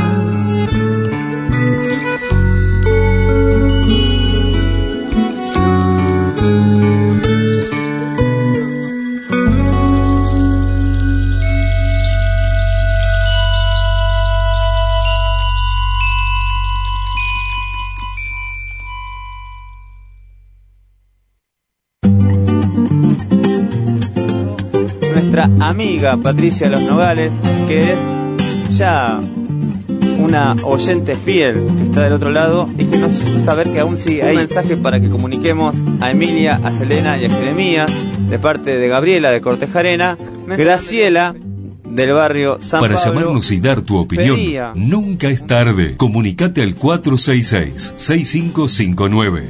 Amiga Patricia Los Nogales, que es ya una oyente fiel que está del otro lado y que nos saber que aún sigue ahí. Un mensaje para que comuniquemos a Emilia, a Selena y a Jeremías de parte de Gabriela de Cortejarena, Graciela del barrio San Para Pablo. llamarnos y dar tu opinión, pedía. Nunca es tarde. Comunicate al cuatro seis seis, seis cinco cinco nueve.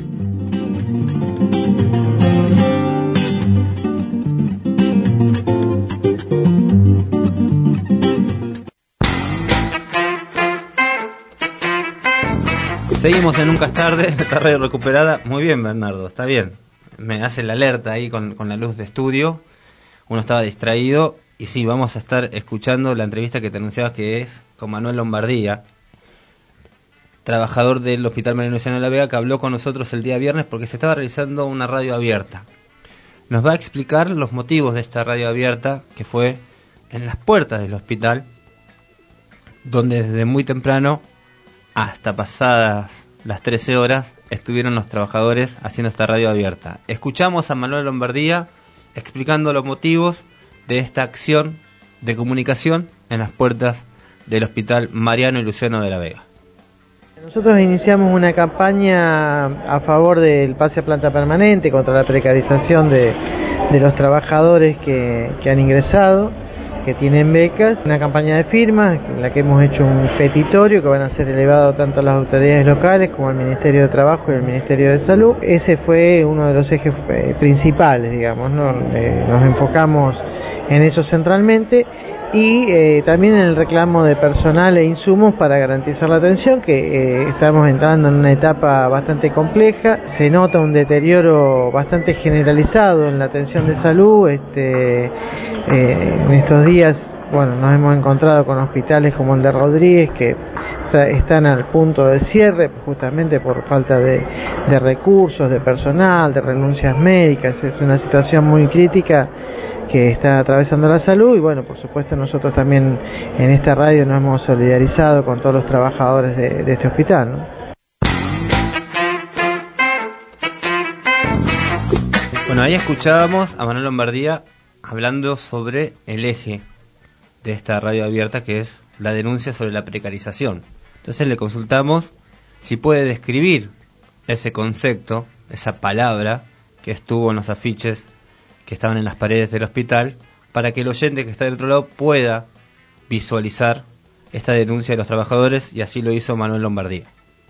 Seguimos en Nunca es tarde, esta radio recuperada. Muy bien, Bernardo, está bien. Me hace la alerta ahí con, con la luz de estudio. Uno estaba distraído. Y sí, vamos a estar escuchando la entrevista que te anunciabas, que es con Manuel Lombardía, trabajador del Hospital Mariano Luciano de la Vega, que habló con nosotros el día viernes porque se estaba realizando una radio abierta. Nos va a explicar los motivos de esta radio abierta, que fue en las puertas del hospital, donde desde muy temprano hasta pasadas las trece horas estuvieron los trabajadores haciendo esta radio abierta. Escuchamos a Manuel Lombardía explicando los motivos de esta acción de comunicación en las puertas del Hospital Mariano y Luciano de la Vega. Nosotros iniciamos una campaña a favor del pase a planta permanente, contra la precarización de, de los trabajadores que, que han ingresado, que tienen becas, una campaña de firmas en la que hemos hecho un petitorio que van a ser elevados tanto a las autoridades locales como al Ministerio de Trabajo y al Ministerio de Salud. Ese fue uno de los ejes eh, principales, digamos, ¿no? Eh, nos enfocamos en eso centralmente y eh, también en el reclamo de personal e insumos para garantizar la atención, que eh, estamos entrando en una etapa bastante compleja. Se nota un deterioro bastante generalizado en la atención de salud. Este, eh, en estos días, bueno, nos hemos encontrado con hospitales como el de Rodríguez que están al punto de cierre justamente por falta de, de recursos, de personal, de renuncias médicas. Es una situación muy crítica que está atravesando la salud y bueno, por supuesto nosotros también en esta radio nos hemos solidarizado con todos los trabajadores de, de este hospital, ¿no? Bueno, ahí escuchábamos a Manuel Lombardía hablando sobre el eje de esta radio abierta, que es la denuncia sobre la precarización. Entonces le consultamos si puede describir ese concepto, esa palabra que estuvo en los afiches que estaban en las paredes del hospital, para que el oyente que está del otro lado pueda visualizar esta denuncia de los trabajadores, y así lo hizo Manuel Lombardía.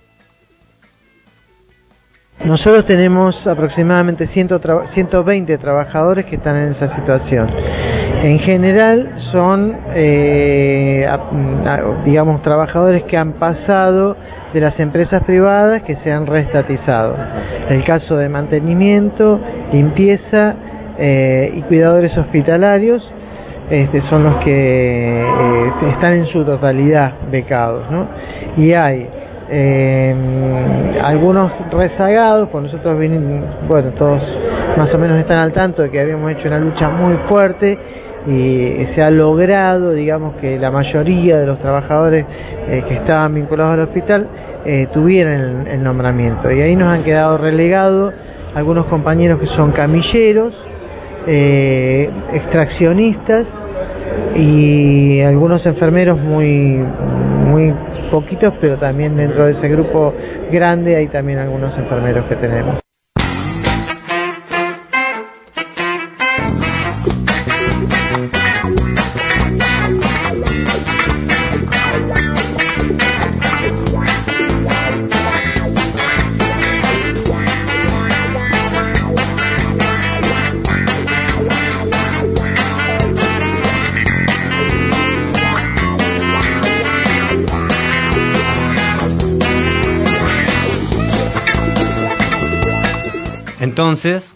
Nosotros tenemos aproximadamente ciento veinte trabajadores que están en esa situación. En general son, eh, digamos, trabajadores que han pasado de las empresas privadas que se han reestatizado. El caso de mantenimiento, limpieza, Eh, y cuidadores hospitalarios este, son los que eh, están en su totalidad becados, ¿no? Y hay eh, algunos rezagados, pues nosotros vinimos, bueno, todos más o menos están al tanto de que habíamos hecho una lucha muy fuerte y se ha logrado, digamos, que la mayoría de los trabajadores eh, que estaban vinculados al hospital eh, tuvieran el, el nombramiento, y ahí nos han quedado relegados algunos compañeros que son camilleros, eh, extraccionistas y algunos enfermeros muy muy poquitos, pero también dentro de ese grupo grande hay también algunos enfermeros que tenemos. Entonces,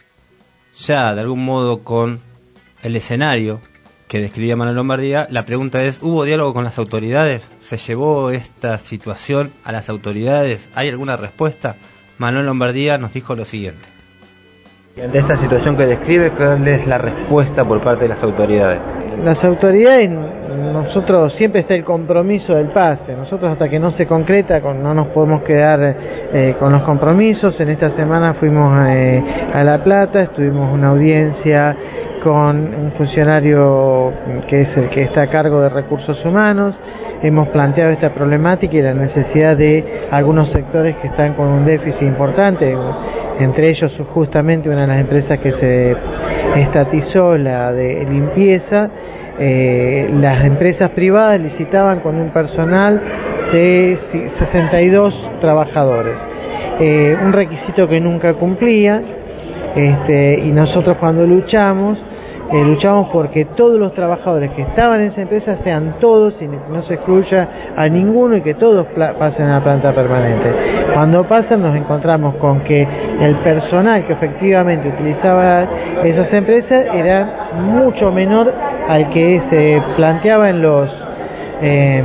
ya de algún modo con el escenario que describía Manuel Lombardía, la pregunta es, ¿hubo diálogo con las autoridades? ¿Se llevó esta situación a las autoridades? ¿Hay alguna respuesta? Manuel Lombardía nos dijo lo siguiente. Ante esta situación que describe, ¿cuál es la respuesta por parte de las autoridades? Las autoridades, nosotros siempre está el compromiso del pase. Nosotros hasta que no se concreta, no nos podemos quedar eh, con los compromisos. En esta semana fuimos eh, a La Plata, estuvimos una audiencia con un funcionario que es el que está a cargo de recursos humanos. Hemos planteado esta problemática y la necesidad de algunos sectores que están con un déficit importante, entre ellos justamente una de las empresas que se estatizó, la de limpieza. Eh, las empresas privadas licitaban con un personal de sesenta y dos trabajadores, eh, un requisito que nunca cumplía, este, y nosotros cuando luchamos, Eh, luchamos porque todos los trabajadores que estaban en esa empresa sean todos y no se excluya a ninguno y que todos pasen a la planta permanente. Cuando pasan nos encontramos con que el personal que efectivamente utilizaba esas empresas era mucho menor al que se planteaba en los eh,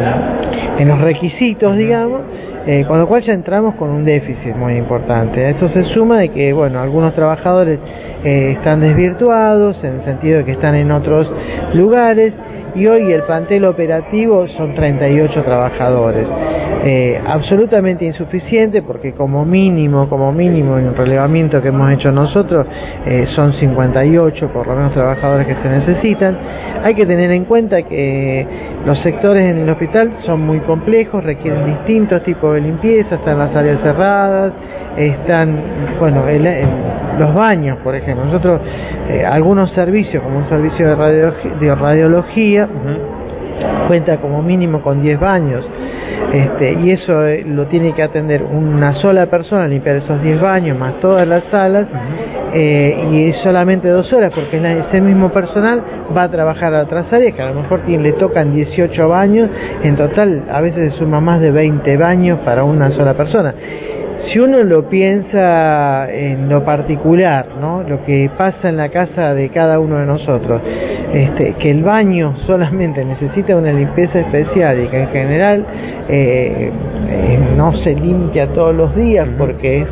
en los requisitos, digamos. Eh, con lo cual ya entramos con un déficit muy importante. A eso se suma de que, bueno, algunos trabajadores eh, están desvirtuados, en el sentido de que están en otros lugares, y hoy el plantel operativo son treinta y ocho trabajadores. Eh, absolutamente insuficiente, porque como mínimo, como mínimo en el relevamiento que hemos hecho nosotros, eh, son cincuenta y ocho por lo menos trabajadores que se necesitan. Hay que tener en cuenta que los sectores en el hospital son muy complejos, requieren distintos tipos de limpieza, están las áreas cerradas, están, bueno, el, el, los baños, por ejemplo. Nosotros, eh, algunos servicios, como un servicio de, radio, de radiología, uh-huh, cuenta como mínimo con diez baños, este, y eso eh, lo tiene que atender una sola persona, limpiar esos diez baños, más todas las salas, uh-huh, eh, y es solamente dos horas, porque ese mismo personal va a trabajar a otras áreas, que a lo mejor tiene, le tocan dieciocho baños, en total a veces se suma más de veinte baños para una sola persona. Si uno lo piensa en lo particular, ¿no?, lo que pasa en la casa de cada uno de nosotros, este, que el baño solamente necesita una limpieza especial y que en general eh, eh, no se limpia todos los días porque es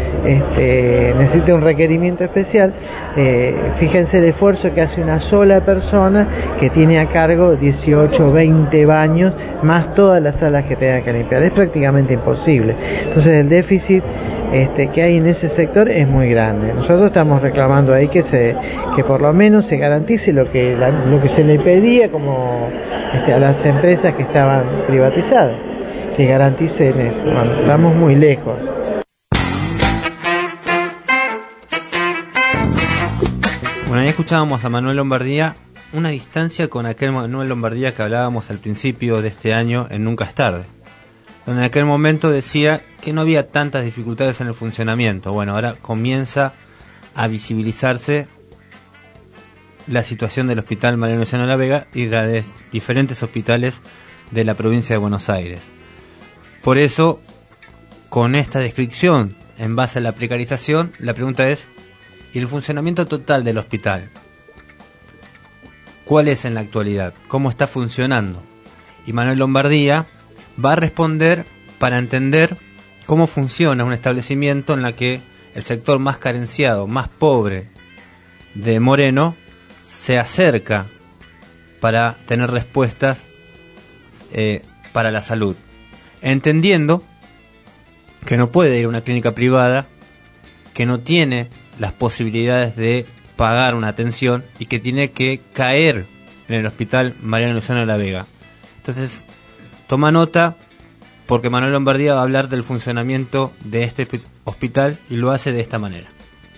este, necesita un requerimiento especial, eh, fíjense el esfuerzo que hace una sola persona que tiene a cargo dieciocho, veinte baños, más todas las salas que tenga que limpiar. Es prácticamente imposible. Entonces el déficit este, que hay en ese sector es muy grande. Nosotros estamos reclamando ahí que se que por lo menos se garantice lo que la, lo que se le pedía como este, a las empresas que estaban privatizadas, que garanticen eso. Bueno, estamos muy lejos. Bueno, ahí escuchábamos a Manuel Lombardía, una distancia con aquel Manuel Lombardía que hablábamos al principio de este año en Nunca es Tarde, donde en aquel momento decía que no había tantas dificultades en el funcionamiento. Bueno, ahora comienza a visibilizarse la situación del Hospital Mariano Luciano de la Vega y de diferentes hospitales de la provincia de Buenos Aires. Por eso, con esta descripción en base a la precarización, la pregunta es, ¿y el funcionamiento total del hospital? cuál es en la actualidad, cómo está funcionando. Y Manuel Lombardía va a responder para entender cómo funciona un establecimiento en la que el sector más carenciado, más pobre de Moreno, se acerca para tener respuestas eh, para la salud, entendiendo que no puede ir a una clínica privada, que no tiene las posibilidades de pagar una atención y que tiene que caer en el hospital Mariano Luciano de la Vega. Entonces, toma nota, porque Manuel Lombardía va a hablar del funcionamiento de este hospital y lo hace de esta manera.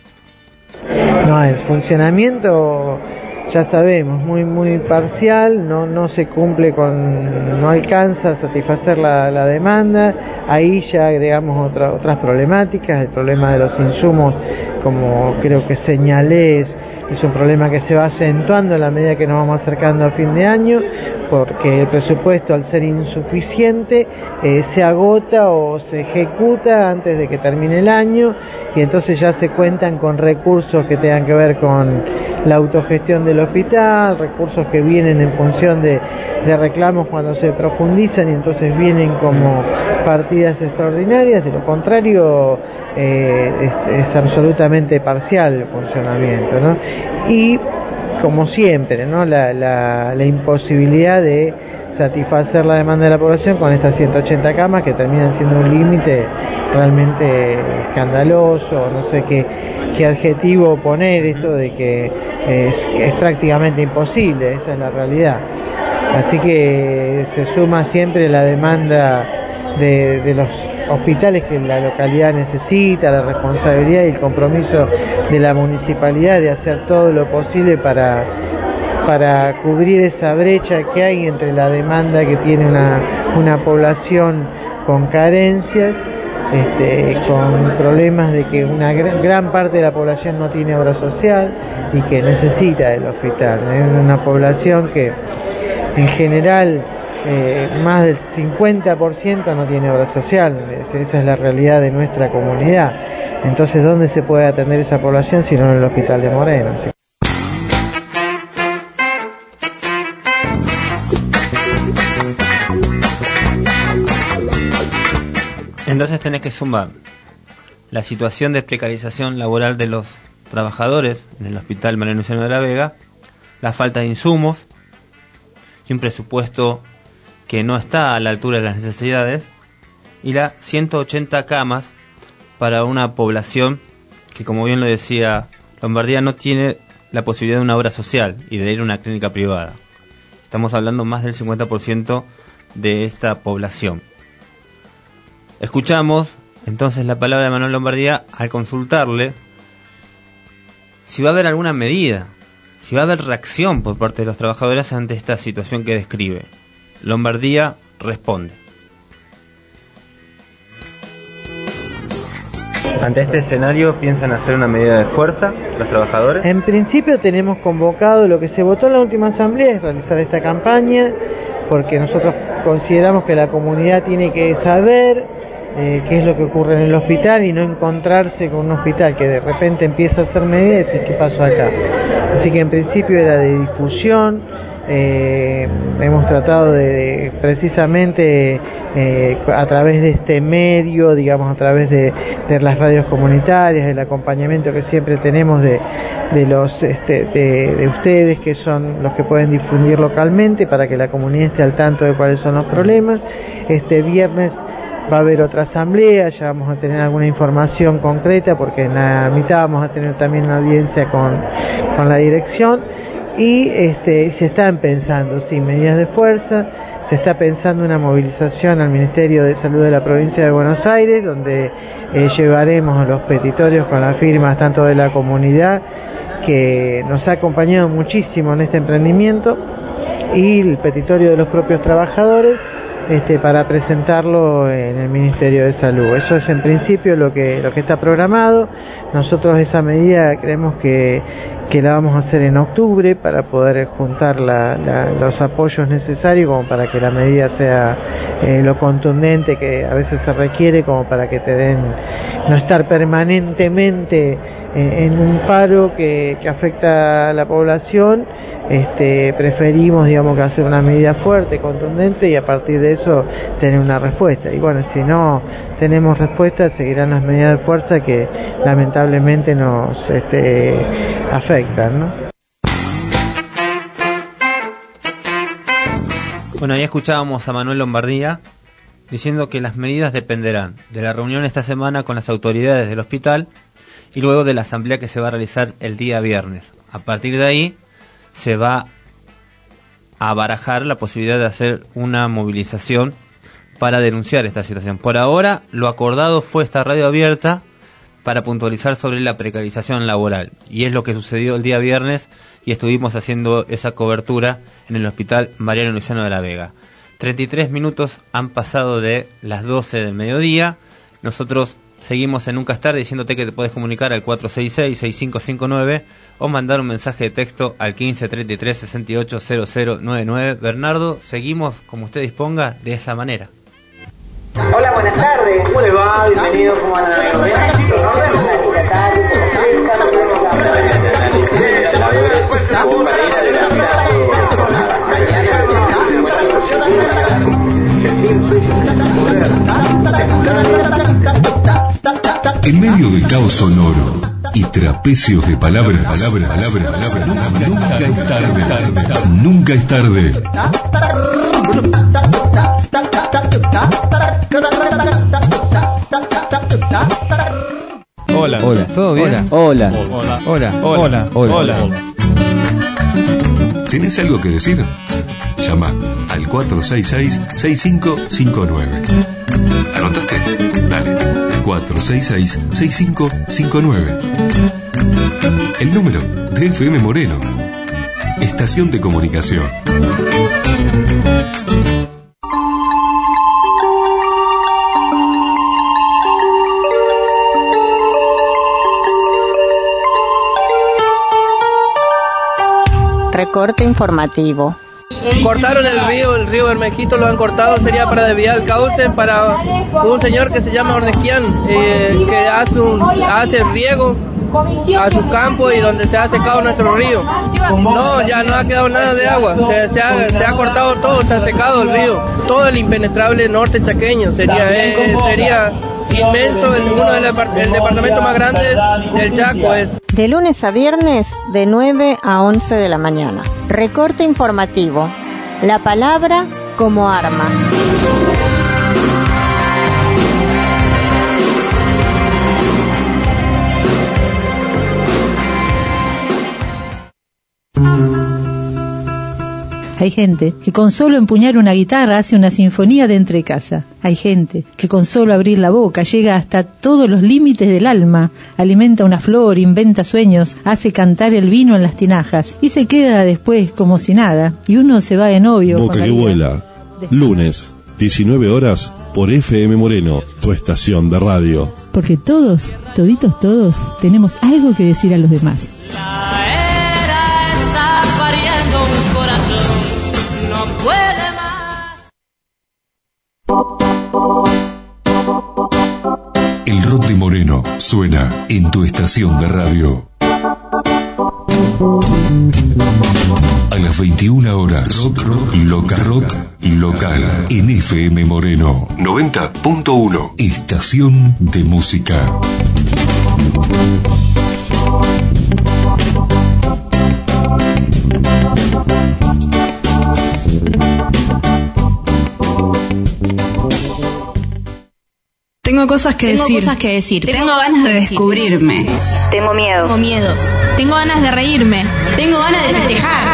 No, el funcionamiento, ya sabemos, muy muy parcial, no no se cumple con, no alcanza a satisfacer la, la demanda. Ahí ya agregamos otra, otras problemáticas, el problema de los insumos, como creo que señalé, es, es un problema que se va acentuando a la medida que nos vamos acercando a fin de año, porque el presupuesto, al ser insuficiente, eh, se agota o se ejecuta antes de que termine el año, y entonces ya se cuentan con recursos que tengan que ver con la autogestión del hospital, recursos que vienen en función de, de reclamos cuando se profundizan, y entonces vienen como partidas extraordinarias. De lo contrario, eh, es, es absolutamente parcial el funcionamiento, ¿no? Y como siempre, ¿no? La, la, la imposibilidad de satisfacer la demanda de la población con estas ciento ochenta camas, que terminan siendo un límite realmente escandaloso, no sé qué, qué adjetivo poner, esto de que es, es prácticamente imposible, esa es la realidad. Así que se suma siempre la demanda de, de los hospitales que la localidad necesita, la responsabilidad y el compromiso de la municipalidad de hacer todo lo posible para, para cubrir esa brecha que hay entre la demanda que tiene una, una población con carencias, este, con problemas de que una gran, gran parte de la población no tiene obra social y que necesita el hospital. Es una población que en general Eh, más del cincuenta por ciento no tiene obra social, esa es la realidad de nuestra comunidad. Entonces, ¿dónde se puede atender esa población si no en el hospital de Moreno? Entonces tenés que sumar la situación de precarización laboral de los trabajadores en el hospital Mariano Luciano de la Vega, la falta de insumos y un presupuesto que no está a la altura de las necesidades, y las ciento ochenta camas para una población que, como bien lo decía Lombardía, no tiene la posibilidad de una obra social y de ir a una clínica privada. Estamos hablando más del cincuenta por ciento de esta población. Escuchamos entonces la palabra de Manuel Lombardía al consultarle si va a haber alguna medida, si va a haber reacción por parte de los trabajadores ante esta situación que describe. Lombardía responde. Ante este escenario, ¿piensan hacer una medida de fuerza los trabajadores? En principio tenemos convocado, lo que se votó en la última asamblea es realizar esta campaña, porque nosotros consideramos que la comunidad tiene que saber eh, qué es lo que ocurre en el hospital y no encontrarse con un hospital que de repente empieza a hacer medidas y decir qué pasó acá. Así que en principio era de difusión. Eh, hemos tratado de precisamente eh, a través de este medio, digamos, a través de, de las radios comunitarias, el acompañamiento que siempre tenemos de, de los este, de, de ustedes, que son los que pueden difundir localmente para que la comunidad esté al tanto de cuáles son los problemas. Este viernes va a haber otra asamblea, ya vamos a tener alguna información concreta, porque en la mitad vamos a tener también una audiencia con, con la dirección. Y este, se están pensando, sí, medidas de fuerza, se está pensando una movilización al Ministerio de Salud de la provincia de Buenos Aires, donde eh, llevaremos los petitorios con las firmas tanto de la comunidad, que nos ha acompañado muchísimo en este emprendimiento, y el petitorio de los propios trabajadores, este, para presentarlo en el Ministerio de Salud. Eso es en principio lo que, lo que está programado. Nosotros esa medida creemos que que la vamos a hacer en octubre para poder juntar la, la, los apoyos necesarios como para que la medida sea eh, lo contundente que a veces se requiere, como para que te den, no estar permanentemente eh, en un paro que, que afecta a la población. Este, preferimos, digamos, que hacer una medida fuerte, contundente, y a partir de eso tener una respuesta. Y bueno, si no tenemos respuesta, seguirán las medidas de fuerza que lamentablemente nos este, afectan, ¿no? Bueno, ahí escuchábamos a Manuel Lombardía diciendo que las medidas dependerán de la reunión esta semana con las autoridades del hospital y luego de la asamblea que se va a realizar el día viernes. A partir de ahí se va a barajar la posibilidad de hacer una movilización para denunciar esta situación. Por ahora, lo acordado fue esta radio abierta para puntualizar sobre la precarización laboral, y es lo que sucedió el día viernes, y estuvimos haciendo esa cobertura en el Hospital Mariano Luciano de la Vega. treinta y tres minutos han pasado de las doce del mediodía. Nosotros seguimos en Nunca es Tarde diciéndote que te puedes comunicar al cuatro seis seis, seis cinco cinco nueve o mandar un mensaje de texto al quince treinta y tres sesenta y ocho cero cero noventa y nueve. Bernardo, seguimos como usted disponga de esa manera. Hola, buenas tardes. ¿Cómo le va? Bienvenido, ¿cómo van a ver? Nos vemos en la tarde. En medio del caos sonoro y trapecios de palabras, palabras, palabras, palabras, nunca es tarde, nunca es tarde. Hola, hola, ¿todo bien? Hola, hola, hola, hola, hola, hola. ¿Tenés algo que decir? Llama al cuatro seis seis, seis cinco cinco nueve. ¿Anotaste? Dale. cuatro seis seis, seis cinco cinco nueve. El número de F M Moreno. Estación de comunicación. Recorte informativo. Cortaron el río, el río Bermejito lo han cortado, sería para desviar el cauce para un señor que se llama Ornequian, eh, que hace, un, hace riego a su campo y donde se ha secado nuestro río. No, ya no ha quedado nada de agua, se, se, ha, se ha cortado todo, se ha secado el río. Todo el impenetrable norte chaqueño sería, eh, sería inmenso, el, uno del el departamento más grande del Chaco es. De lunes a viernes, de nueve a once de la mañana. Recorte informativo. La palabra como arma. Hay gente que con solo empuñar una guitarra hace una sinfonía de entrecasa. Hay gente que con solo abrir la boca llega hasta todos los límites del alma, alimenta una flor, inventa sueños, hace cantar el vino en las tinajas y se queda después como si nada, y uno se va de novio. Boca que vuela, lunes, diecinueve horas, por F M Moreno, tu estación de radio. Porque todos, toditos todos, tenemos algo que decir a los demás. El rock de Moreno suena en tu estación de radio. A las veintiuna horas, rock, rock, local, rock local en F M Moreno noventa punto uno, estación de música. Tengo cosas que Tengo decir. cosas que decir. Tengo ganas de descubrirme. Tengo miedo. Tengo miedos. Tengo ganas de reírme. Tengo ganas de festejar.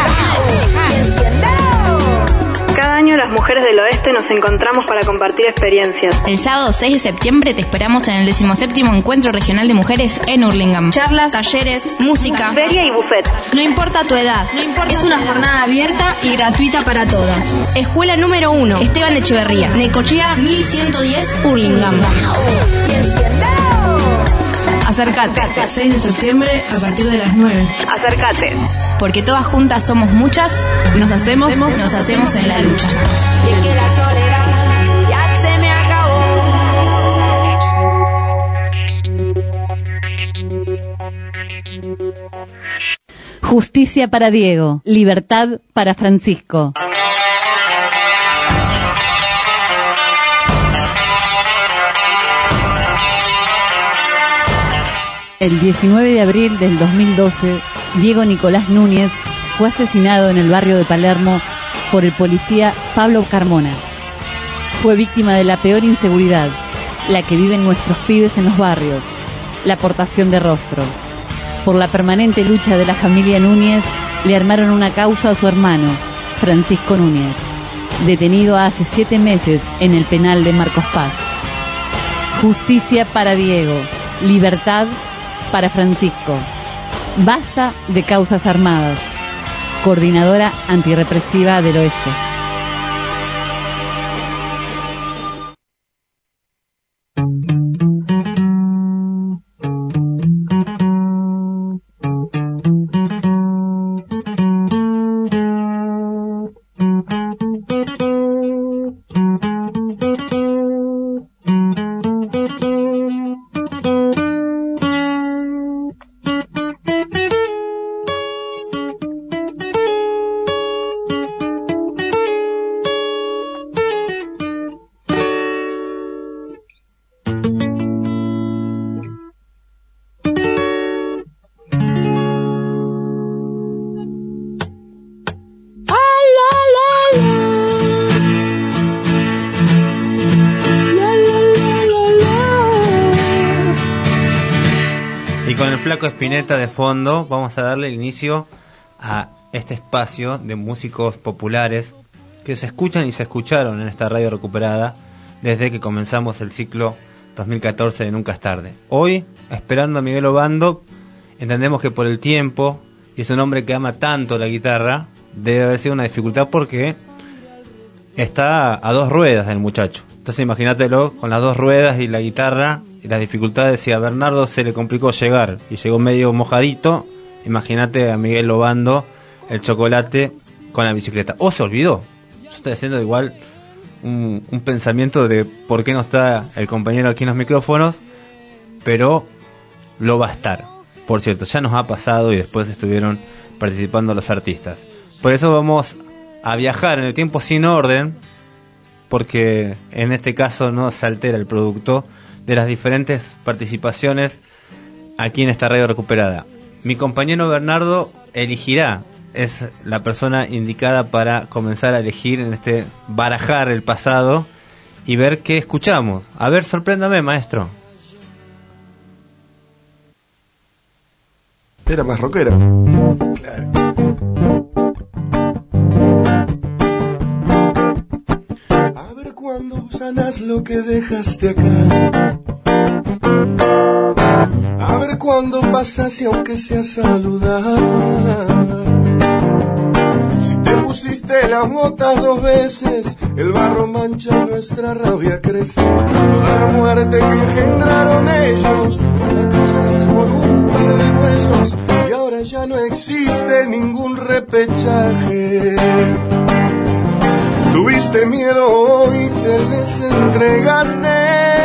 Cada año las mujeres del oeste nos encontramos para compartir experiencias. El sábado seis de septiembre te esperamos en el decimoséptimo Encuentro Regional de Mujeres en Hurlingham. Charlas, talleres, música, feria y buffet. No importa tu edad, no importa. Es una jornada abierta y gratuita para todas. Escuela número uno, Esteban Echeverría, Necochea mil ciento diez, Hurlingham. Acércate. seis de septiembre a partir de las nueve. Acércate. Porque todas juntas somos muchas, nos hacemos, nos hacemos en la lucha. Y es que la soledad ya se me acabó. Justicia para Diego, libertad para Francisco. El diecinueve de abril del dos mil doce, Diego Nicolás Núñez fue asesinado en el barrio de Palermo por el policía Pablo Carmona. Fue víctima de la peor inseguridad, la que viven nuestros pibes en los barrios, la portación de rostros. Por la permanente lucha de la familia Núñez, le armaron una causa a su hermano, Francisco Núñez, detenido hace siete meses en el penal de Marcos Paz. Justicia para Diego, libertad para Francisco. Basta de causas armadas. Coordinadora Antirrepresiva del Oeste. Flaco Espineta de fondo, vamos a darle inicio a este espacio de músicos populares que se escuchan y se escucharon en esta radio recuperada desde que comenzamos el ciclo dos mil catorce de Nunca es Tarde. Hoy, esperando a Miguel Obando, entendemos que por el tiempo, y es un hombre que ama tanto la guitarra, debe haber sido una dificultad porque está a dos ruedas el muchacho. Entonces imagínatelo con las dos ruedas y la guitarra y las dificultades. Si a Bernardo se le complicó llegar y llegó medio mojadito, imagínate a Miguel Obando el chocolate con la bicicleta. O se olvidó. Yo estoy haciendo igual un, un pensamiento de por qué no está el compañero aquí en los micrófonos, pero lo va a estar. Por cierto, ya nos ha pasado y después estuvieron participando los artistas. Por eso vamos a viajar en el tiempo sin orden, porque en este caso no se altera el producto de las diferentes participaciones aquí en esta radio recuperada. Mi compañero Bernardo elegirá, es la persona indicada para comenzar a elegir en este barajar el pasado y ver qué escuchamos. A ver, sorpréndame, maestro. Era más rockera. Claro. A ver cuándo sanas lo que dejaste acá. A ver cuándo pasas y aunque sea saludar. Si te pusiste las botas dos veces, el barro mancha y nuestra rabia crece. Toda la muerte que engendraron ellos, la callaste por un par de huesos y ahora ya no existe ningún repechaje. Tuviste miedo y te les entregaste.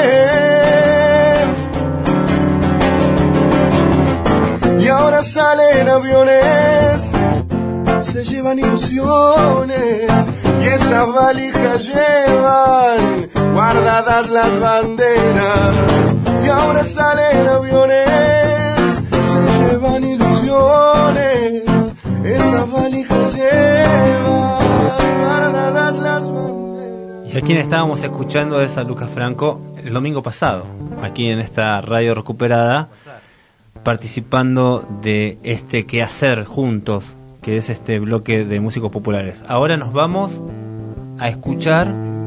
Y ahora salen aviones, se llevan ilusiones y esas valijas llevan guardadas las banderas. Y ahora salen aviones, se llevan ilusiones, esas valijas llevan guardadas las banderas. Y a quien estábamos escuchando es a Lucas Franco el domingo pasado, aquí en esta radio recuperada, participando de este quehacer juntos, que es este bloque de músicos populares. Ahora nos vamos a escuchar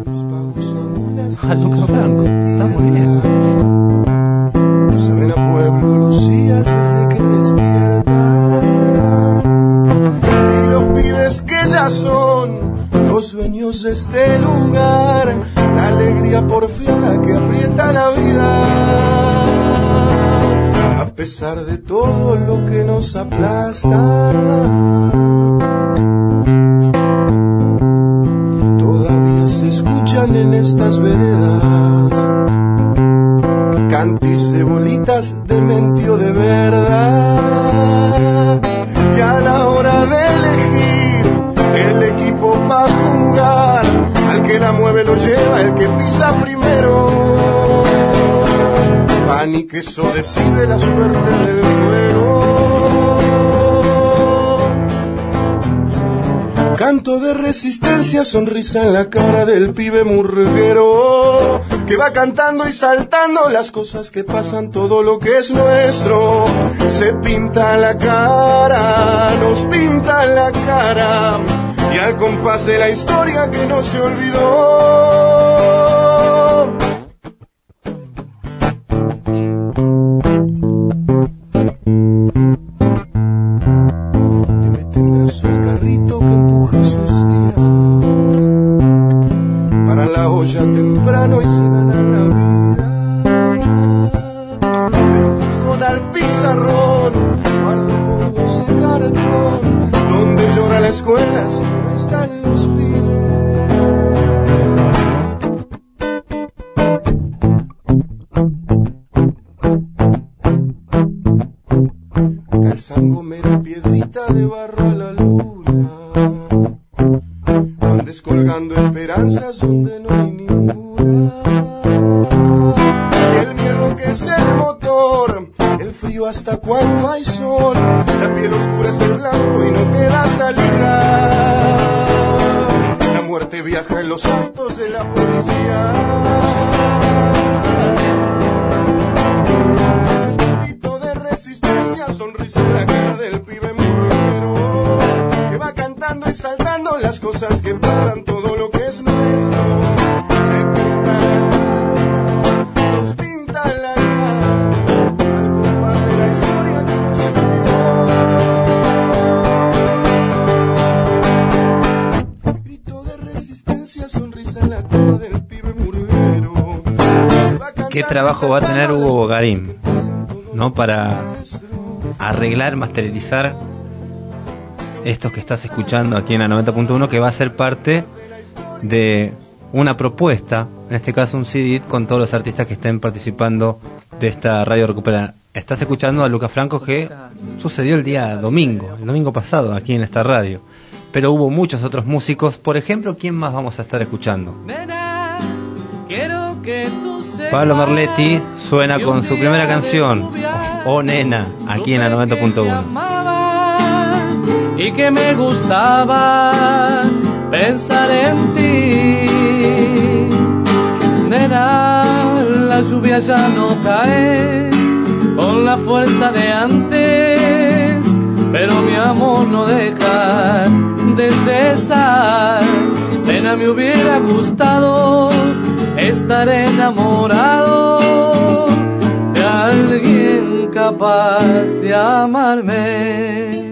a Lucas Franco. Está muy bien. Se ven a pueblo los días desde que despiertan, y los pibes que ya son los dueños de este lugar, la alegría porfiada que aprieta la vida. a pesar de todo lo que nos aplasta. Todavía se escuchan en estas veredas cantis de bolitas de mentio de verdad. Y a la hora de elegir el equipo para jugar, al que la mueve lo lleva el que pisa primero. Pan y queso decide la suerte del juego. Canto de resistencia, sonrisa en la cara del pibe murguero, que va cantando y saltando las cosas que pasan, todo lo que es nuestro. Se pinta la cara, nos pinta la cara, y al compás de la historia que no se olvidó. Le mete en brazo el carrito que empuja sus días, para la olla temprano y se gana la vida. El furgón al pizarrón, guardo polvos de cartón, donde llora la escuela si no están los pibes. Calzan gomera, piedrita de barro a la luna, van descolgando esperanzas donde no hay ninguna. Y el miedo que es el motor, el frío hasta cuando hay sol, la piel oscura es el blanco y no queda salida. La muerte viaja en los autos de la policía. Grito de resistencia, sonrisa en la cara del pibe murguero, que va cantando y saltando las cosas que pasan, todo lo que es nuestro. Se pinta la cara, nos pinta la cara, al compás de la historia que no se olvidó. Grito de resistencia, sonrisa en la cara del pibe murguero. ¿Qué trabajo va a tener Hugo Bogarín, ¿no? Para arreglar, masterizar estos que estás escuchando aquí en la noventa punto uno, que va a ser parte de una propuesta, en este caso un C D con todos los artistas que estén participando de esta Radio Recupera. Estás escuchando a Lucas Franco, que sucedió el día domingo, el domingo pasado, aquí en esta radio. Pero hubo muchos otros músicos. Por ejemplo, ¿quién más vamos a estar escuchando? Pablo Merletti suena con su primera canción, Oh Nena, aquí en la noventa punto uno. Y que me gustaba pensar en ti. Nena, la lluvia ya no cae con la fuerza de antes, pero mi amor no deja de cesar. Nena, me hubiera gustado estar enamorado de alguien capaz de amarme.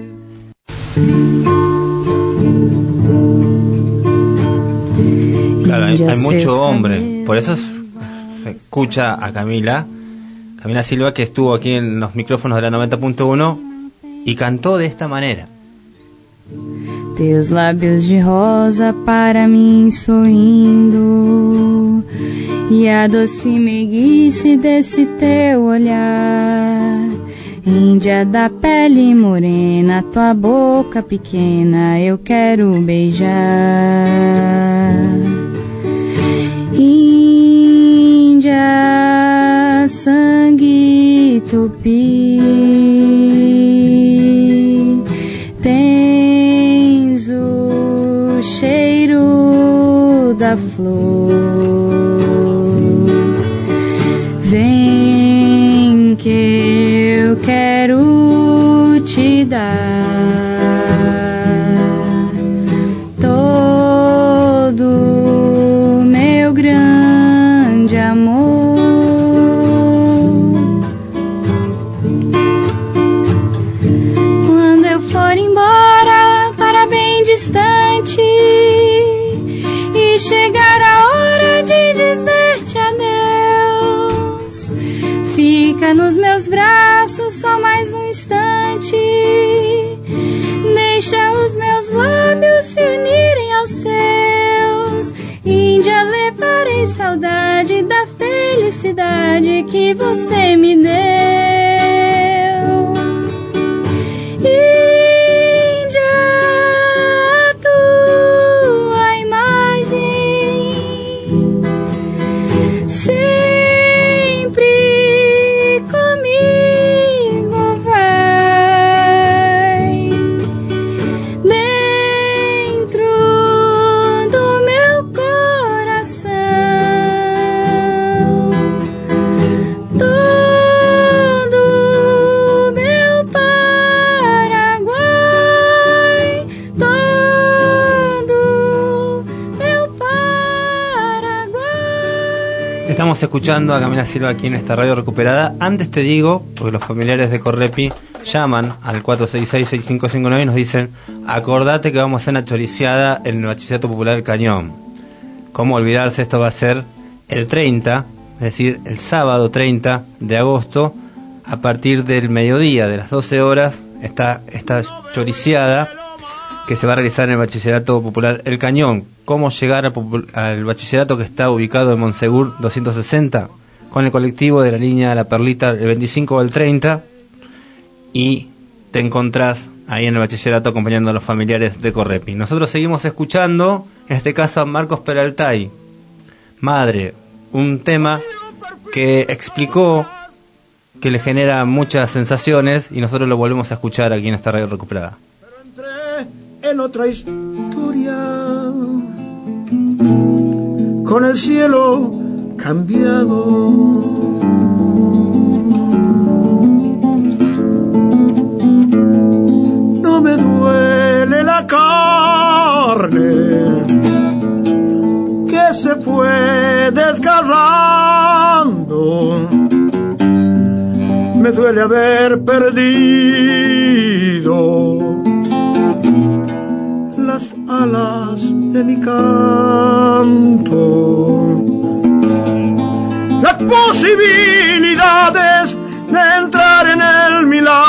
Claro, hay, hay mucho hombre, por eso se escucha a Camila, Camila Silva, que estuvo aquí en los micrófonos de la noventa punto uno y cantó de esta manera. Teus lábios de rosa para mim sorrindo, e a doce meiguice desse teu olhar, Índia da pele morena, tua boca pequena eu quero beijar. Índia, sangue tupi, tens o cheiro da flor. Vem que eu quero te dar todo meu grande amor. Quando eu for embora para bem distante e chegar a hora de dizer-te adeus, fica Fica nos meus braços só mais um instante. Deixa os meus lábios se unirem aos seus. Índia, levarei saudade da felicidade que você me deu. Índia, tua imagem sempre comigo vai. Dentro do meu coração, todo meu Paraguai, todo meu Paraguay. Estamos escuchando a Camila Silva aquí en esta radio recuperada. Antes te digo, porque los familiares de Correpi llaman al cuatro seis seis, seis cinco cinco nueve y nos dicen: acordate que vamos a hacer una choriciada en el Bachillerato Popular del Cañón. ¿Cómo olvidarse? Esto va a ser el treinta, es decir, el sábado treinta de agosto, a partir del mediodía, de las doce horas, está esta choriciada que se va a realizar en el Bachillerato Popular El Cañón. ¿Cómo llegar al, popu- al bachillerato que está ubicado en Monsegur doscientos sesenta? Con el colectivo de la línea La Perlita, el veinticinco o el treinta, y te encontrás ahí en el bachillerato acompañando a los familiares de Correpi. Nosotros seguimos escuchando, en este caso, a Marcos Peraltay, Madre, un tema que explicó que le genera muchas sensaciones y nosotros lo volvemos a escuchar aquí en esta radio recuperada. En otra historia, con el cielo cambiado, no me duele la carne que se fue desgarrando, me duele haber perdido las alas de mi canto, las posibilidades de entrar en el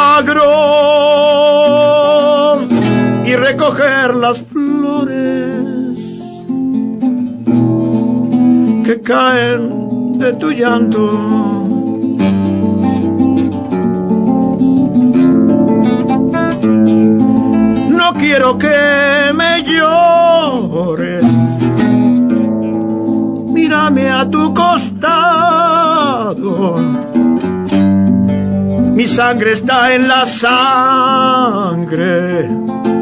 milagro y recoger las flores que caen de tu llanto. No quiero que me llores, mírame a tu costado, mi sangre está en la sangre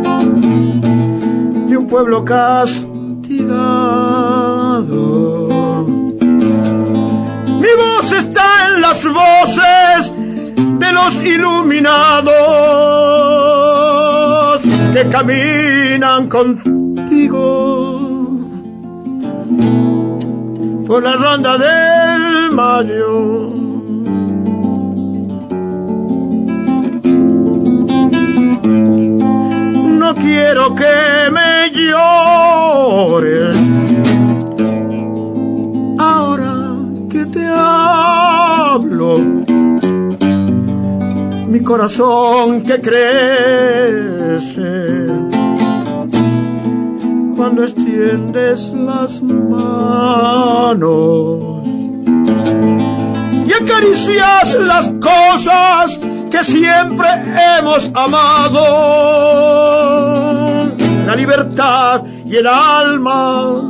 de un pueblo castigado. Mi voz está en las voces de los iluminados que caminan contigo por la ronda del Mayo. No quiero que me llores ahora que te hablo, mi corazón que crece cuando extiendes las manos y acaricias las cosas que siempre hemos amado, la libertad y el alma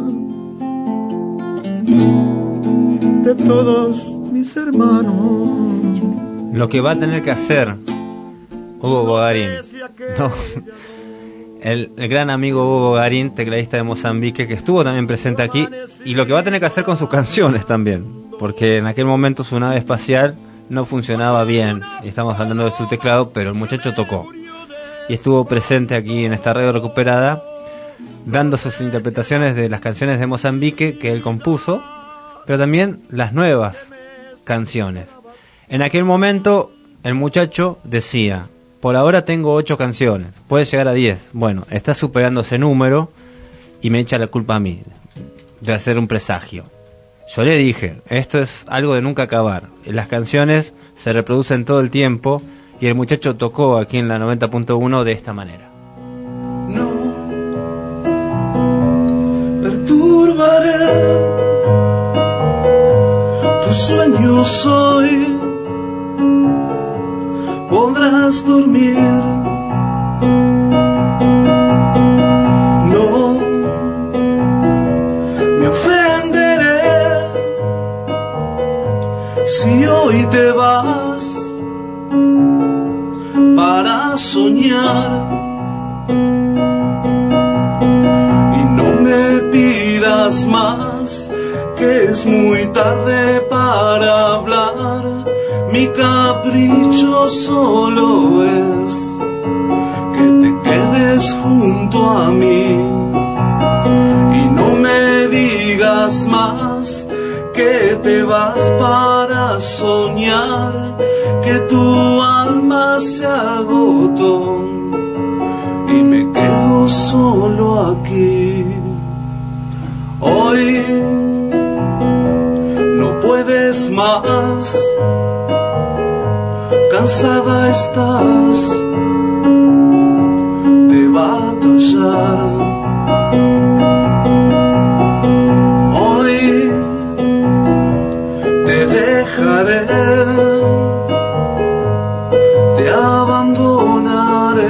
de todos mis hermanos. Lo que va a tener que hacer Hugo Bogarín, no, el, el gran amigo Hugo Bogarín, tecladista de Mozambique, que estuvo también presente aquí, y lo que va a tener que hacer con sus canciones también, porque en aquel momento su nave espacial no funcionaba bien, y estamos hablando de su teclado, pero el muchacho tocó, y estuvo presente aquí en esta radio recuperada, dando sus interpretaciones de las canciones de Mozambique que él compuso, pero también las nuevas canciones. En aquel momento el muchacho decía: por ahora tengo ocho canciones, puede llegar a diez. Bueno, está superando ese número y me echa la culpa a mí de hacer un presagio. Yo le dije, esto es algo de nunca acabar. Las canciones se reproducen todo el tiempo y el muchacho tocó aquí en la noventa punto uno de esta manera. No perturbaré tus sueños hoy, podrás dormir. No me ofenderé si hoy te vas para soñar. Y no me pidas más, que es muy tarde para hablar. Mi capricho solo es que te quedes junto a mí. Y no me digas más que te vas para soñar, que tu alma se agotó y me quedo solo aquí. Hoy no puedes más, cansada estás de batallar. Hoy te dejaré, te abandonaré,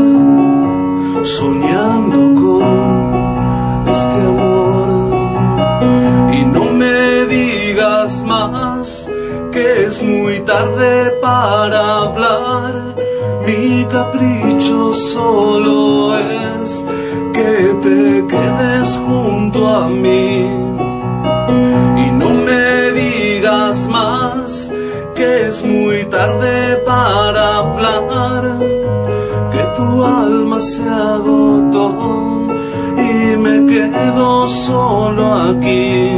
soñando con este amor. Y no me digas más que es muy tarde para hablar. Mi capricho solo es que te quedes junto a mí. Y no me digas más que es muy tarde para hablar, que tu alma se agotó y me quedo solo aquí.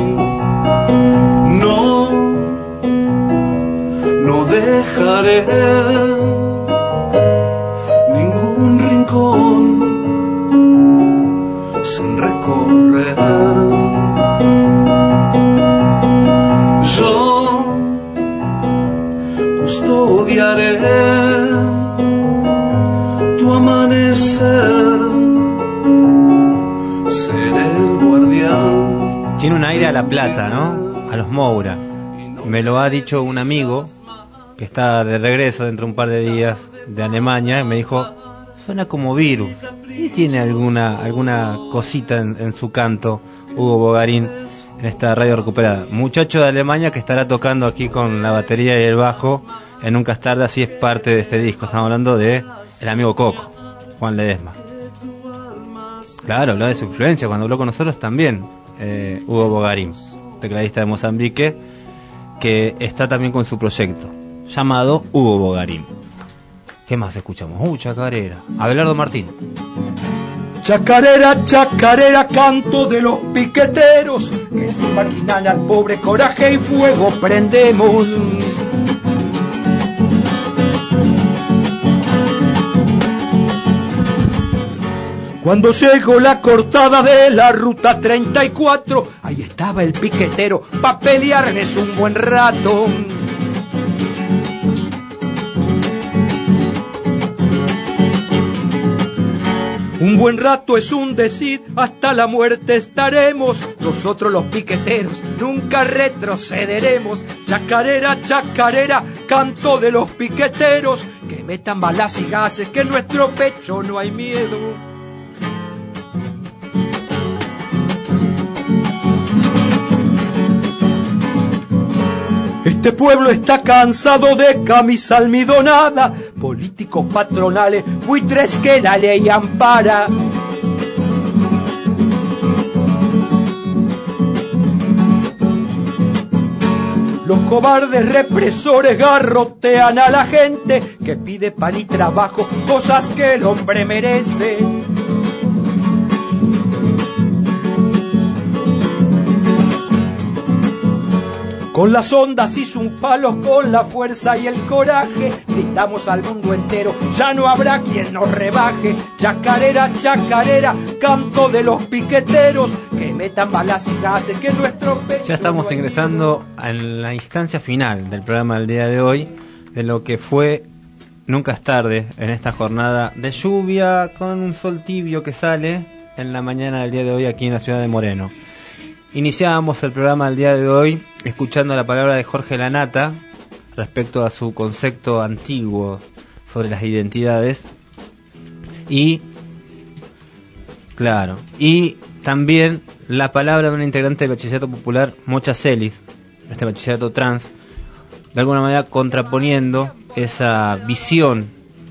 No, no dejaré ningún rincón sin recorrer. Yo custodiaré tu amanecer, seré el guardián. Tiene un aire a La Plata, ¿no? A los Moura. Me lo ha dicho un amigo que está de regreso dentro de un par de días de Alemania y me dijo, suena como Virus. Y tiene alguna alguna cosita en, en su canto, Hugo Bogarín, en esta radio recuperada. Muchacho de Alemania que estará tocando aquí con la batería y el bajo en Nunca es tarde, así es parte de este disco. Estamos hablando de el amigo Coco, Juan Ledesma. Claro, habló de su influencia cuando habló con nosotros también, eh, Hugo Bogarín, tecladista de Mozambique, que está también con su proyecto llamado Hugo Bogarín. ¿Qué más escuchamos? Uh, chacarera. Abelardo Martín. Chacarera, chacarera, canto de los piqueteros, que sin marginal al pobre coraje y fuego prendemos. Cuando llegó la cortada de la ruta treinta y cuatro, ahí estaba el piquetero pa' pelearles un buen rato. Un buen rato es un decir, hasta la muerte estaremos. Nosotros los piqueteros nunca retrocederemos. Chacarera, chacarera, canto de los piqueteros, que metan balas y gases, que en nuestro pecho no hay miedo. Este pueblo está cansado de camisa almidonada, políticos patronales, buitres que la ley ampara. Los cobardes represores garrotean a la gente que pide pan y trabajo, cosas que el hombre merece. Con las ondas hizo un palo, con la fuerza y el coraje, gritamos al mundo entero, ya no habrá quien nos rebaje. Chacarera, chacarera, canto de los piqueteros, que metan balas y gases, que nuestro pecho... Ya estamos ingresando a la instancia final del programa del día de hoy, de lo que fue Nunca es tarde, en esta jornada de lluvia, con un sol tibio que sale en la mañana del día de hoy aquí en la ciudad de Moreno. Iniciábamos el programa del día de hoy escuchando la palabra de Jorge Lanata respecto a su concepto antiguo sobre las identidades y, claro, y también la palabra de una integrante del bachillerato popular, Mocha Celis, este bachillerato trans, de alguna manera contraponiendo esa visión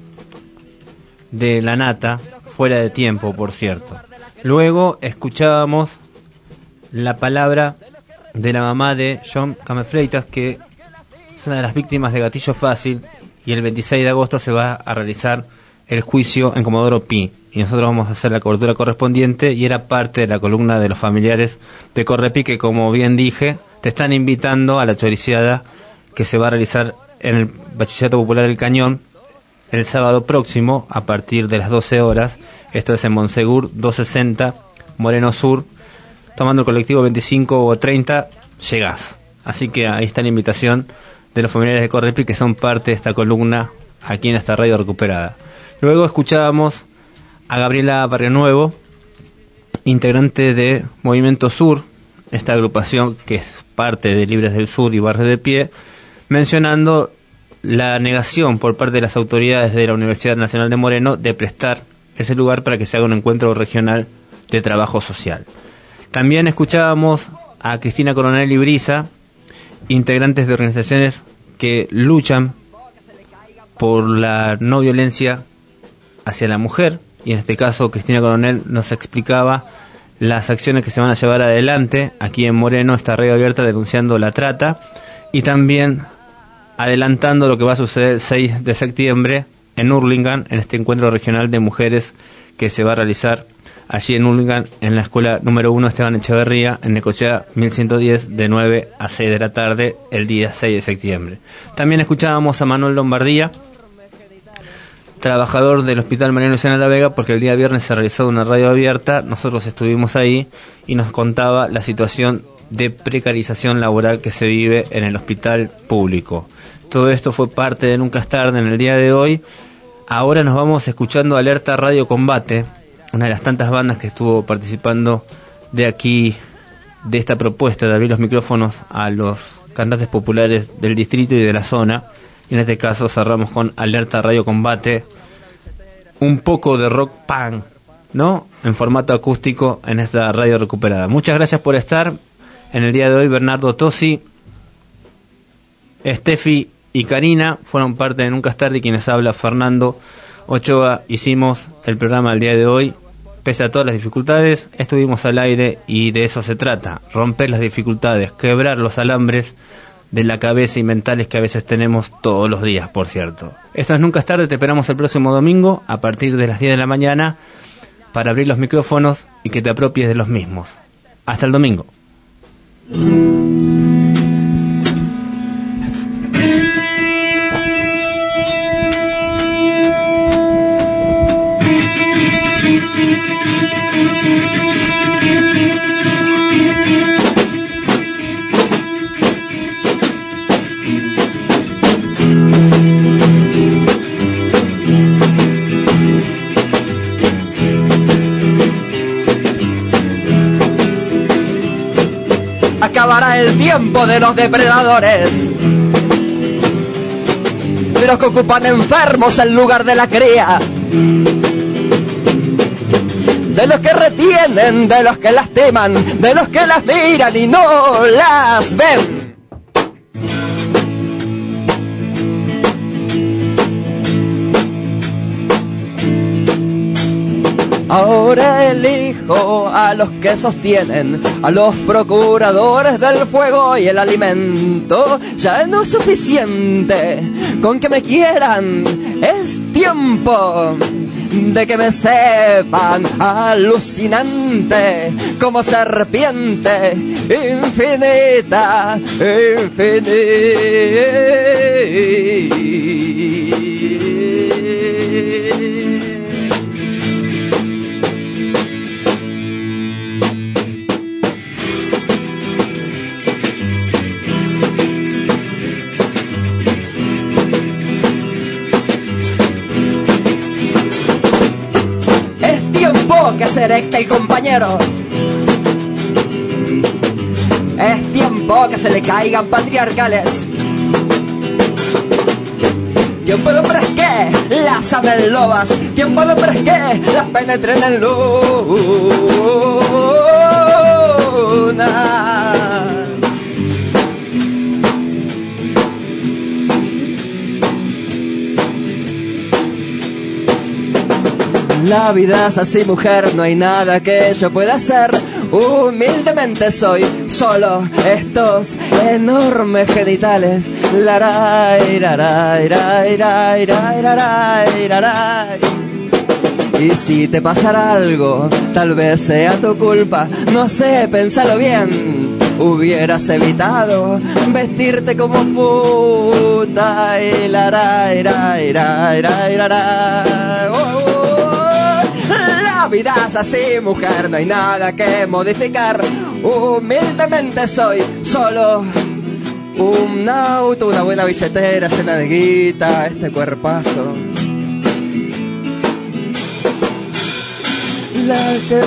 de Lanata, fuera de tiempo, por cierto. Luego escuchábamos la palabra de la mamá de John Camefreitas, que es una de las víctimas de Gatillo Fácil, y el veintiséis de agosto se va a realizar el juicio en Comodoro Pi, y nosotros vamos a hacer la cobertura correspondiente, y era parte de la columna de los familiares de Correpi, que, como bien dije, te están invitando a la choriciada que se va a realizar en el Bachillerato Popular del Cañón el sábado próximo a partir de las doce horas. Esto es en Monsegur doscientos sesenta, Moreno Sur. Tomando el colectivo veinticinco o treinta, llegás. Así que ahí está la invitación de los familiares de Correpi, que son parte de esta columna aquí en esta radio recuperada. Luego escuchábamos a Gabriela Barrionuevo, integrante de Movimiento Sur, esta agrupación que es parte de Libres del Sur y Barrio de Pie, mencionando la negación por parte de las autoridades de la Universidad Nacional de Moreno de prestar ese lugar para que se haga un encuentro regional de trabajo social. También escuchábamos a Cristina Coronel y Brisa, integrantes de organizaciones que luchan por la no violencia hacia la mujer, y en este caso Cristina Coronel nos explicaba las acciones que se van a llevar adelante aquí en Moreno, esta radio abierta denunciando la trata, y también adelantando lo que va a suceder el seis de septiembre en Hurlingham, en este encuentro regional de mujeres que se va a realizar allí en Hurlingham, en la escuela número uno Esteban Echeverría, en Necochea mil ciento diez, de nueve a seis de la tarde, el día seis de septiembre. También escuchábamos a Manuel Lombardía, trabajador del Hospital Mariano Luciano de la Vega, porque el día viernes se realizó una radio abierta, nosotros estuvimos ahí y nos contaba la situación de precarización laboral que se vive en el hospital público. Todo esto fue parte de Nunca es tarde en el día de hoy. Ahora nos vamos escuchando Alerta Radio Combate, una de las tantas bandas que estuvo participando de aquí, de esta propuesta de abrir los micrófonos a los cantantes populares del distrito y de la zona. Y en este caso cerramos con Alerta Radio Combate, un poco de rock punk, ¿no?, en formato acústico en esta radio recuperada. Muchas gracias por estar en el día de hoy. Bernardo Tosi, Steffi y Karina fueron parte de Nunca es tarde, y quienes habla Fernando Ochoa. Hicimos el programa el día de hoy, pese a todas las dificultades, estuvimos al aire, y de eso se trata: romper las dificultades, quebrar los alambres de la cabeza y mentales que a veces tenemos todos los días, por cierto. Esto es Nunca es tarde, te esperamos el próximo domingo a partir de las diez de la mañana para abrir los micrófonos y que te apropies de los mismos. Hasta el domingo. Acabará el tiempo de los depredadores, de los que ocupan enfermos en lugar de la cría, de los que retienen, de los que lastiman, de los que las miran y no las ven. Ahora elijo a los que sostienen, a los procuradores del fuego y el alimento. Ya no es suficiente con que me quieran, es tiempo de que me sepan alucinante como serpiente infinita, infinita. Que seré que el compañero, es tiempo que se le caigan patriarcales. Tiempo de hombres que las amen lobas, tiempo de hombres que las penetren en luna. La vida es así, mujer, no hay nada que yo pueda hacer. Humildemente soy solo estos enormes genitales. Laray, laray, laray, laray, laray, laray. Y si te pasara algo, tal vez sea tu culpa. No sé, pensalo bien. Hubieras evitado vestirte como puta. Y laray, laray, laray, laray, laray. Oh, oh. La vida es así, mujer, no hay nada que modificar. Humildemente soy solo un auto, una buena billetera llena de guita, este cuerpazo. La que...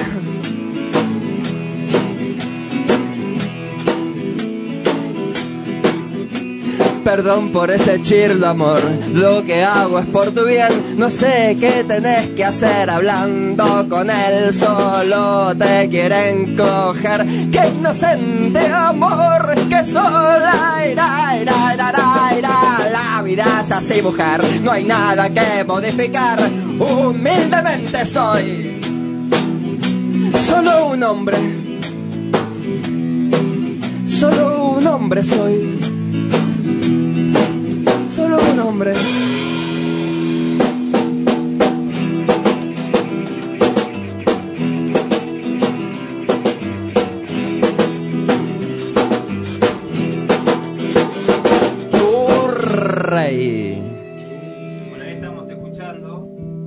Perdón por ese chirlo, amor, lo que hago es por tu bien. No sé qué tenés que hacer hablando con él, solo te quieren coger. Qué inocente amor, que sola ira, ira, ira, ira, ira. La vida es así, mujer, no hay nada que modificar. Humildemente soy solo un hombre, solo un hombre soy. Solo un hombre. Tu rey. Bueno, ahí estamos escuchando.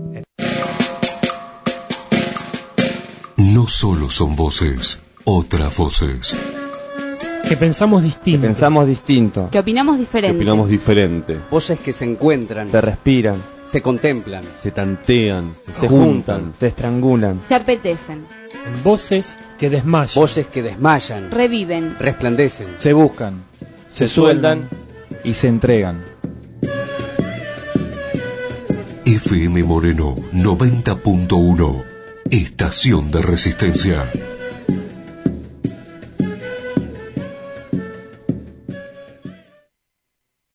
No solo son voces, otras voces. Que pensamos distinto. Que pensamos distinto. Que opinamos diferente. Que opinamos diferente. Voces que se encuentran. Se respiran. Se contemplan. Se tantean. Se, se juntan, juntan. Se estrangulan. Se apetecen. En voces que desmayan. Voces que desmayan. Reviven. Resplandecen. Se buscan. Se, se sueldan. Y se entregan. F M Moreno noventa punto uno. Estación de Resistencia.